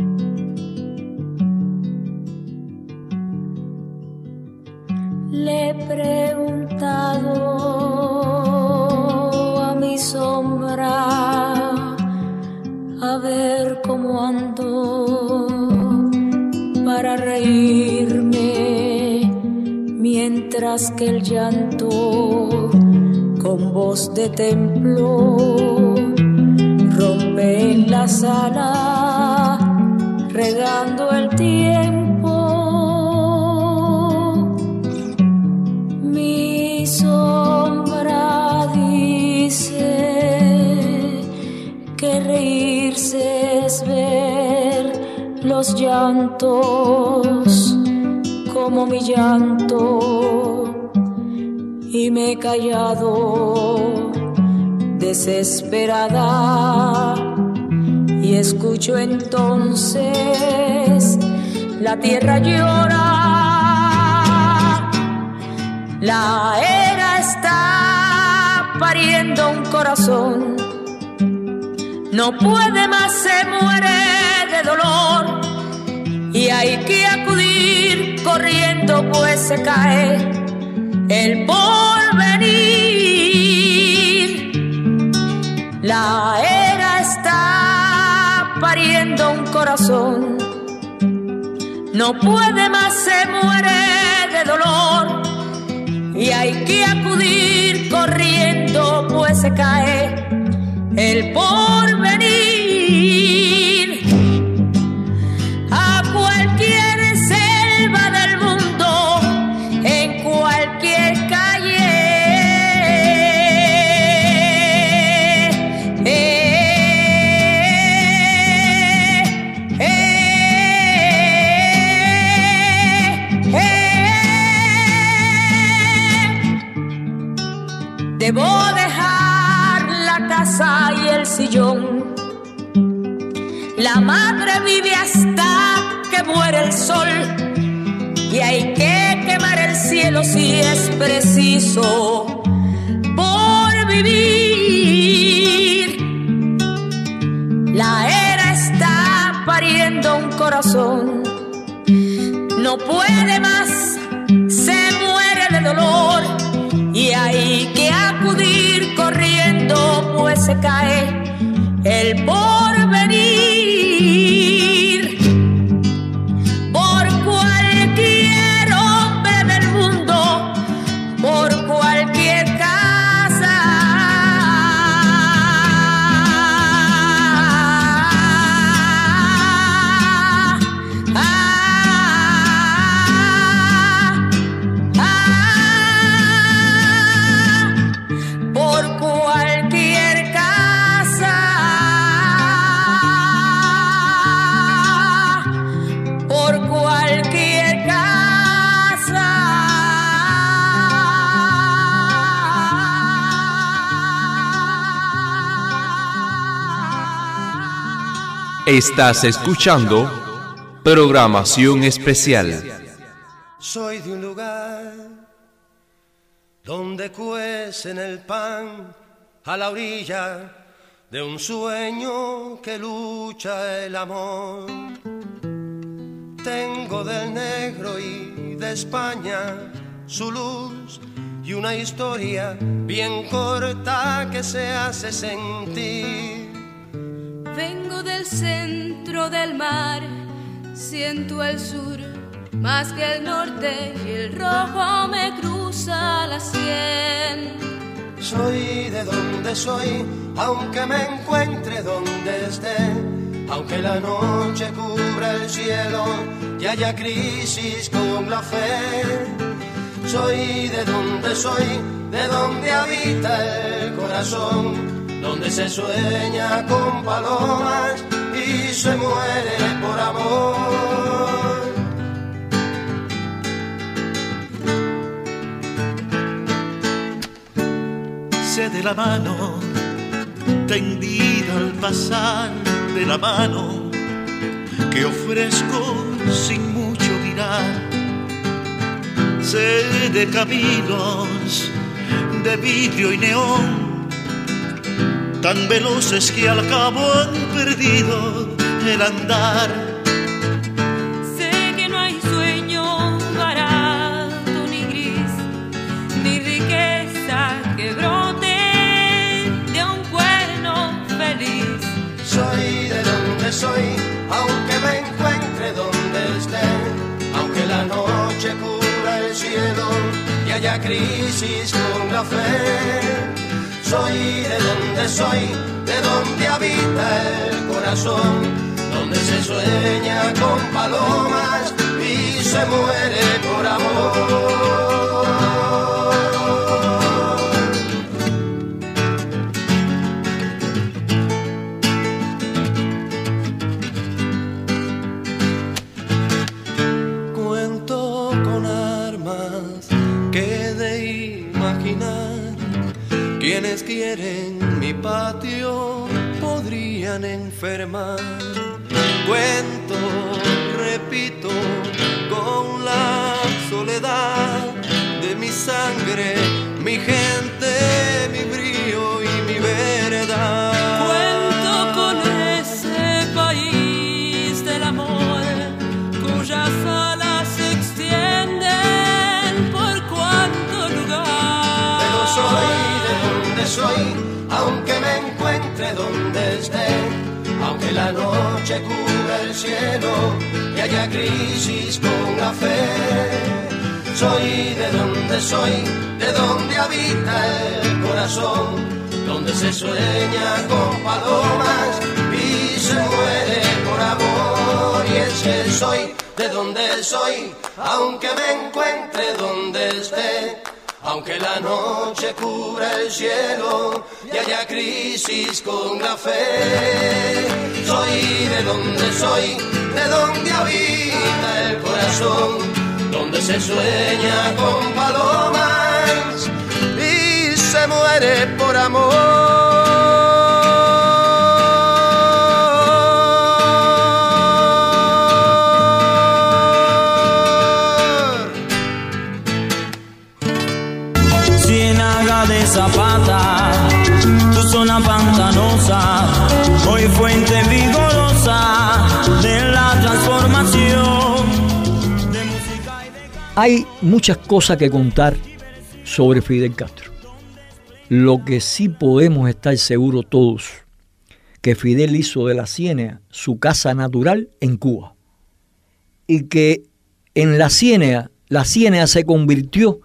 Le he preguntado a mi sombra a ver cómo ando para reírme, mientras que el llanto con voz de templo rompe en la sala, regando el tiempo. Mi sombra dice que reírse es ver los llantos como mi llanto, y me he callado desesperada y escucho entonces la tierra llorar. La era está pariendo un corazón, no puede más, se muere de dolor, y hay que acudir corriendo pues se cae el porvenir. La era está pariendo un corazón, no puede más, se muere de dolor, y hay que acudir corriendo pues se cae el porvenir. A cualquier selva del mundo, en cualquier calle, debo dejar la casa y el sillón. La madre vive hasta que muere el sol, y hay que quemar el cielo si es preciso por vivir. La era está pariendo un corazón, no puede más, cayendo, pues se cae el porvenir. Por cualquier hombre del mundo, por cualquier casa, ah, ah, ah, por cualquier casa, por cualquier casa. Estás escuchando programación especial. Soy de un lugar donde cuecen el pan a la orilla de un sueño que lucha el amor. Tengo del negro y de España su luz y una historia bien corta que se hace sentir. Vengo del centro del mar, siento el sur más que el norte y el rojo me cruza la sien. Soy de donde soy, aunque me encuentre donde esté, aunque la noche cubra el cielo y haya crisis con la fe. Soy de donde soy, de donde habita el corazón, donde se sueña con palomas y se muere por amor. Sé de la mano tendida al pasar, de la mano que ofrezco sin mucho mirar. Sé de caminos de vidrio y neón tan veloces que al cabo han perdido el andar. Sé que no hay sueño barato ni gris, ni riqueza que brote de un cuerno feliz. Soy de donde soy, aunque me encuentre donde esté, aunque la noche cubra el cielo y haya crisis con la fe. Soy de donde soy, de donde habita el corazón, donde se sueña con palomas y se muere por amor. Cuento con armas que de imaginar. Quienes quieren mi patio podrían enfermar. Cuento, repito, con la soledad de mi sangre, mi gente, mi brío y mi verdad. Cuento con ese país del amor cuyas alas se extienden por cuanto lugar. Pero soy soy, aunque me encuentre donde esté, aunque la noche cubra el cielo y haya crisis con la fe. Soy de donde soy, de donde habita el corazón, donde se sueña con palomas y se muere por amor. Y es que soy de donde soy, aunque me encuentre donde esté, aunque la noche cubra el cielo y haya crisis con la fe. Soy de donde soy, de donde habita el corazón, donde se sueña con palomas y se muere por amor. De Zapata, tu zona pantanosa, hoy fuente vigorosa de la transformación. De música y de... Hay muchas cosas que contar sobre Fidel Castro. Lo que sí podemos estar seguros todos, que Fidel hizo de la Ciénaga su casa natural en Cuba. Y que en la Ciénaga, la Ciénaga se convirtió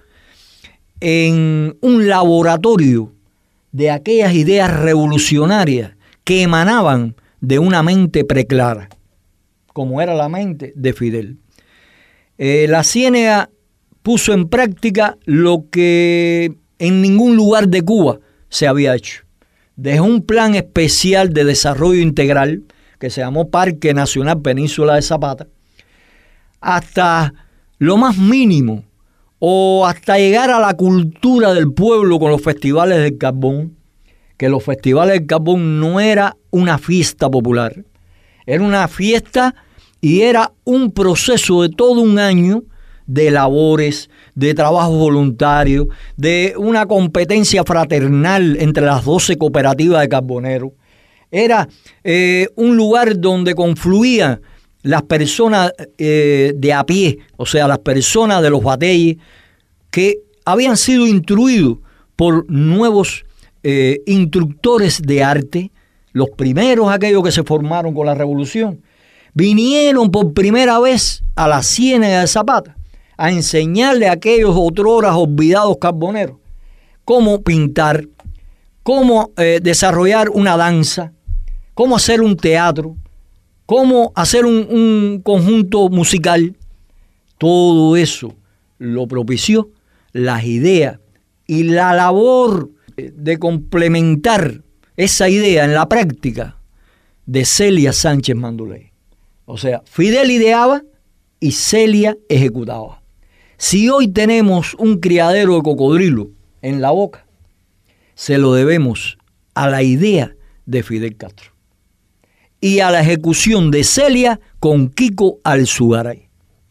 en un laboratorio de aquellas ideas revolucionarias que emanaban de una mente preclara, como era la mente de Fidel. Eh, la Ciénaga puso en práctica lo que en ningún lugar de Cuba se había hecho. Desde un plan especial de desarrollo integral que se llamó Parque Nacional Península de Zapata, hasta lo más mínimo, o hasta llegar a la cultura del pueblo con los festivales del carbón, que los festivales del carbón no era una fiesta popular, era una fiesta y era un proceso de todo un año de labores, de trabajo voluntario, de una competencia fraternal entre las doce cooperativas de carboneros. Era eh, un lugar donde confluían las personas eh, de a pie, o sea, las personas de los batalles que habían sido instruidos por nuevos eh, instructores de arte, los primeros aquellos que se formaron con la revolución, vinieron por primera vez a la Ciénaga de Zapata a enseñarle a aquellos otrora olvidados carboneros cómo pintar, cómo eh, desarrollar una danza, cómo hacer un teatro, cómo hacer un, un conjunto musical. Todo eso lo propició las ideas y la labor de complementar esa idea en la práctica de Celia Sánchez Manduley. O sea, Fidel ideaba y Celia ejecutaba. Si hoy tenemos un criadero de cocodrilo en la boca, se lo debemos a la idea de Fidel Castro y a la ejecución de Celia con Kiko Alzugaray.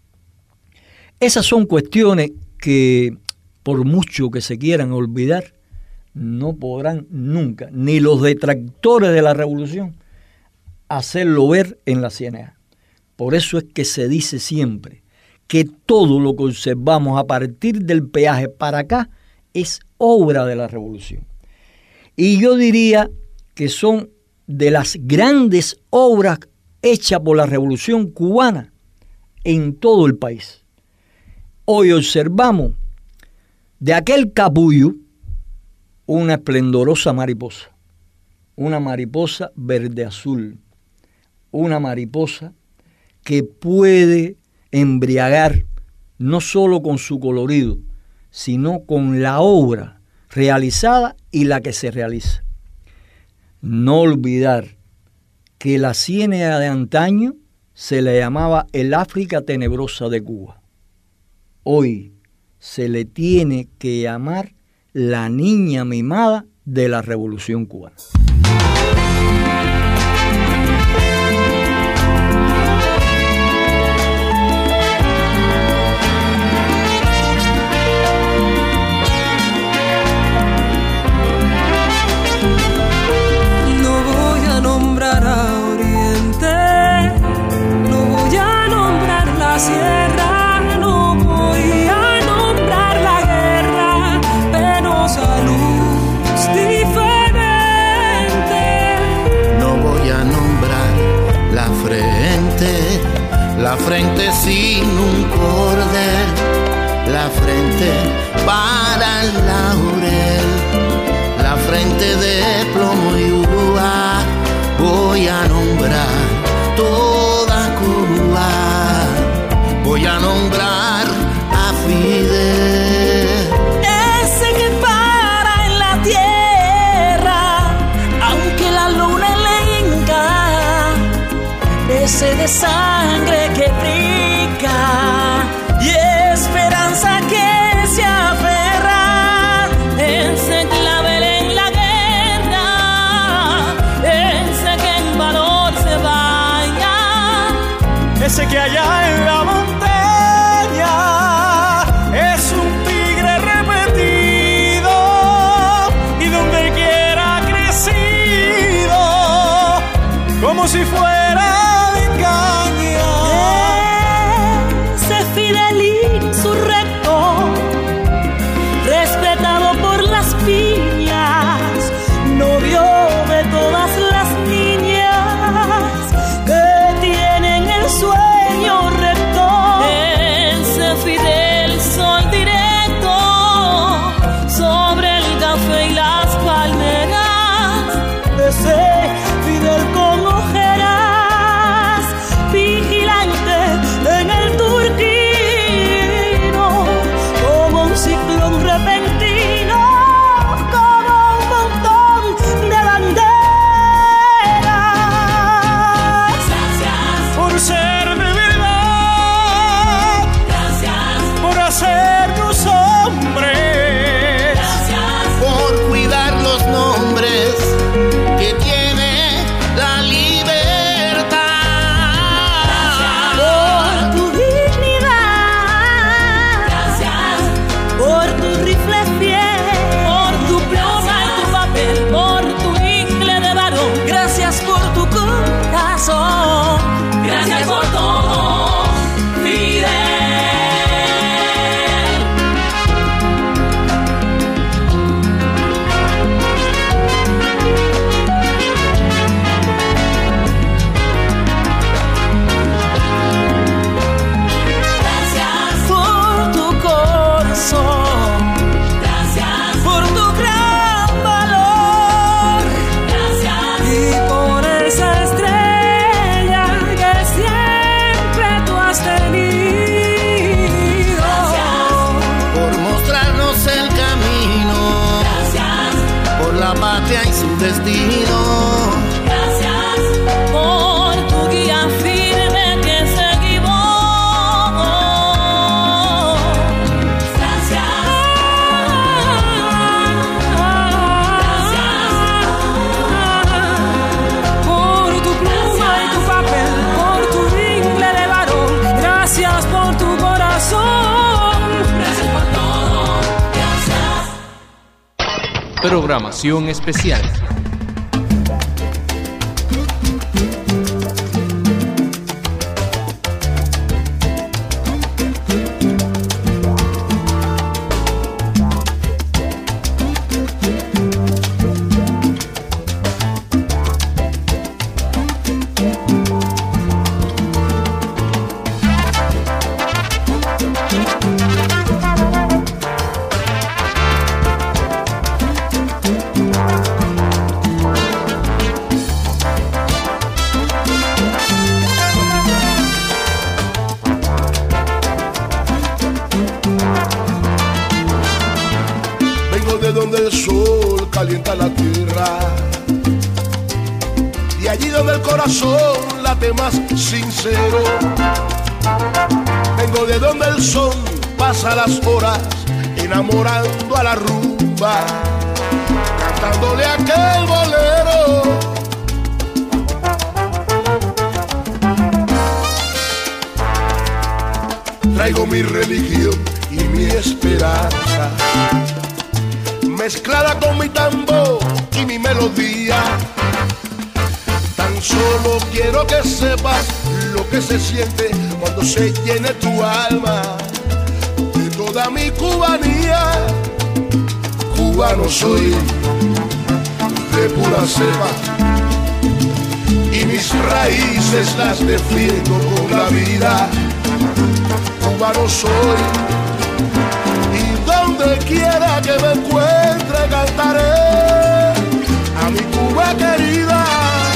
Esas son cuestiones que, por mucho que se quieran olvidar, no podrán nunca, ni los detractores de la revolución, hacerlo ver en la Ciénaga. Por eso es que se dice siempre que todo lo que observamos a partir del peaje para acá es obra de la revolución. Y yo diría que son de las grandes obras hechas por la revolución cubana en todo el país. Hoy observamos de aquel capullo una esplendorosa mariposa, una mariposa verde azul, una mariposa que puede embriagar no solo con su colorido, sino con la obra realizada y la que se realiza. No olvidar que la Ciénaga de antaño se le llamaba el África tenebrosa de Cuba. Hoy se le tiene que llamar la niña mimada de la Revolución Cubana. Sierra, no voy a nombrar la guerra, penosa luz diferente. No voy a nombrar la frente, la frente sin un cordel, la frente para el laurel, la frente de plomo y uva. Voy a nombrar toda Cuba. Voy a nombrar a Fidel, ese que para en la tierra, aunque la luna le hinca, ese de sangre que brinca y esperanza que se aferra, ese clavel en la guerra, ese que en valor se vaya, ese que allá en la montaña es un tigre repetido y donde quiera crecido como si fuera de caña. Ese Fidel insurrecto, respetado por las piñas, su destino. Gracias por tu guía firme que seguimos. Gracias. Gracias por tu pluma y tu papel, por tu ingle de varón. Gracias por tu corazón. Gracias por todo. Gracias. Programación especial. Vengo de donde el sol calienta la tierra, y allí donde el corazón late más sincero. Vengo de donde el sol pasa las horas enamorando a la rumba, cantándole aquel bolero. Traigo mi religión y mi esperanza, mezclada con mi tambor y mi melodía. Tan solo quiero que sepas lo que se siente cuando se llene tu alma de toda mi cubanía. Cubano soy de pura cepa, y mis raíces las defiendo con la vida. Cubano soy, y donde quiera que me encuentre cantaré a mi Cuba querida.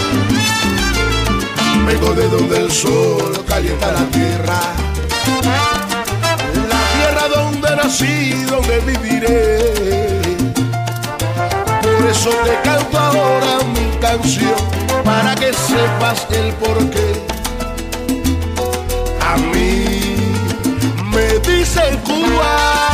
Vengo de donde el sol calienta la tierra, la tierra donde nací, donde viviré. Por eso te canto ahora mi canción, para que sepas el porqué. A mí me dicen Cuba.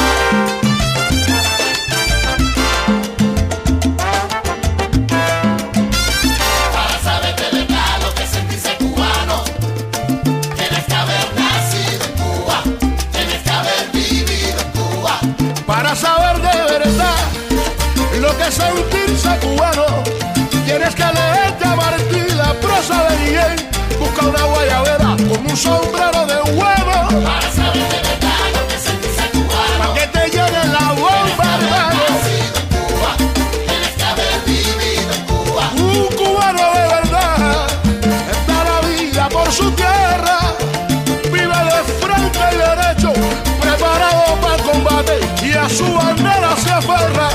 Para saber de verdad lo que es sentirse cubano, tienes que leerte a Martí la prosa de Miguel. Busca una guayabera con un sombrero de huevo, para saber de verdad lo que es sentirse cubano, para que te llene la bomba, hermano. Cuba, tienes que haber vivido en Cuba. Un cubano de verdad da la vida por su tierra, vive de frente y derecho, preparado para el combate, y a su bandera se aferra.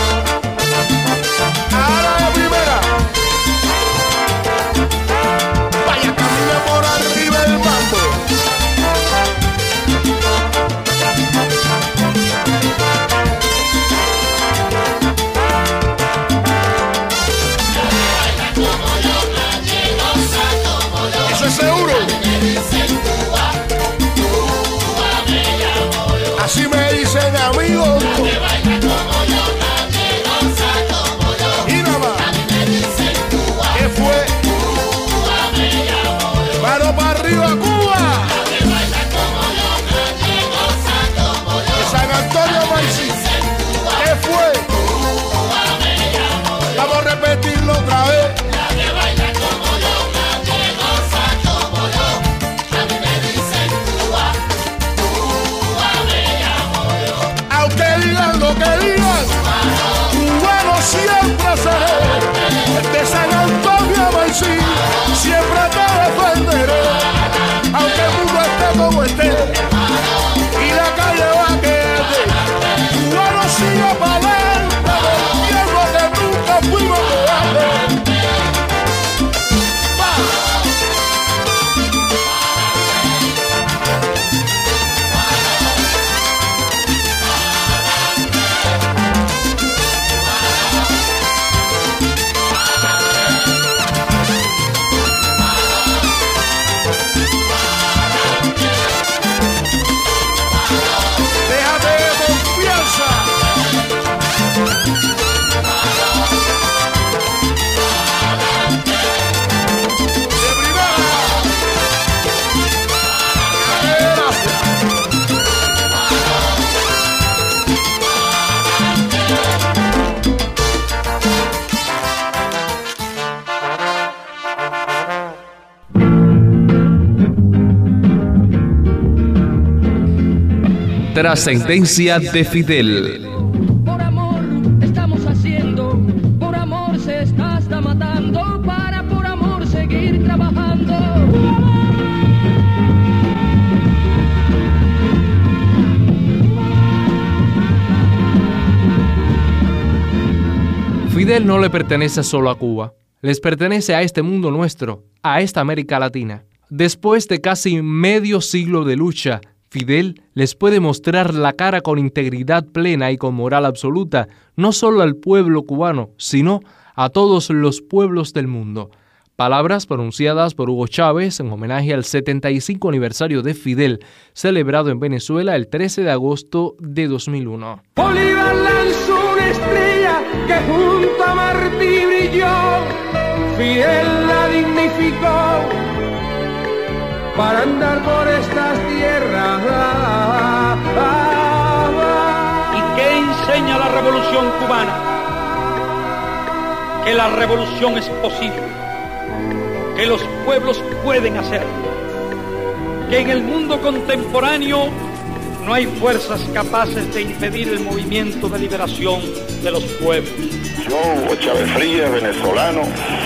A la primera. Trascendencia de Fidel. Por amor estamos haciendo, por amor se está hasta matando, para por amor seguir trabajando. Fidel no le pertenece solo a Cuba, les pertenece a este mundo nuestro, a esta América Latina. Después de casi medio siglo de lucha, Fidel les puede mostrar la cara con integridad plena y con moral absoluta, no solo al pueblo cubano, sino a todos los pueblos del mundo. Palabras pronunciadas por Hugo Chávez en homenaje al setenta y cinco aniversario de Fidel, celebrado en Venezuela el trece de agosto de dos mil uno. Bolívar lanzó una estrella que junto a Martí brilló, Fidel la dignificó para andar por estas tierras. ¿Y qué enseña la revolución cubana? Que la revolución es posible, que los pueblos pueden hacerlo, que en el mundo contemporáneo no hay fuerzas capaces de impedir el movimiento de liberación de los pueblos. Yo, Hugo Chávez Frías, venezolano,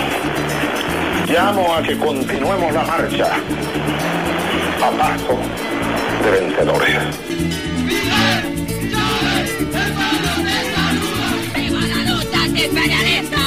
llamo a que continuemos la marcha a paso de vencedores. ¡Viva la lucha antiimperialista!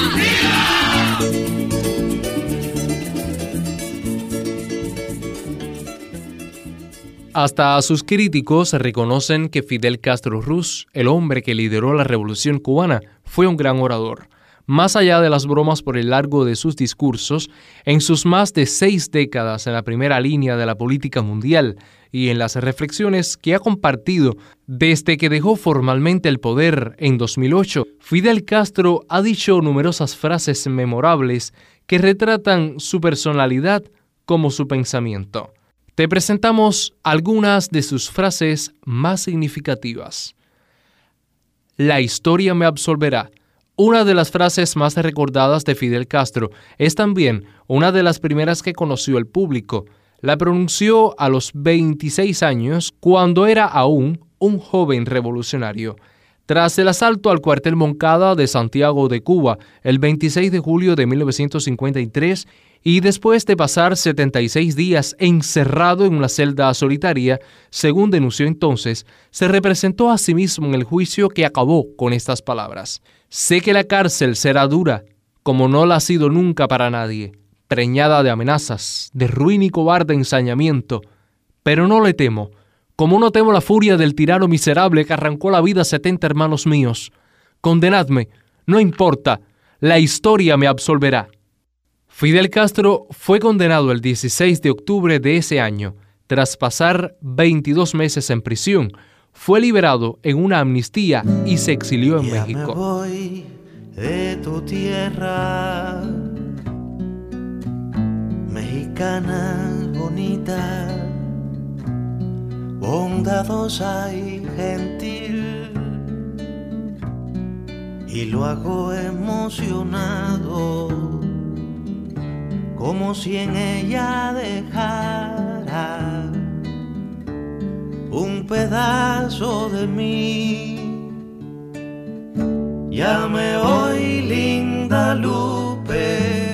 Hasta sus críticos reconocen que Fidel Castro Ruz, el hombre que lideró la revolución cubana, fue un gran orador. Más allá de las bromas por el largo de sus discursos, en sus más de seis décadas en la primera línea de la política mundial y en las reflexiones que ha compartido desde que dejó formalmente el poder en dos mil ocho, Fidel Castro ha dicho numerosas frases memorables que retratan su personalidad como su pensamiento. Te presentamos algunas de sus frases más significativas. La historia me absolverá. Una de las frases más recordadas de Fidel Castro es también una de las primeras que conoció el público. La pronunció a los veintiséis años, cuando era aún un joven revolucionario. Tras el asalto al cuartel Moncada de Santiago de Cuba el veintiséis de julio de mil novecientos cincuenta y tres, y después de pasar setenta y seis días encerrado en una celda solitaria, según denunció entonces, se representó a sí mismo en el juicio que acabó con estas palabras. Sé que la cárcel será dura, como no la ha sido nunca para nadie, preñada de amenazas, de ruin y cobarde ensañamiento, pero no le temo, como no temo la furia del tirano miserable que arrancó la vida a setenta hermanos míos. Condenadme, no importa, la historia me absolverá. Fidel Castro fue condenado el dieciséis de octubre de ese año. Tras pasar veintidós meses en prisión, fue liberado en una amnistía y se exilió en ya México. Me voy de tu tierra, mexicana bonita, bondadosa y gentil, y lo hago emocionado, como si en ella dejara un pedazo de mí. Ya me voy, linda Lupe,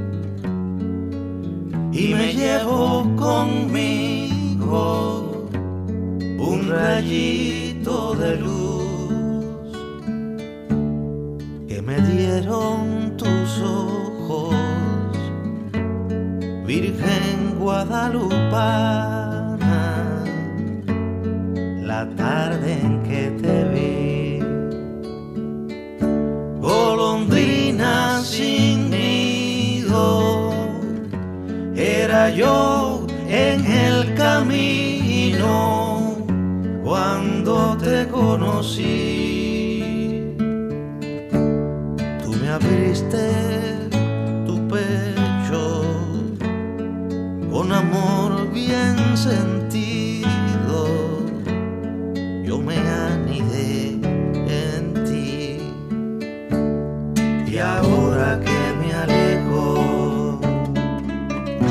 y me llevo conmigo un rayito de luz que me dieron tus ojos, Virgen guadalupana, la tarde en que te vi. Golondrina sin nido, era yo en el camino cuando te conocí. Tú me abriste tu pecho con amor bien sentido, yo me anidé en ti, y ahora que me alejo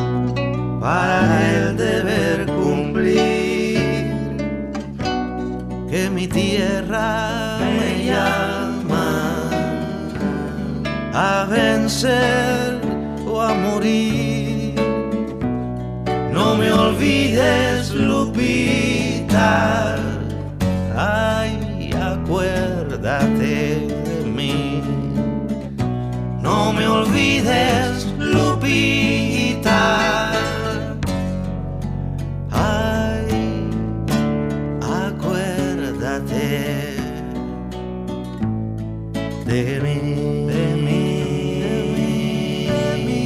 para el deber cumplir, morir. No me olvides, Lupita, ay, acuérdate de mí. No me olvides, Lupita, ay, acuérdate de mí, de mí, de mí.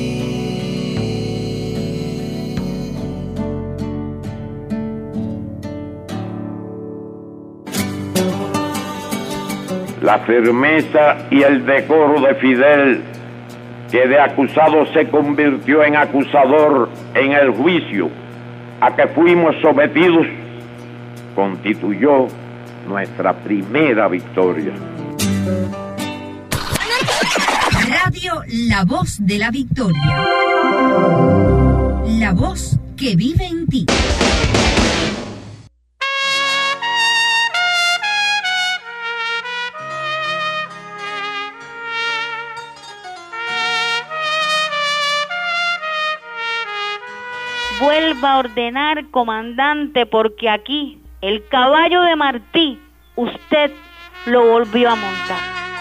La firmeza y el decoro de Fidel, que de acusado se convirtió en acusador en el juicio a que fuimos sometidos, constituyó nuestra primera victoria. Radio La Voz de la Victoria. La voz que vive en ti. Vuelva a ordenar, comandante, porque aquí el caballo de Martí usted lo volvió a montar.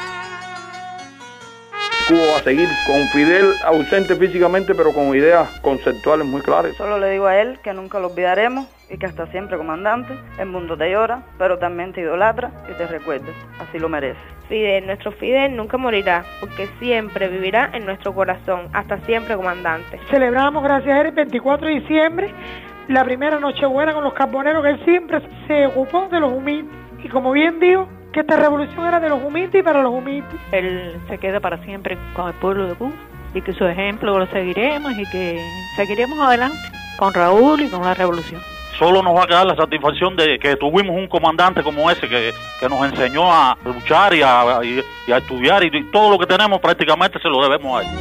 Cuba va a seguir con Fidel ausente físicamente, pero con ideas conceptuales muy claras. Solo le digo a él que nunca lo olvidaremos y que hasta siempre, comandante. El mundo te llora, pero también te idolatra y te recuerda. Así lo merece. Fidel, nuestro Fidel nunca morirá, porque siempre vivirá en nuestro corazón. Hasta siempre, comandante. Celebramos, gracias a él, el veinticuatro de diciembre, la primera Nochebuena con los carboneros, que él siempre se ocupó de los humildes. Y como bien dijo, que esta revolución era de los humildes y para los humildes. Él se queda para siempre con el pueblo de Cuba y que su ejemplo lo seguiremos y que seguiremos adelante con Raúl y con la revolución. Solo nos va a quedar la satisfacción de que tuvimos un comandante como ese que, que nos enseñó a luchar y a, y, y a estudiar, y, y todo lo que tenemos prácticamente se lo debemos a él.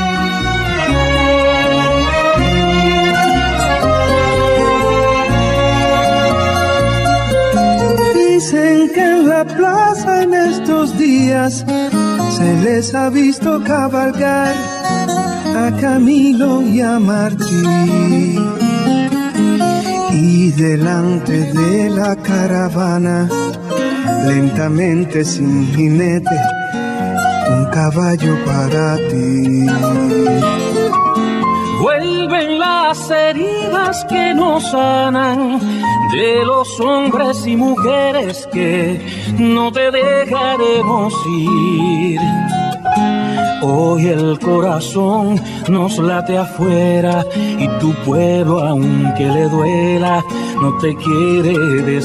Dicen que en la plaza en estos días se les ha visto cabalgar a Camilo y a Martí, y delante de la caravana, lentamente sin jinete, un caballo para ti. Vuelven las heridas que nos sanan de los hombres y mujeres que no te dejaremos ir. Hoy el corazón nos late afuera y tu pueblo, aunque le duela, no te quiere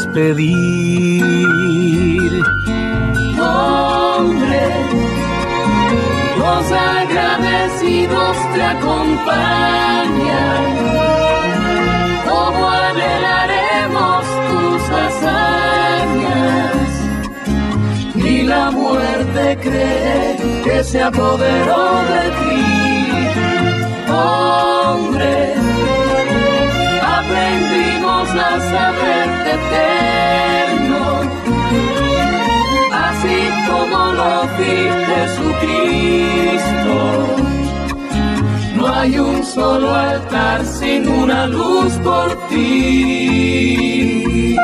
despedir. Hombre, los agradecidos te acompañan. ¿Cómo anhelaremos tus hazañas? Ni la muerte cree que se apoderó de ti. Hombre, aprendimos a saberte eterno, así como lo vi Jesucristo. No hay un solo altar sin una luz por ti.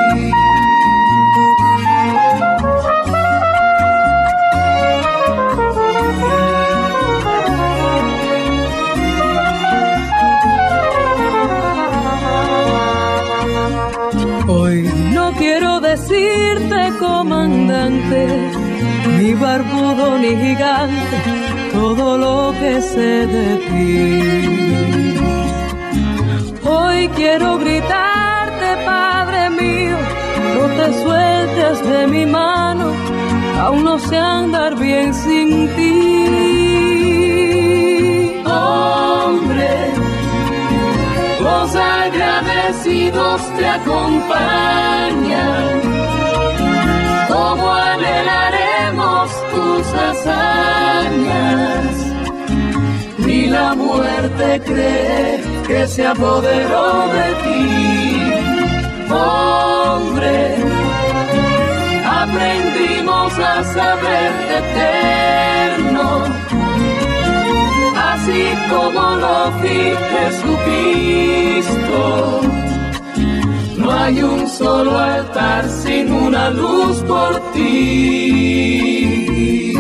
Hoy no quiero decirte, comandante, ni barbudo ni gigante, todo lo que sé de ti. Hoy quiero gritarte, Padre mío, no te sueltes de mi mano, aún no sé andar bien sin ti. Hombre, los agradecidos te acompañan. ¿Cómo anhelaremos tus hazañas? Ni la muerte cree que se apoderó de ti. Hombre, aprendimos a saberte eterno, así como lo vi Jesucristo. No hay un solo altar sin una luz por ti.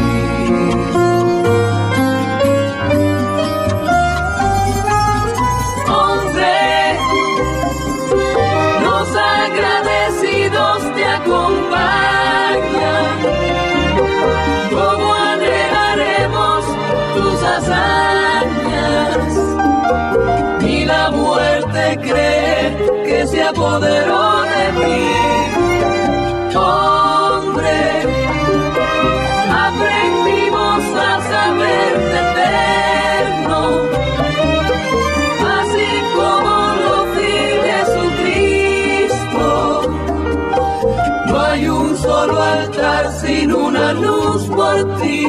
Hombre, los agradecidos te acompañan. ¿Cómo alejaremos tus hazañas? Ni la muerte cree que se apoderó de mí. Hombre, aprendimos a saberte eterno, así como lo vi Jesucristo. No hay un solo altar sin una luz por ti.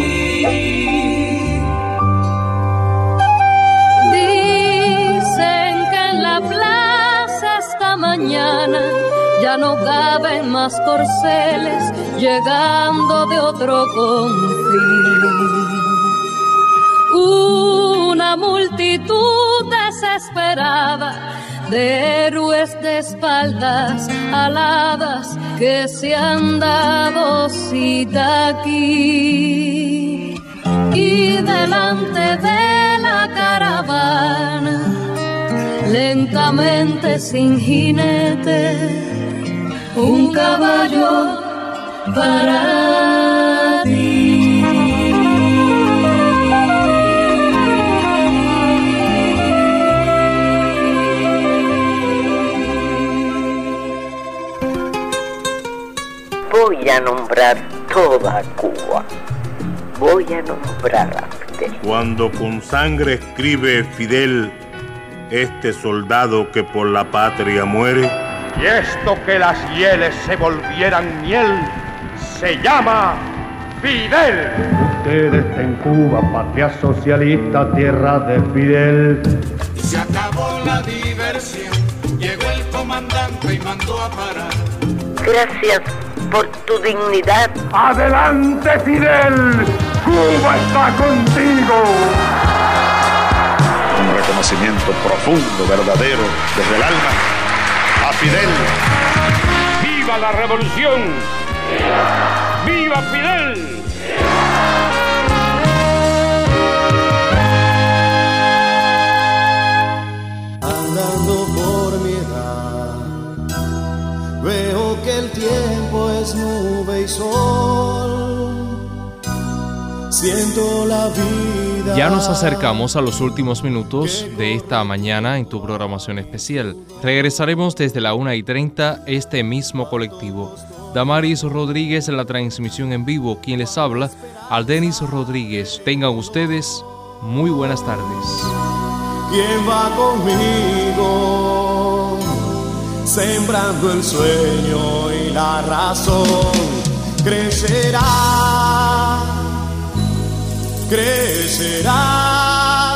Dicen que en la plaza esta mañana ya no caben más corceles llegando de otro confín. Una multitud desesperada de héroes de espaldas aladas que se han dado cita aquí. Y delante de la caravana, lentamente sin jinete, un caballo para ti. Voy a nombrar toda Cuba. Voy a nombrar a Fidel. Cuando con sangre escribe Fidel, este soldado que por la patria muere, y esto que las hieles se volvieran miel, se llama Fidel. Usted está en Cuba, patria socialista, tierra de Fidel. Y se acabó la diversión, llegó el comandante y mandó a parar. Gracias por tu dignidad. ¡Adelante, Fidel! ¡Cuba está contigo! Un reconocimiento profundo, verdadero, desde el alma, a Fidel. ¡Viva la revolución! ¡Viva Fidel! Andando por mi edad, veo que el tiempo es nube y sol. Siento la vida. Ya nos acercamos a los últimos minutos de esta mañana en tu programación especial. Regresaremos desde la una y treinta este mismo colectivo. Damaris Rodríguez en la transmisión en vivo. Quien les habla, Aldenis Rodríguez. Tengan ustedes muy buenas tardes. ¿Quién va conmigo? Sembrando el sueño y la razón crecerá, crecerá,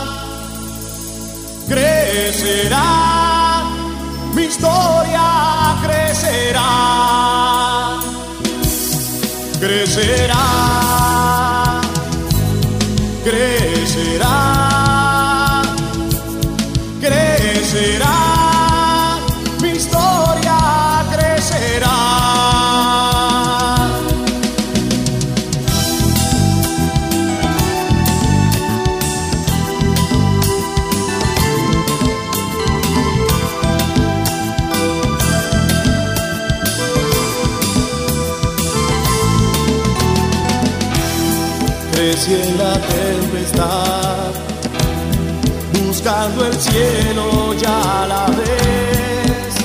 crecerá, mi historia crecerá, crecerá, crecerá, crecerá. Mi historia crecerá. Crecí en la tempestad, buscando el cielo ya a la vez,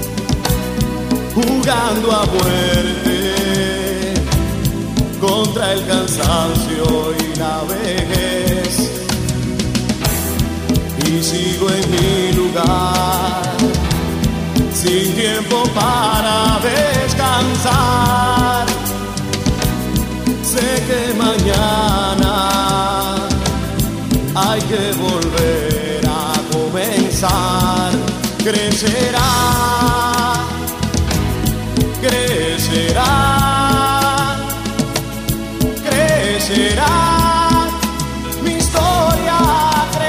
jugando a muerte contra el cansancio y la vejez. Y sigo en mi lugar, sin tiempo para descansar. Sé que mañana hay que volver a comenzar. Crecerá, crecerá, crecerá, mi historia crecerá.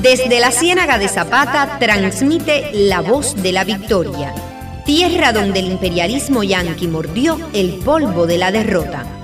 Desde la Ciénaga de Zapata transmite La Voz de la Victoria, tierra donde el imperialismo yanqui mordió el polvo de la derrota.